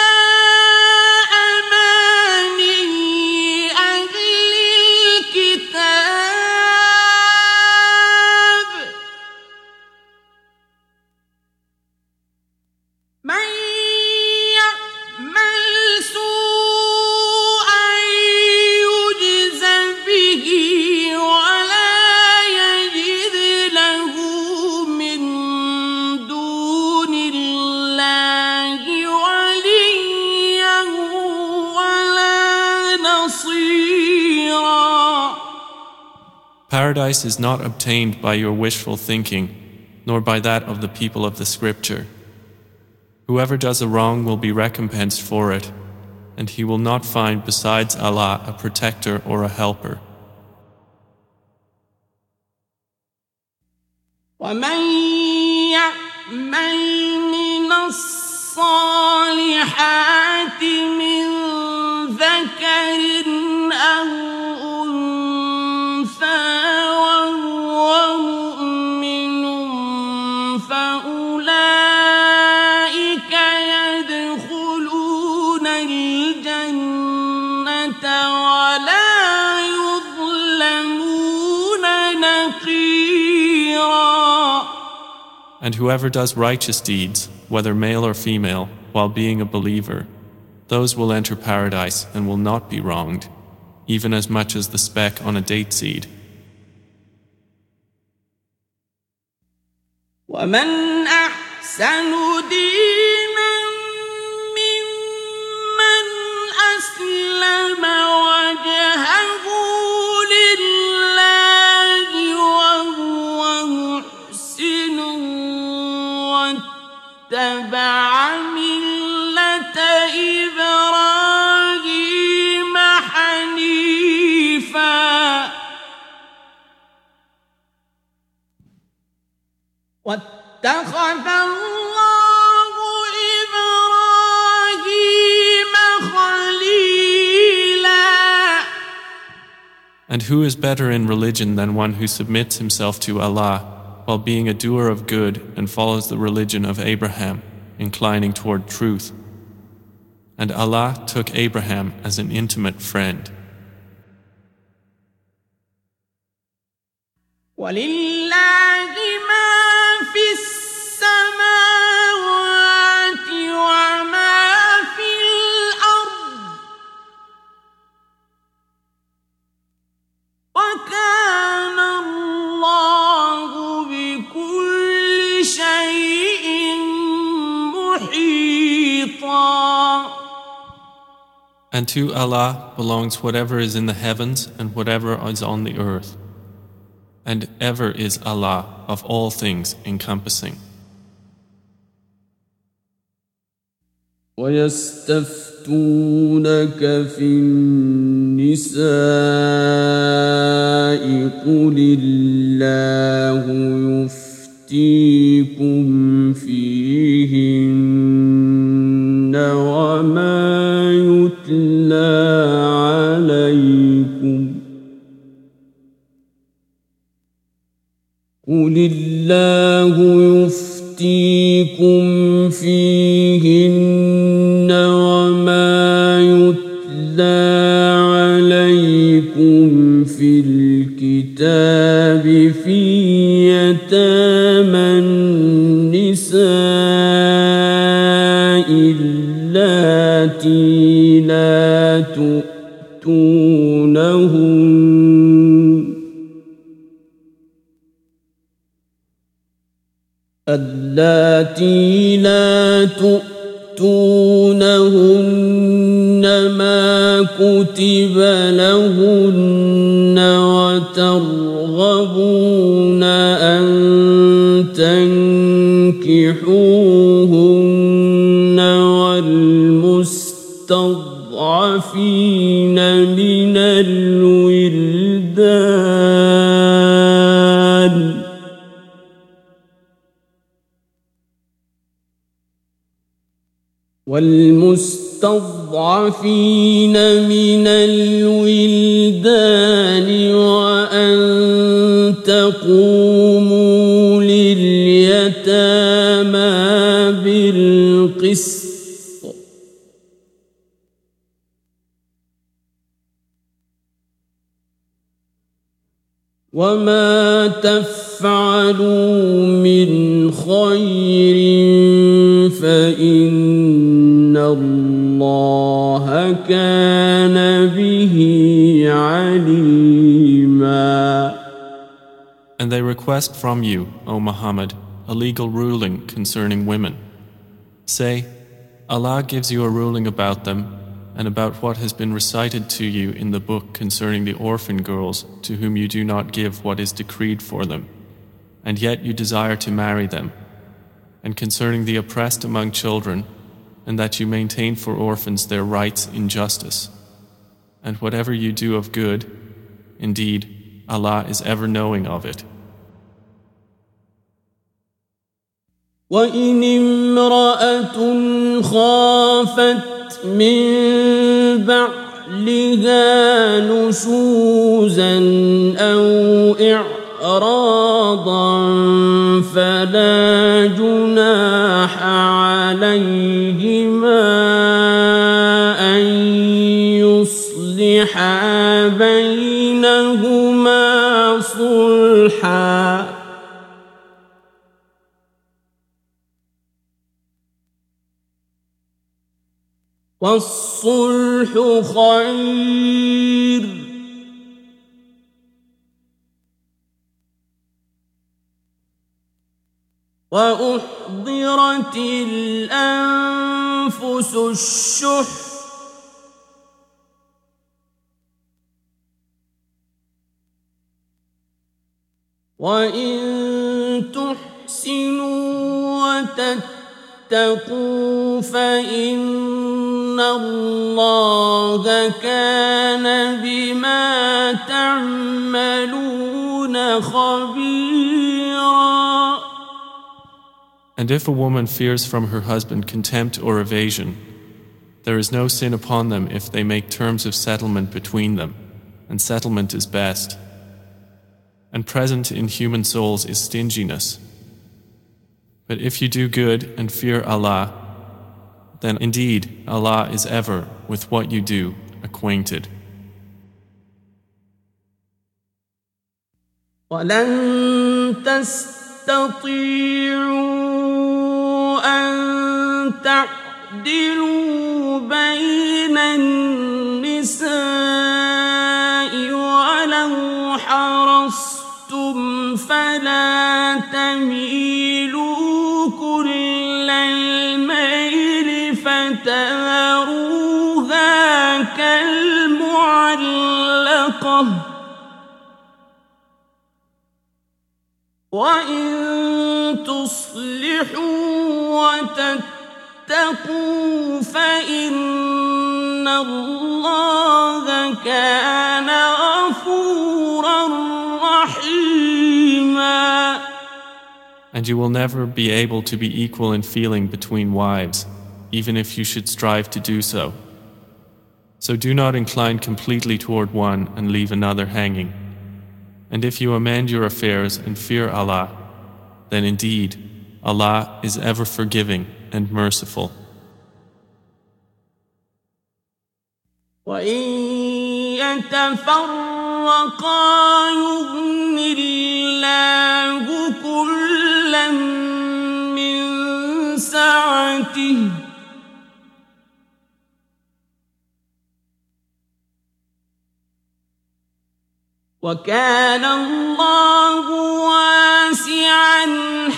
أَمَانِيِّ أَهْلِ الْكِتَابِ ۗ مَن يَعْمَلْ سُوءًا يُجْزَ بِهِ وَلَا يَجِدْ لَهُ مِن دُونِ اللَّهِ وَلِيًّا وَلَا نَصِيرًا. Paradise is not obtained by your wishful thinking, nor by that of the people of the scripture. Whoever does a wrong will be recompensed for it, and he will not find besides Allah a protector or a helper. ذكر أو أنثى وهو مؤمن فأولئك يدخلون الجنة ولا يظلمون نقيرا. And whoever does righteous deeds, whether male or female, while being a believer, those will enter paradise and will not be wronged, even as much as the speck on a date seed. وَمَنْ أَحْسَنُ دِينًا مِّمَّنْ أَسْلَمَ وَجْهَهُ لِلَّهِ وَهُوَ مُحْسِنٌ وَاتَّبَعَ مِلَّةَ إِبْرَاهِيمَ حَنِيفًا وَاتَّخَذَ اللَّهُ إِبْرَاهِيمَ خَلِيلًا. And who is better in religion than one who submits himself to Allah while being a doer of good and follows the religion of Abraham, inclining toward truth? And Allah took Abraham as an intimate friend. وَلِلَّهِ مَا فِي السَّمَاوَاتِ وَمَا فِي الْأَرْضِ وَكَانَ اللَّهُ بِكُلِّ شَيْءٍ مُحِيطًا. And to Allah belongs whatever is in the heavens and whatever is on the earth. And ever is Allah of all things encompassing. ويستفتونك في النساء قل الله يفتيكم فيهن وما يتلى عليكم قل الله يفتيكم فيهن وما يتلى عليكم في الكتاب في يتامى النساء اللاتي لا تؤتونهن ما كتب لهن وترغبون أن تنكحوهن والمستضعفين من الولدان وأن تقوموا لليتامى بالقسط وما تفعلوا من خير فإن الله كان به عليما. And they request from you, O Muhammad, a legal ruling concerning women. Say, Allah gives you a ruling about them and about what has been recited to you in the book concerning the orphan girls to whom you do not give what is decreed for them, and yet you desire to marry them, and concerning the oppressed among children, and that you maintain for orphans their rights in justice. And whatever you do of good, indeed, Allah is ever knowing of it. وإن امرأة خافت من بعد أهلها نشوزا أو إعراضا فلا جناح عليهما أن يصلحا بينهما صلحا والصلح خير وأحضرت الأنفس الشح وإن تحسنوا وتتقوا فإن الله كان بما تعملون خبيرا. And if a woman fears from her husband contempt or evasion, there is no sin upon them if they make terms of settlement between them, and settlement is best. And present in human souls is stinginess. But if you do good and fear Allah, then indeed Allah is ever with what you do acquainted. وَلَن تَسْتَطِيعُوا أَن تَعْدِلُوا بَيْنَ النِّسَاءِ وَلَوْ حَرَصْتُمْ فَلَا تَمِيلُوا كُلَّ الْمَيْلِ فَتَذَرُوهَا كَالْمُعَلَّقَةِ وَإِن تُصْلِحُوا وَتَتَّقُوا فَإِنَّ اللَّهَ كَانَ غَفُورًا رَحِيمًا. And you will never be able to be equal in feeling between wives, even if you should strive to do so. So do not incline completely toward one and leave another hanging. And if you amend your affairs and fear Allah, then indeed Allah is ever forgiving and merciful. وَإِن يَتَفَرَّقَا يُغْنِ اللَّهُ كُلًّا مِّن سَعَتِهِ وَكَانَ اللَّهُ وَاسِعًا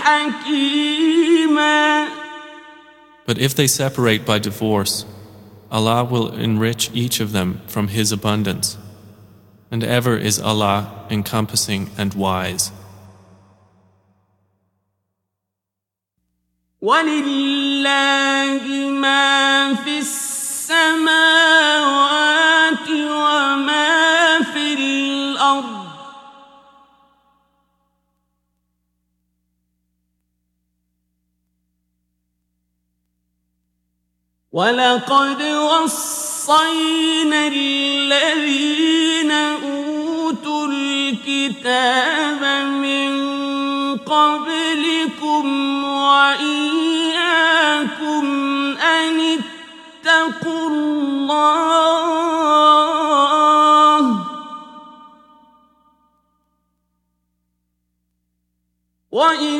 حَكِيمًا. But if they separate by divorce, Allah will enrich each of them from His abundance, and ever is Allah encompassing and wise. وَلِلَّهِ مَا فِي السَّمَاوَاتِ وَمَا فِي الْأَرْضِ وَلَقَدْ وَصَّيْنَا الَّذِينَ أُوتُوا الْكِتَابَ مِنْ قَبْلِكُمْ وَإِيَّاكُمْ أَنِ اتَّقُوا اللَّهَ وَإِن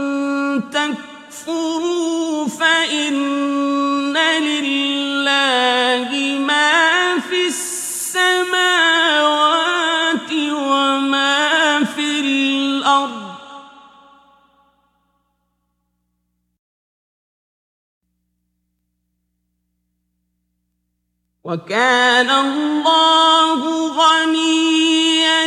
تَكْفُرُوا فَإِنَّ لِلَّهِ مَا فِي السَّمَاوَاتِ وَمَا فِي الْأَرْضِ وَكَانَ اللَّهُ غَنِيًّا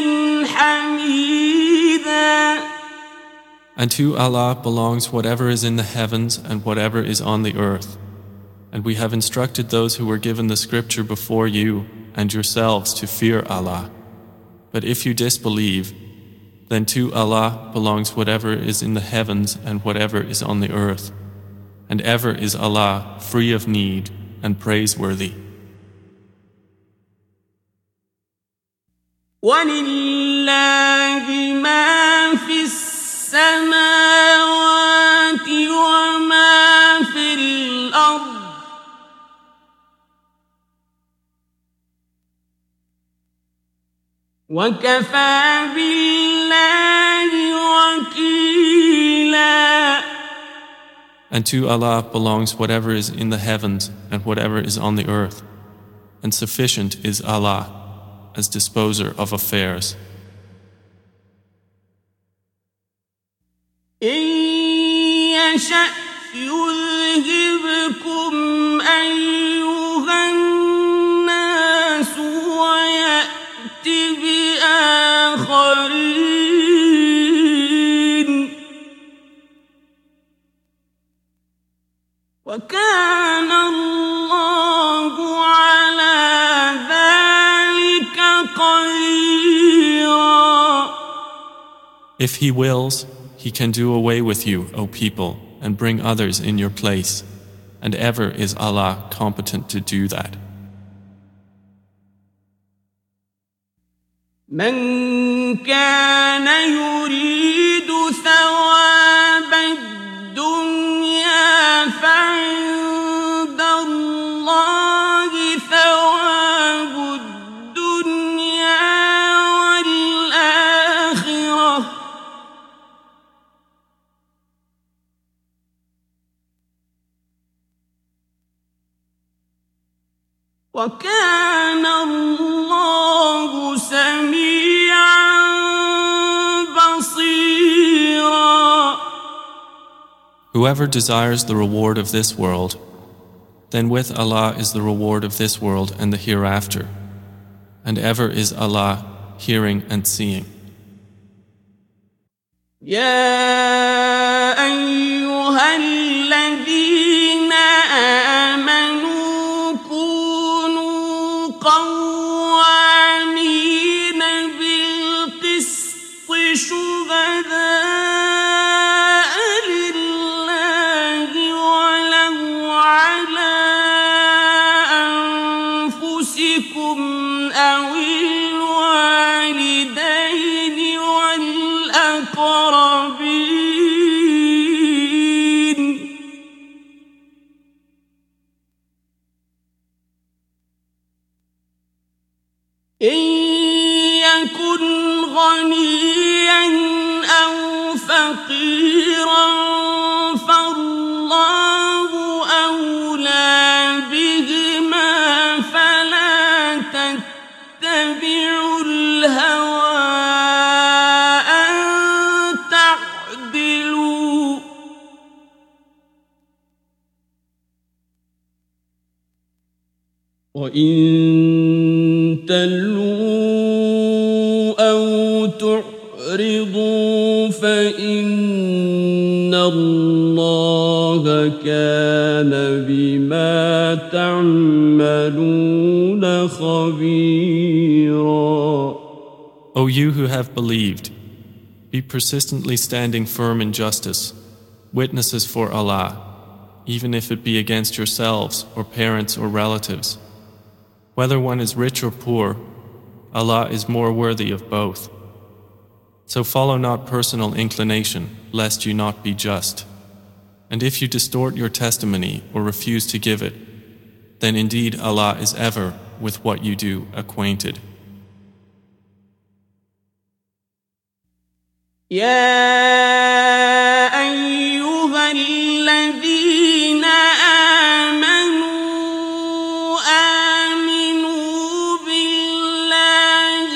حَمِيدًا. And to Allah belongs whatever is in the heavens and whatever is on the earth. And we have instructed those who were given the scripture before you and yourselves to fear Allah. But if you disbelieve, then to Allah belongs whatever is in the heavens and whatever is on the earth. And ever is Allah free of need and praiseworthy. ولله ما في السماوات وما في الأرض وكفى بالله وكيلا. And to Allah belongs whatever is in the heavens and whatever is on the earth, and sufficient is Allah as disposer of affairs. إن يشأ يذهبكم أيها الناس ويأت بآخرين وكان الله على ذلك قديرا. If He wills, He can do away with you, O people, and bring others in your place, and ever is Allah competent to do that. من كان يريد ثواب الدنيا فعند الله ثواب الدنيا والآخرة وكان الله سميعا بصيرا. Whoever desires the reward of this world, then with Allah is the reward of this world and the hereafter, and ever is Allah hearing and seeing. يا أيها الذين آمنوا كونوا قوامين بالقسط شهداء لله ولو على أنفسكم أو الوالدين والأقربين إن يكن غنيا أو فقيرا فالله أولى بهما فلا تتبعوا الهوى أن تعدلوا وإن تلووا أو تعرضوا فإن الله كان بما تعملون خبيرا. O you who have believed, be persistently standing firm in justice, witnesses for Allah, even if it be against yourselves or parents or relatives. Whether one is rich or poor, Allah is more worthy of both. So follow not personal inclination, lest you not be just. And if you distort your testimony or refuse to give it, then indeed Allah is ever with what you do acquainted. يا أيها الذين آمنوا آمنوا بالله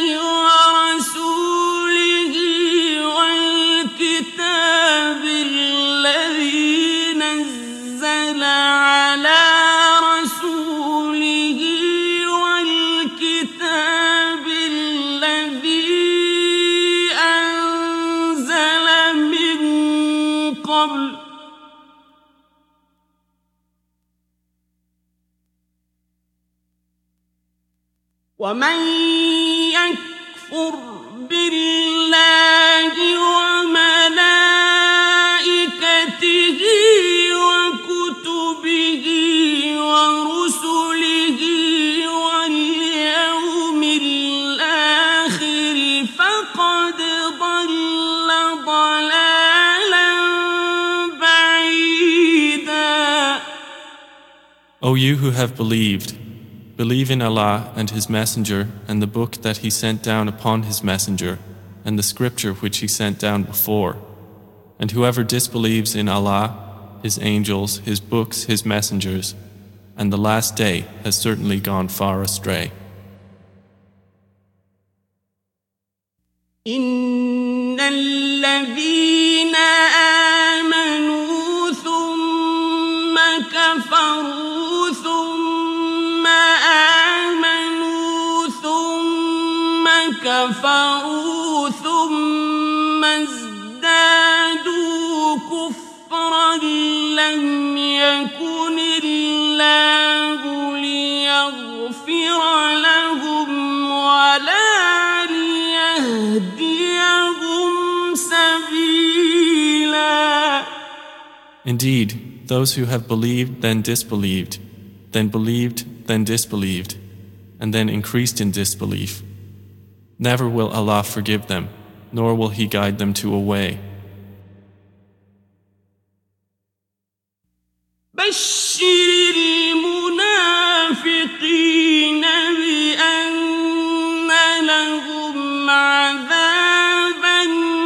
ورسوله والكتاب الذي نزل على رسوله والكتاب الذي أنزل من قبل ومن يكفر بالله وملائكته وكتبه ورسله واليوم الآخر O you who have believed, believe in Allah and His Messenger and the book that He sent down upon His Messenger and the scripture which He sent down before. And whoever disbelieves in Allah, His angels, His books, His messengers, and the last day has certainly gone far astray. إن الذين آمنوا ثم كفروا ثم آمنوا ثم كفروا ثم ازدادوا كفرا لم يكن الله ليغفر لهم ولا ليهديهم سبيلا. Indeed, those who have believed then disbelieved, then believed then disbelieved, and then increased in disbelief, never will Allah forgive them, nor will He guide them to a way. بشر المنافقين بأن لهم عذابا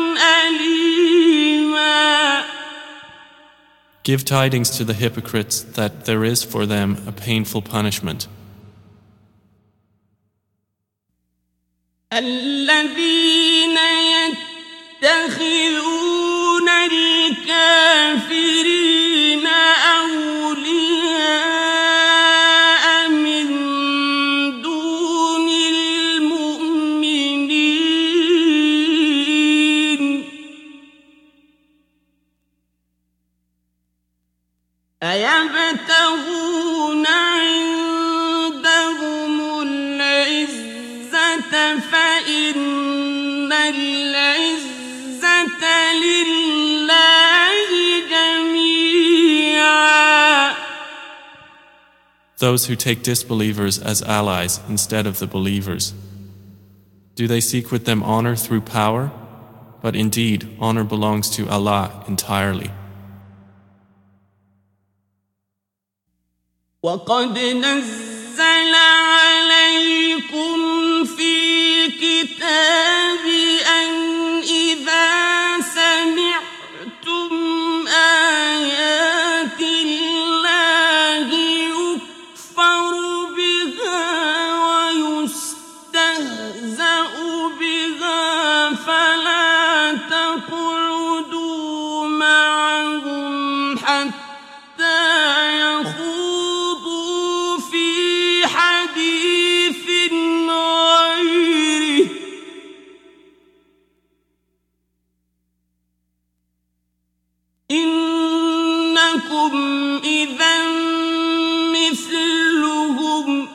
أليما. Give tidings to the hypocrites that there is for them a painful punishment. الذين يتخذون الكافرين أولياء من دون المؤمنين أيبتغون عندهم العزة فإن العزة لله جميعا. Those who take disbelievers as allies instead of the believers. Do they seek with them honor through power? But indeed, honor belongs to Allah entirely. وقد نزل عليكم في الكتاب أن إذا سمعتم آيات الله يكفر بها ويستهزأ بها فلا تقعدوا معهم حتى يخوضوا في حديث غيره إنكم إذا مثلهم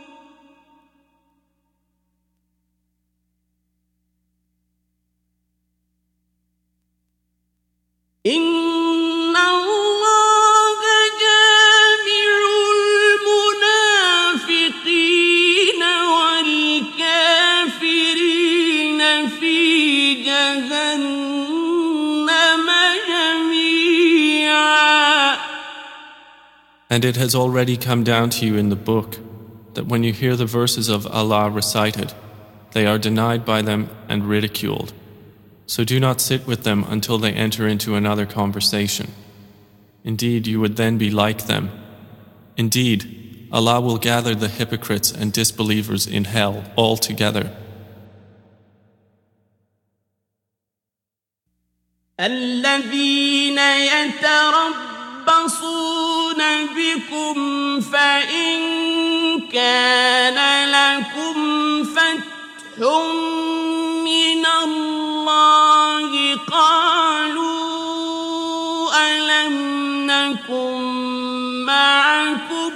إن الله جامع المنافقين والكافرين في جهنم جميعا. And it has already come down to you in the book that when you hear the verses of Allah recited, they are denied by them and ridiculed. So do not sit with them until they enter into another conversation. Indeed, you would then be like them. Indeed, Allah will gather the hypocrites and disbelievers in hell all together. الذين يتربصون بكم فإن كان لكم فتح من الله قالوا ألم نكن معكم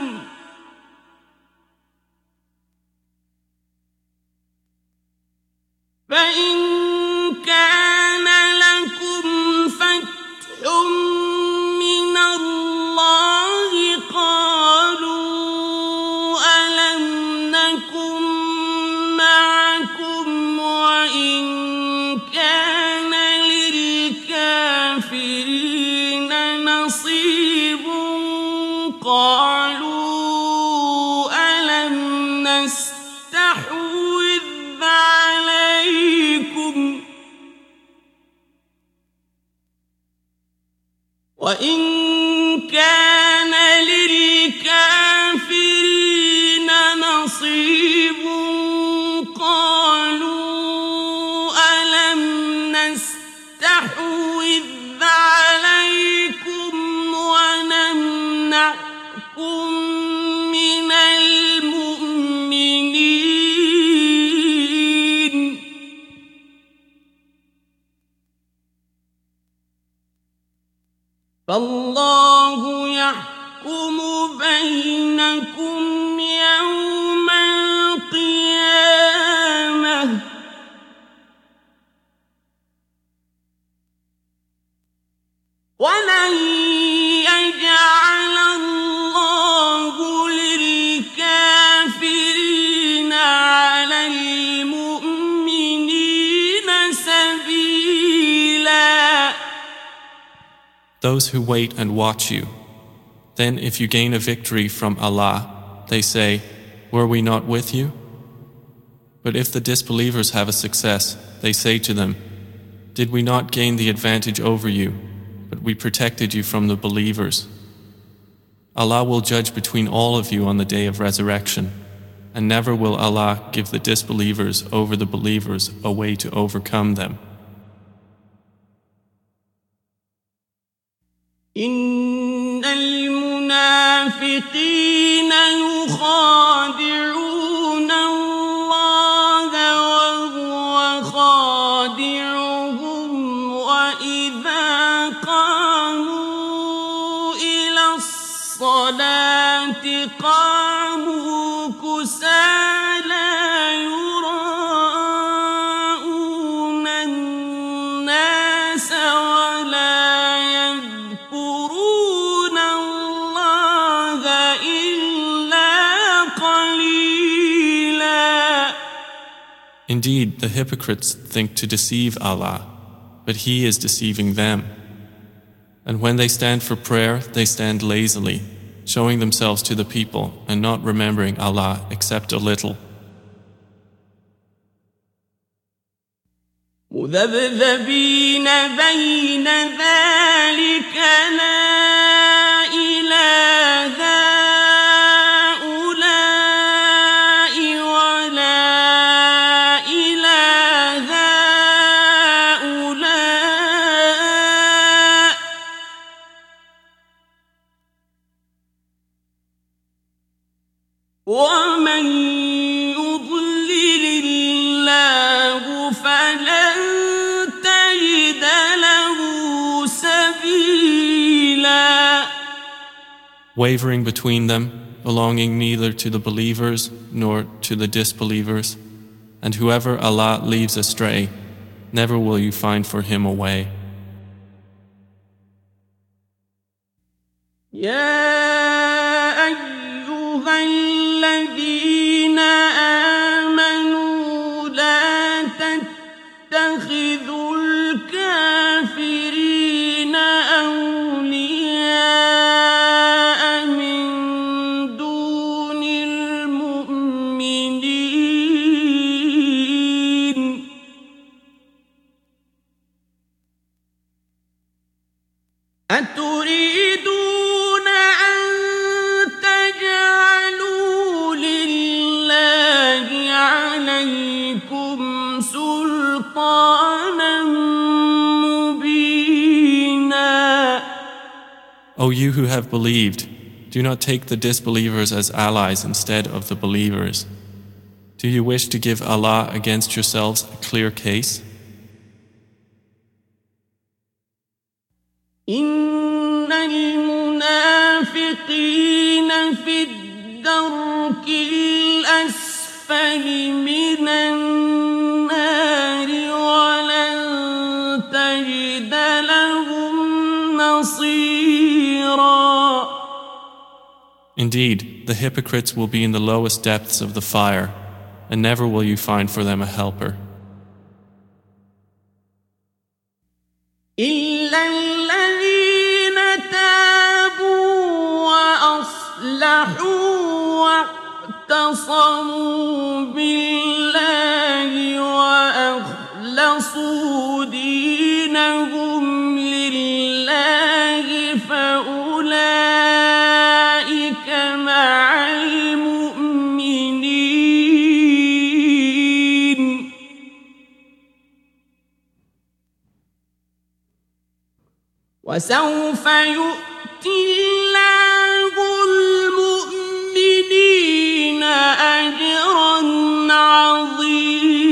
فإن كان لكم فتح من الله قالوا ألم نكن معكم وإن كان للكافرين نصيب قالوا فالله يحكم بينكم يوم القيامة ولن يجعل الله للكافرين على المؤمنين سبيلا. Those who wait and watch you. Then if you gain a victory from Allah, they say, were we not with you? But if the disbelievers have a success, they say to them, did we not gain the advantage over you, but we protected you from the believers? Allah will judge between all of you on the day of resurrection, and never will Allah give the disbelievers over the believers a way to overcome them. إن المنافقين يخادعون الله وهو خادعهم وإذا قاموا إلى الصلاة قاموا كسالى يراءون الناس ولا يذكرون الله إلا قليلا. Indeed, the hypocrites think to deceive Allah, but He is deceiving them. And when they stand for prayer, they stand lazily, showing themselves to the people and not remembering Allah except a little. مذبذبين بين ذلك لا إلى هؤلاء ولا إلى هؤلاء ومن يضلل الله فلن تجد له سبيلا. Wavering between them, belonging neither to the believers nor to the disbelievers, and whoever Allah leaves astray, never will you find for him a way. يا أيها الذين آمنوا لا تتخذوا الكافرين أولياء من دون المؤمنين أتريدون أن تجعلوا لله عليكم سلطانا مبينا. O you who have believed, do not take the disbelievers as allies instead of the believers. Do you wish to give Allah against yourselves a clear case? إن المنافقين في الدرك الأسفل من النار ولن تجد لهم نصيرا. Indeed, the hypocrites will be in the lowest depths of the fire, and never will you find for them a helper. إلا الذين تابوا وأصلحوا واعتصموا بالله وأخلصوا دينهم لله فأولئك مع المؤمنين وسوف يؤتي الله المؤمنين أجرا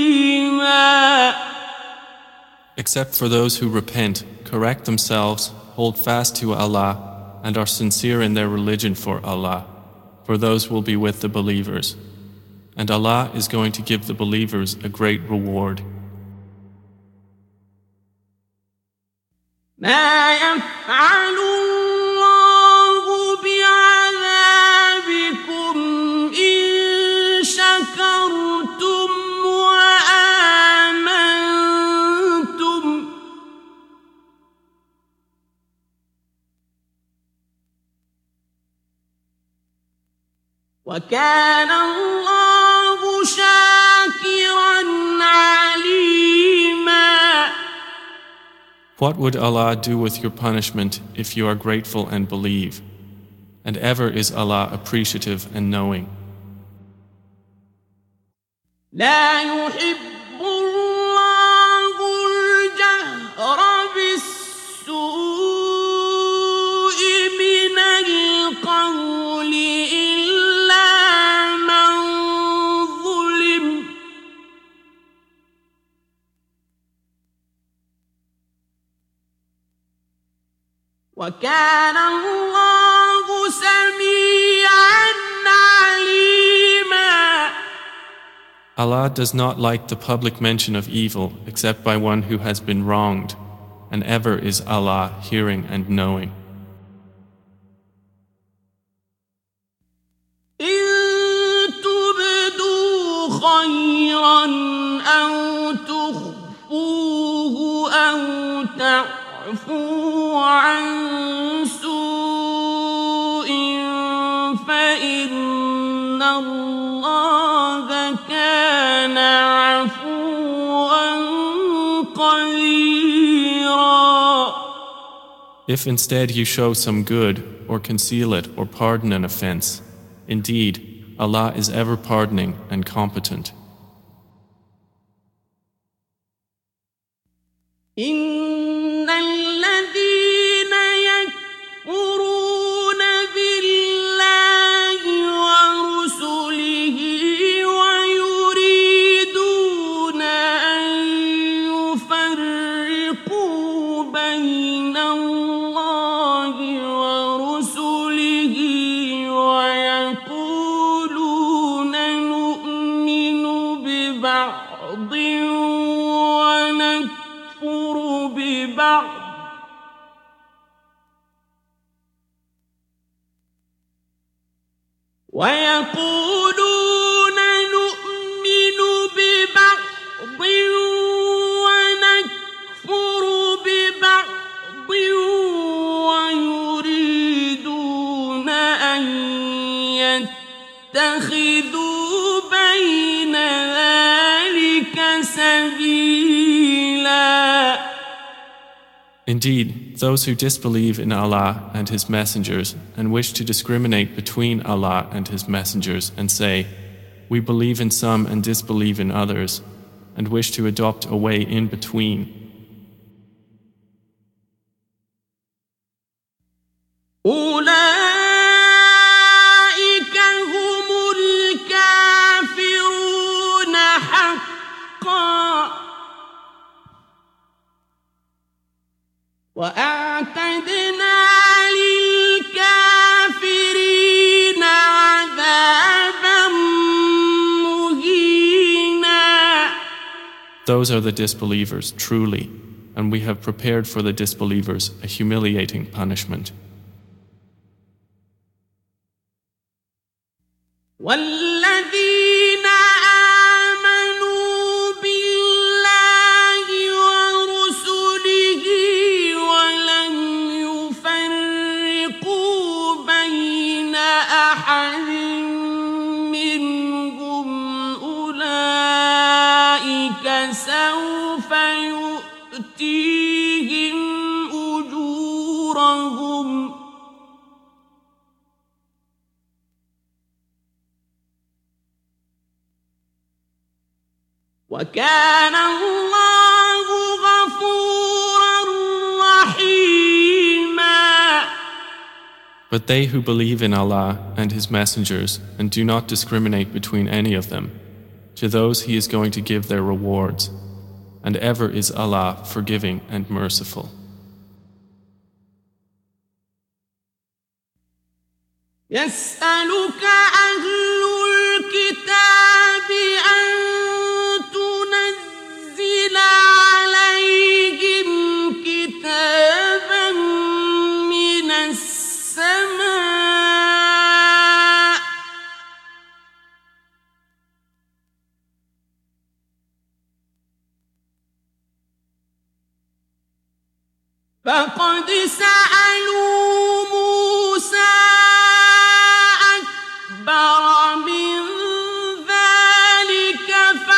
عظيما. Except for those who repent, correct themselves, hold fast to Allah and are sincere in their religion for Allah, for those will be with the believers. And Allah is going to give the believers a great reward. ما يفعل الله بعذابكم إن شكرتم وآمنتم وكان الله شاكرا عليما. What would Allah do with your punishment if you are grateful and believe? And ever is Allah appreciative and knowing. لا يحب الله الجهر بالسوء من القول إلا من ظلم وكان الله سميعا عليما. Allah does not like the public mention of evil except by one who has been wronged, and ever is Allah hearing and knowing. إن تبدوا خيرا أو تخفوه أو تعفوا عن سوء فإن الله كان عفوا قديرا. If instead you show some good, or conceal it, or pardon an offense, indeed, Allah is ever pardoning and competent. إن الذين يكفرون بالله ورسله ويريدون أن يفرقوا بين الله ورسله ويقولون نؤمن ببعض ونكفر ببعض ويقولون نؤمن ببعض ونكفر ببعض ويريدون أن يتخذوا بين ذلك سبيلا. Indeed, those who disbelieve in Allah and His messengers and wish to discriminate between Allah and His messengers and say, we believe in some and disbelieve in others, and wish to adopt a way in between. أولئك هم الكافرون حقا وأعتدنا للكافرين عذابا مهينا. Those are the disbelievers, truly, and we have prepared for the disbelievers a humiliating punishment. والذين آمنوا بالله ورسله ولم يفرقوا بين أحد منهم أولئك سوف يؤتيهم أجورهم وكان الله غفورا رحيما. But they who believe in Allah and His messengers and do not discriminate between any of them, to those He is going to give their rewards, and ever is Allah forgiving and merciful. يسألك أهل الكتاب أن تنزل عليهم كتابا من السماء فقد سألوا موسى أكبر من ذلك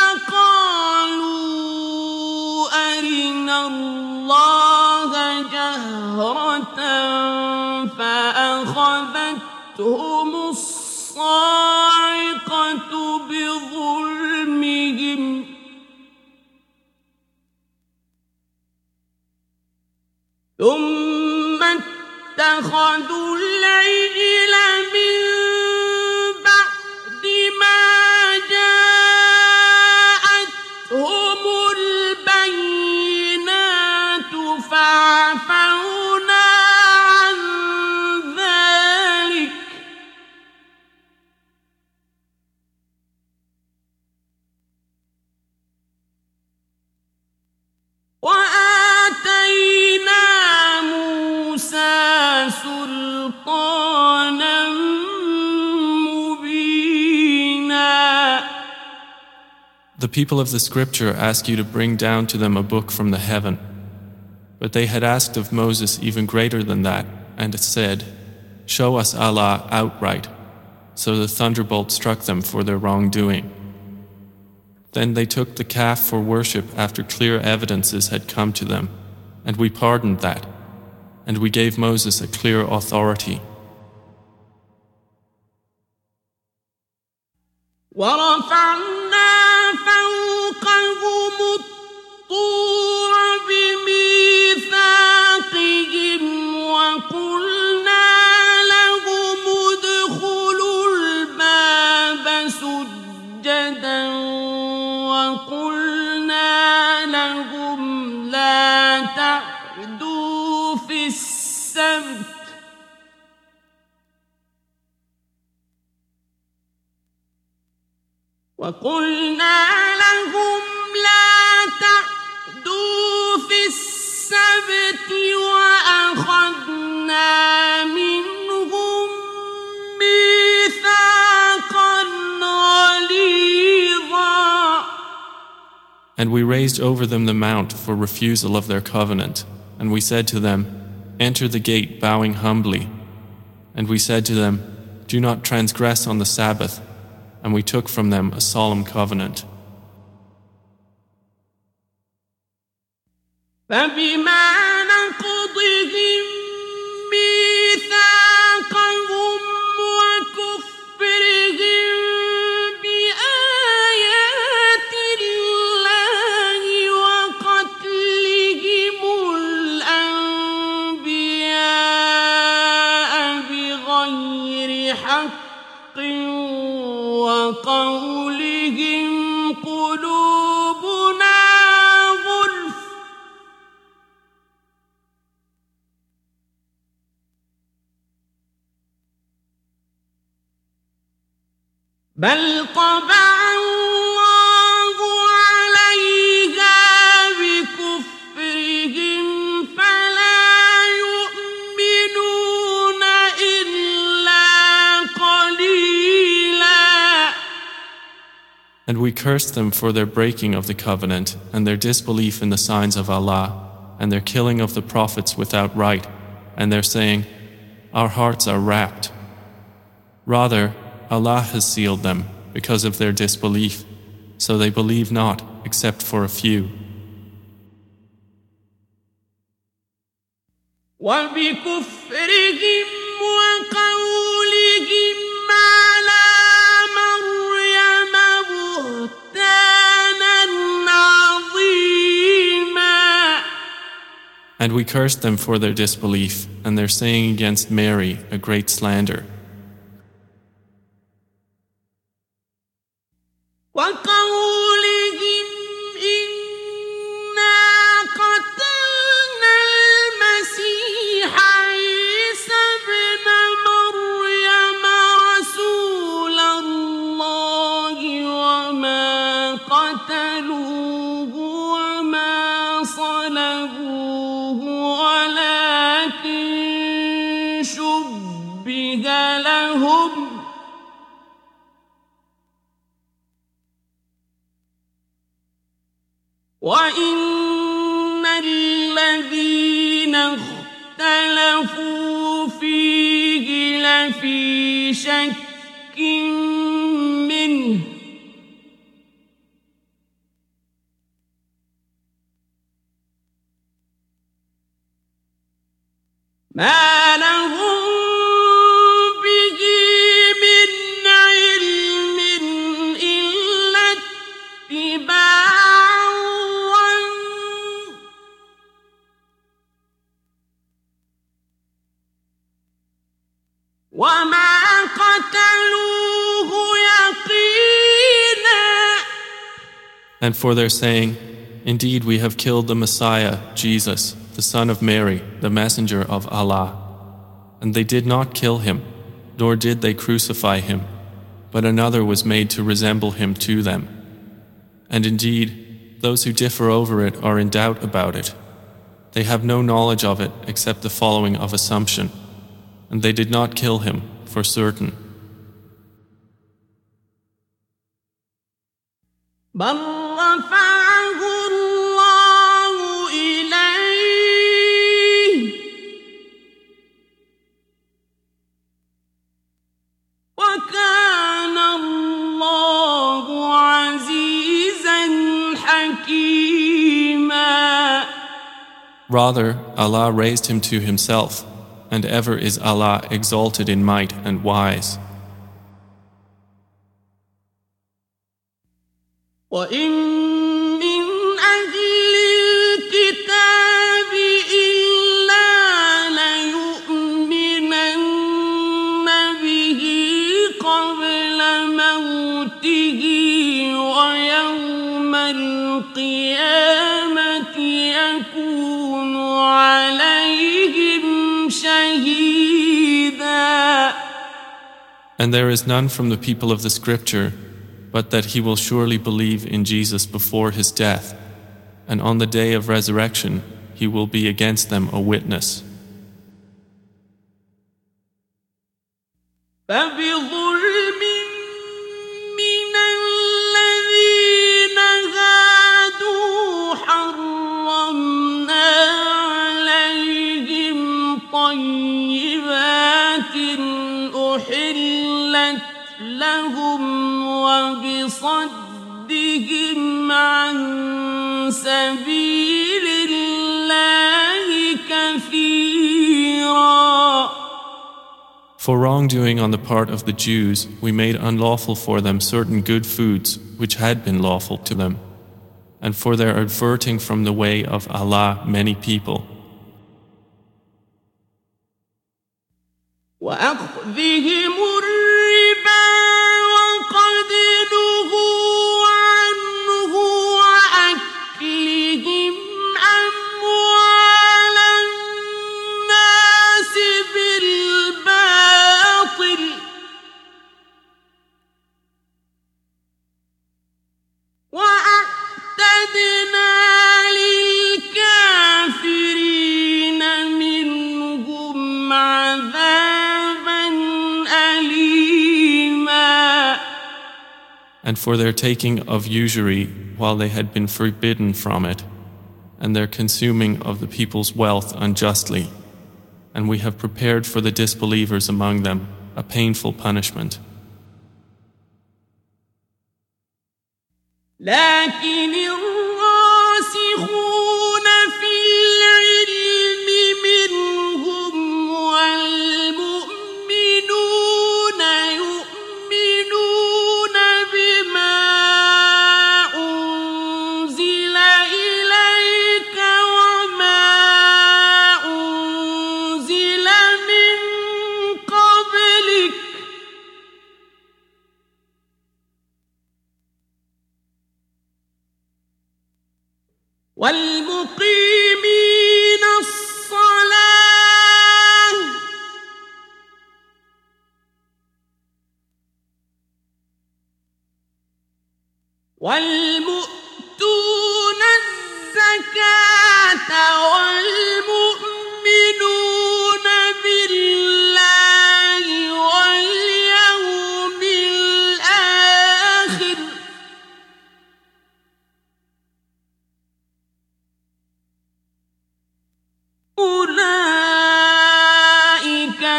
فقالوا أرنا الله جهرة فأخذتهم الصاعقة بظلمهم ثم اتخذوا العجل من بعد ما جاءتهم البينات فعفونا عن ذلك وآتينا موسى سلطانا مبينا. The people of the scripture ask you to bring down to them a book from the heaven. But they had asked of Moses even greater than that, and said, "Show us Allah outright." So the thunderbolt struck them for their wrongdoing. Then they took the calf for worship after clear evidences had come to them, and we pardoned that, and we gave Moses a clear authority. ورفعنا فوقهم الطور بميثاقهم وقلنا لهم ادخلوا الباب سجدا وقلنا لهم لا تعدوا في السبت وأخذنا منهم ميثاقا غليظا. And we raised over them the mount for refusal of their covenant, and we said to them, "Enter the gate bowing humbly." And we said to them, "Do not transgress on the Sabbath," and we took from them a solemn covenant. فبما نقضهم ميثاقهم وكفرهم بآيات الله وقتلهم الأنبياء بغير حق وقولهم قلوبنا غلف بل طبع الله عليها بكفرهم فلا يؤمنون إلا قليلا. And we cursed them for their breaking of the covenant and their disbelief in the signs of Allah and their killing of the prophets without right and their saying, "Our hearts are wrapped." Rather, Allah has sealed them because of their disbelief, so they believe not except for a few. وبكفرهم وقولهم على مريم بهتانا عظيما. And we cursed them for their disbelief and their saying against Mary a great slander. وقولهم إنا قتلنا المسيح عيسى ابن مريم قتلوه وما صلبوه ولكن شبه لهم وإن الذين اختلفوا فيه لفي شك منه ما لهم به من علم إلا اتباع الظن وما قتلوه يقينا. And for their saying, indeed we have killed the Messiah, Jesus, the son of Mary, the messenger of Allah. And they did not kill him, nor did they crucify him, but another was made to resemble him to them. And indeed, those who differ over it are in doubt about it. They have no knowledge of it except the following of assumption. And they did not kill him for certain. بل رفعه الله إليه وكان الله عزيزا حكيما. Rather, Allah raised him to himself, and ever is Allah exalted in might and wise. وإن من أهل الكتاب إلا ليؤمنن به قبل موته ويوم القيامة يكون عليهم شهيدا. And there is none from the people of the scripture but that he will surely believe in Jesus before his death, and on the day of resurrection he will be against them a witness. فبظلم من الذين هادوا حرمنا عليهم طيبات أحلت لهم وبصدهم عن سبيل الله كثيرا. For wrongdoing on the part of the Jews, we made unlawful for them certain good foods which had been lawful to them, and for their averting from the way of Allah many people. وأخذهم الربا وقد نهوا عنه وأكلهم أموال الناس بالباطل وأعتدنا للكافرين منهم عذابا أليما. And for their taking of usury while they had been forbidden from it, and their consuming of the people's wealth unjustly, and we have prepared for the disbelievers among them a painful punishment. لكن الراسخون في العلم منهم والمؤمنون يؤمنون بما أنزل إليك وما أنزل من قبلك والمقيمين الصلاة والمؤتين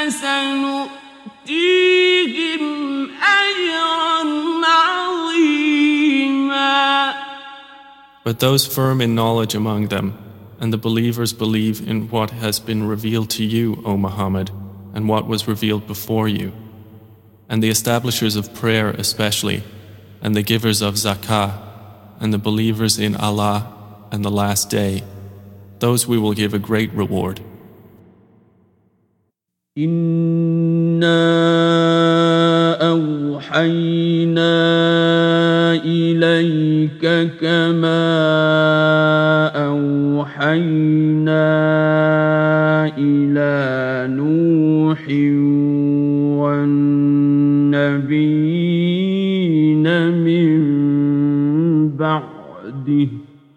فسنؤتيهم أجرا عظيما. But those firm in knowledge among them, and the believers believe in what has been revealed to you, O Muhammad, and what was revealed before you, and the establishers of prayer especially, and the givers of zakah, and the believers in Allah and the Last Day, those we will give a great reward. إِنَّا أَوْحَيْنَا إِلَيْكَ كَمَا أَوْحَيْنَا إِلَى نُوحٍ وَالنَّبِيِّينَ مِن بَعْدِهِ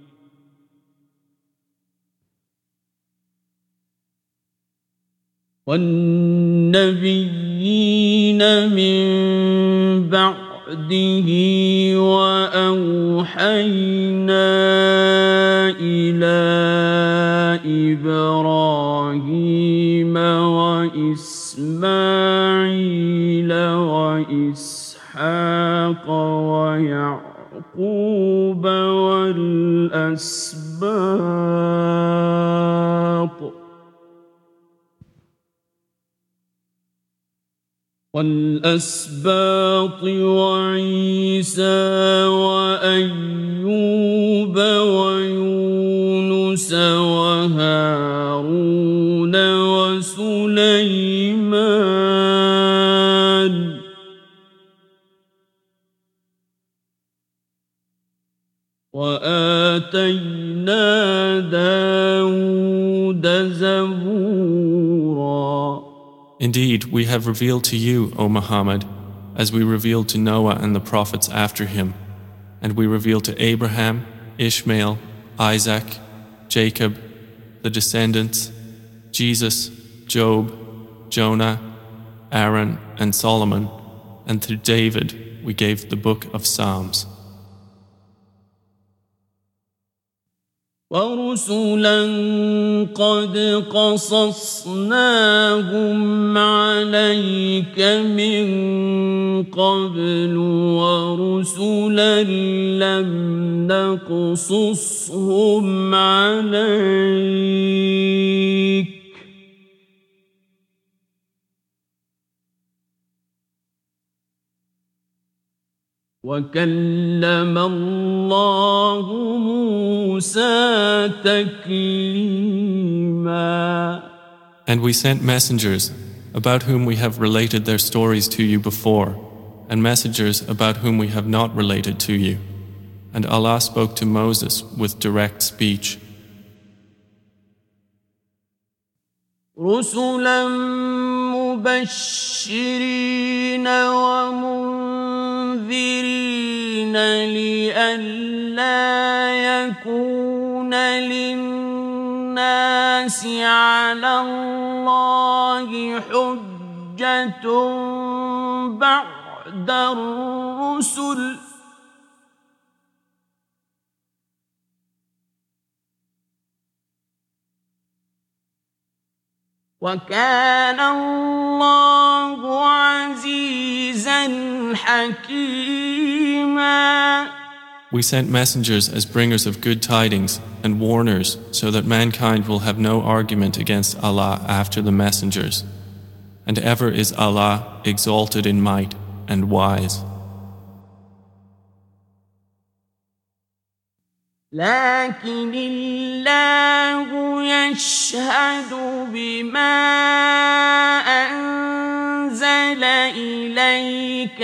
وَأَوْحَيْنَا إِلَى إِبْرَاهِيمَ وَإِسْمَاعِيلَ وَإِسْحَاقَ وَيَعْقُوبَ وَالْأَسْبَاطِ وَعِيسَى وَأَيُّوبَ وَيُونُسَ وَهَارُونَ وَسُلَيْمَانَ وَآتَيْنَا دَاوُودَ زَبُورًا. Indeed, we have revealed to you, O Muhammad, as we revealed to Noah and the prophets after him, and we revealed to Abraham, Ishmael, Isaac, Jacob, the descendants, Jesus, Job, Jonah, Aaron, and Solomon, and to David we gave the book of Psalms. وَرُسُلًا قَدْ قَصَصْنَاهُمْ عَلَيْكَ مِنْ قَبْلُ وَرُسُلًا لَمْ نَقْصُصْهُمْ عَلَيْكَ وَكَلَّمَ اللَّهُ مُوسَى تَكْلِيمًا. And we sent messengers, about whom we have related their stories to you before, and messengers about whom we have not related to you. And Allah spoke to Moses with direct speech. رُسُلًا مُبَشِّرِينَ وَمُنذِرِينَ لِئَلَّا يَكُونَ لِلنَّاسِ عَلَى اللَّهِ حُجَّةٌ بَعْدَ الرُّسُلِ وَكَانَ اللَّهُ عَزِيزًا حَكِيمًا. We sent messengers as bringers of good tidings and warners so that mankind will have no argument against Allah after the messengers. And ever is Allah exalted in might and wise. لكن الله يشهد بما أنزل إليك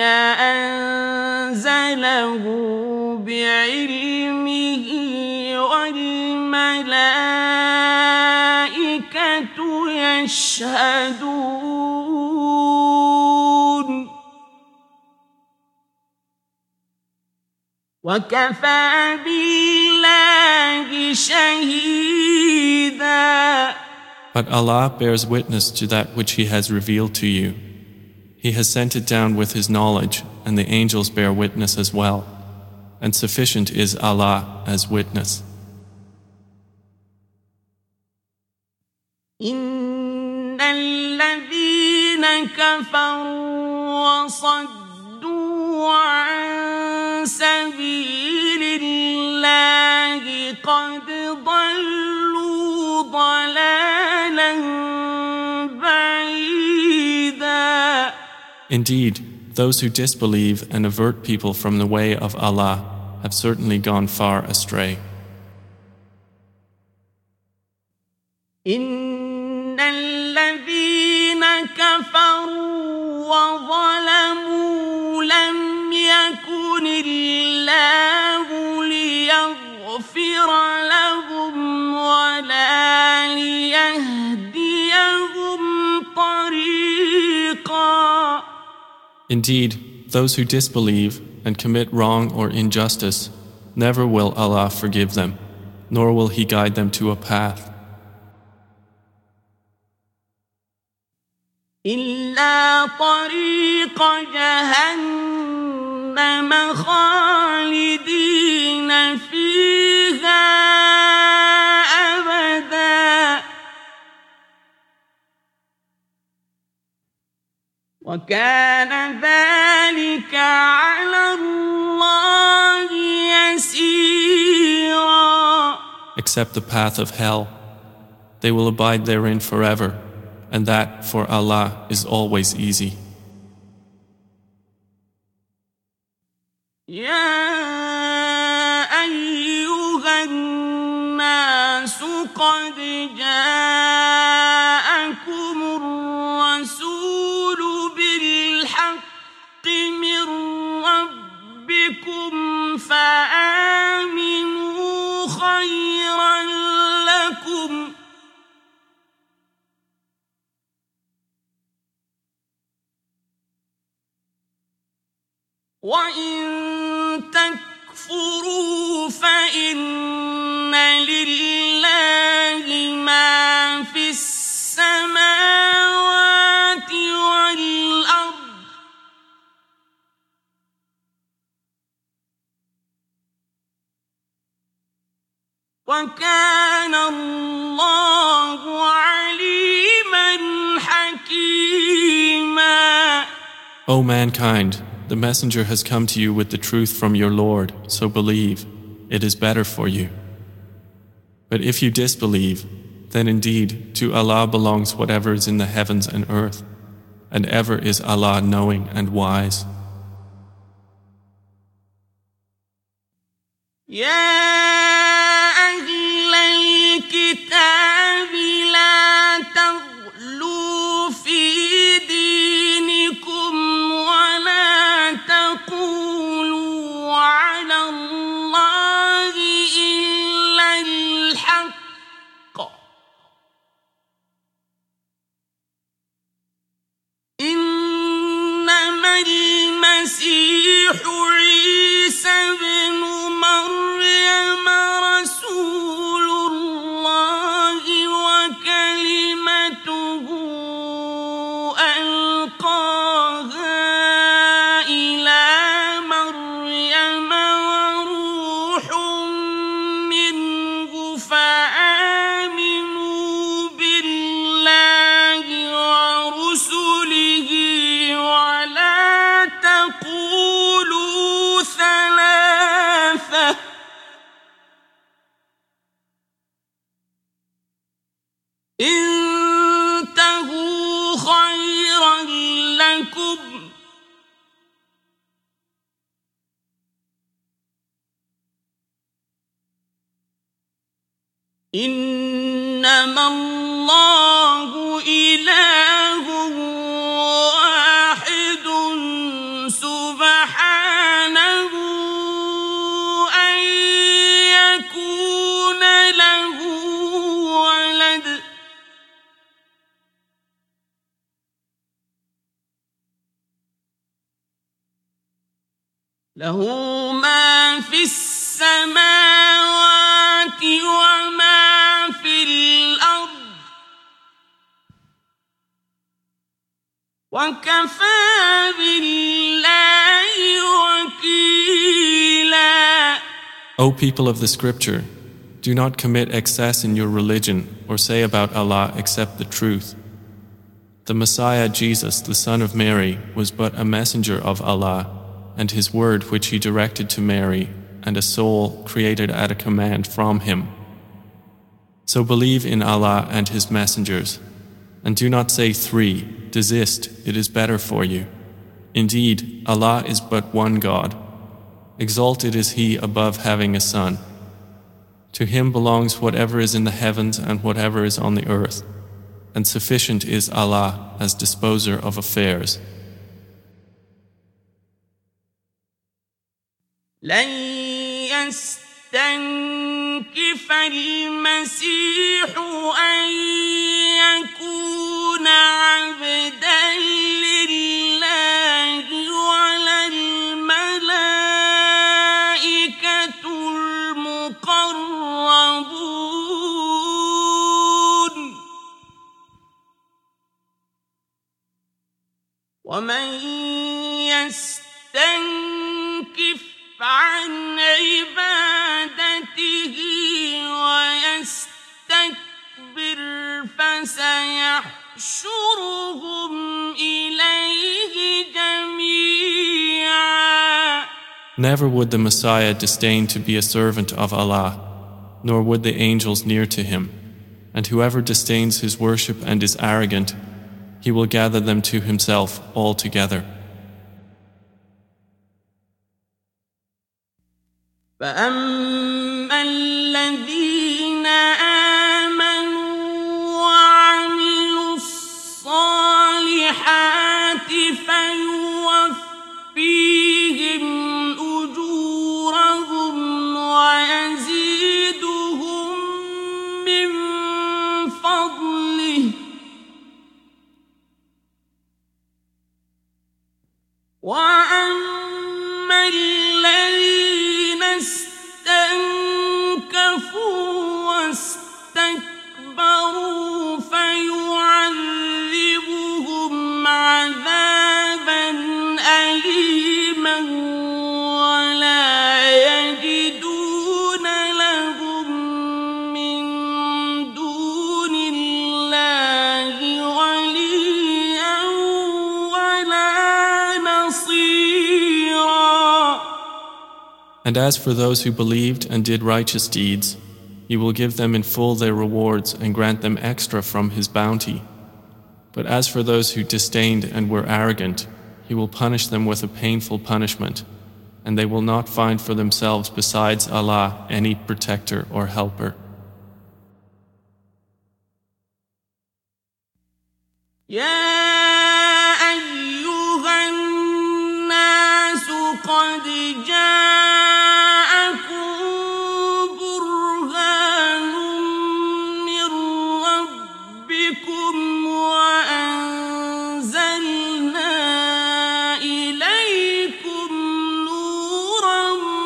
أنزله بعلمه والملائكة يشهدون وكفى بالله شهيدا. But Allah bears witness to that which He has revealed to you. He has sent it down with His knowledge, and the angels bear witness as well. And sufficient is Allah as witness. إن الذين كفروا وصدوا عن سبيل الله قد ضلوا ضلالا بعيدا. Indeed, those who disbelieve and avert people from the way of Allah have certainly gone far astray. إن الذين كفروا وظلموا لم يكن الله ليغفر لهم ولا ليهديهم طريقا. Indeed, those who disbelieve and commit wrong or injustice, never will Allah forgive them, nor will He guide them to a path. إلا طريق جهنم خالدين فيها أبدا وكان ذلك على الله يسيرا. Except the path of hell, they will abide therein forever, and that for Allah is always easy. يا أيها الناس قد جاءكم الرسول بالحق من ربكم فآمنوا خيرا لكم وإن تكفروا فإن لله ما في السماوات والأرض وكان الله عليما حكيما. O mankind, the messenger has come to you with the truth from your Lord, so believe, it is better for you. But if you disbelieve, then indeed to Allah belongs whatever is in the heavens and earth, and ever is Allah knowing and wise. المسيح عيسى ابن مريم رسول الله وكلمته ألقاها إلى مريم وروح منه فآمنوا بالله ورسله ولا تقولوا ثلاثة انتهوا خيرا لكم إنما الله إله واحد سبحانه أن يكون له ولد له ما في السماوات وما في الأرض وكفى بالله وكيلا. O people of the scripture, do not commit excess in your religion or say about Allah except the truth. The Messiah Jesus, the son of Mary, was but a messenger of Allah, and his word which he directed to Mary, and a soul created at a command from him. So believe in Allah and his messengers, and do not say 3, desist, it is better for you. Indeed, Allah is but one God. Exalted is he above having a son. To him belongs whatever is in the heavens and whatever is on the earth, and sufficient is Allah as disposer of affairs. لن يستنكف المسيح أن يكون عبدا لله ولا الملائكة المقربون ومن يستنكف عن عبادته ويستكبر فسيحشرهم إليه جميعا. Never would the Messiah disdain to be a servant of Allah, nor would the angels near to him. And whoever disdains his worship and is arrogant, he will gather them to himself all together. فأما الذين آمنوا وعملوا الصالحات فيوفيهم أجورهم ويزيدهم من فضله وأما الذين استنكفوا واستكبروا فيعذبهم عذابا أليما ولا يجدون لهم من دون الله وليا ولا نصيرا. And as for those who believed and did righteous deeds, he will give them in full their rewards and grant them extra from his bounty. But as for those who disdained and were arrogant, he will punish them with a painful punishment, and they will not find for themselves besides Allah any protector or helper. قد جاءكم برهان من ربكم وأنزلنا إليكم نورا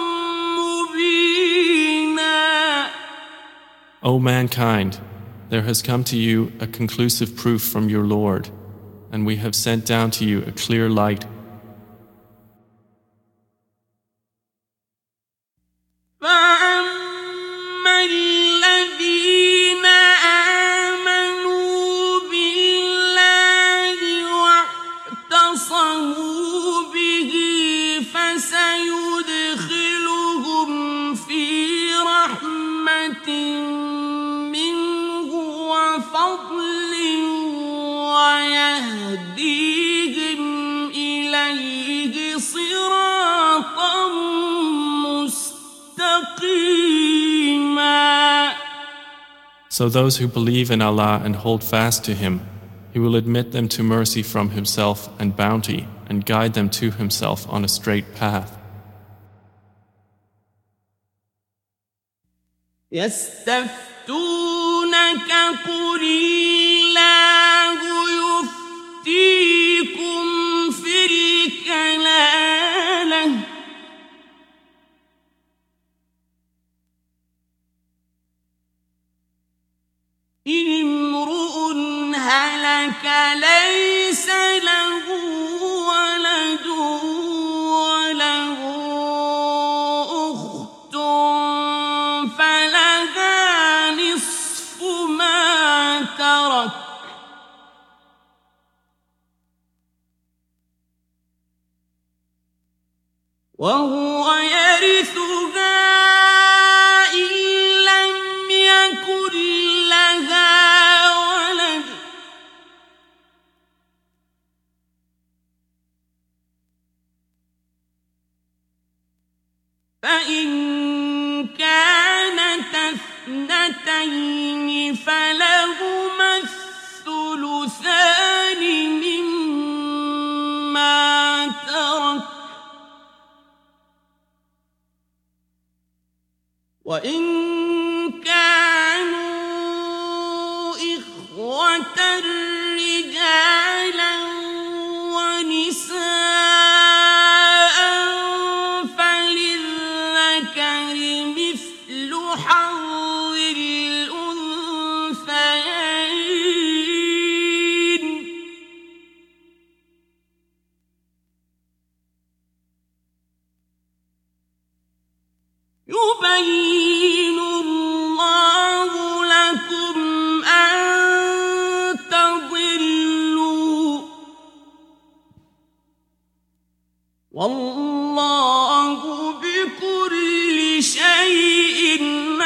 مبينا. O mankind, there has come to you a conclusive proof from your Lord, and we have sent down to you a clear light. فأما الذين آمنوا بالله واعتصموا به فسيدخلهم في رحمة منه وفضل ويهديهم إليه صراطا So those who believe in Allah and hold fast to Him, He will admit them to mercy from Himself and bounty and guide them to Himself on a straight path. يستفتونك قل الله يفتيكم في الكلالة إن امرؤ هلك ليس له ولد وله أخت فلها نصف ما ترك وهو يرثها إن لم يكن لها ولد فإن كانت اثنتين فلهما الثلثان مما ترك وإن كانوا إخوة رجالا ونساء فللذكر مثل حظ الأنثيين يبين الله لكم أن تضلوا والله بكل شيء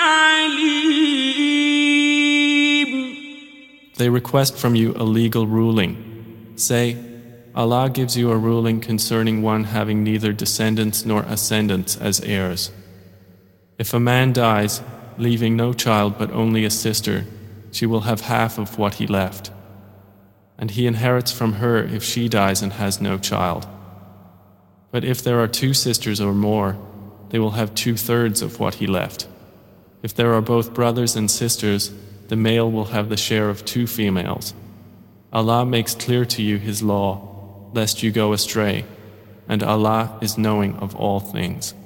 عليم. They request from you a legal ruling. Say, Allah gives you a ruling concerning one having neither descendants nor ascendants as heirs. If a man dies, leaving no child but only a sister, she will have half of what he left. And he inherits from her if she dies and has no child. But if there are two sisters or more, they will have 2/3 of what he left. If there are both brothers and sisters, the male will have the share of 2 females. Allah makes clear to you His law, lest you go astray, and Allah is knowing of all things.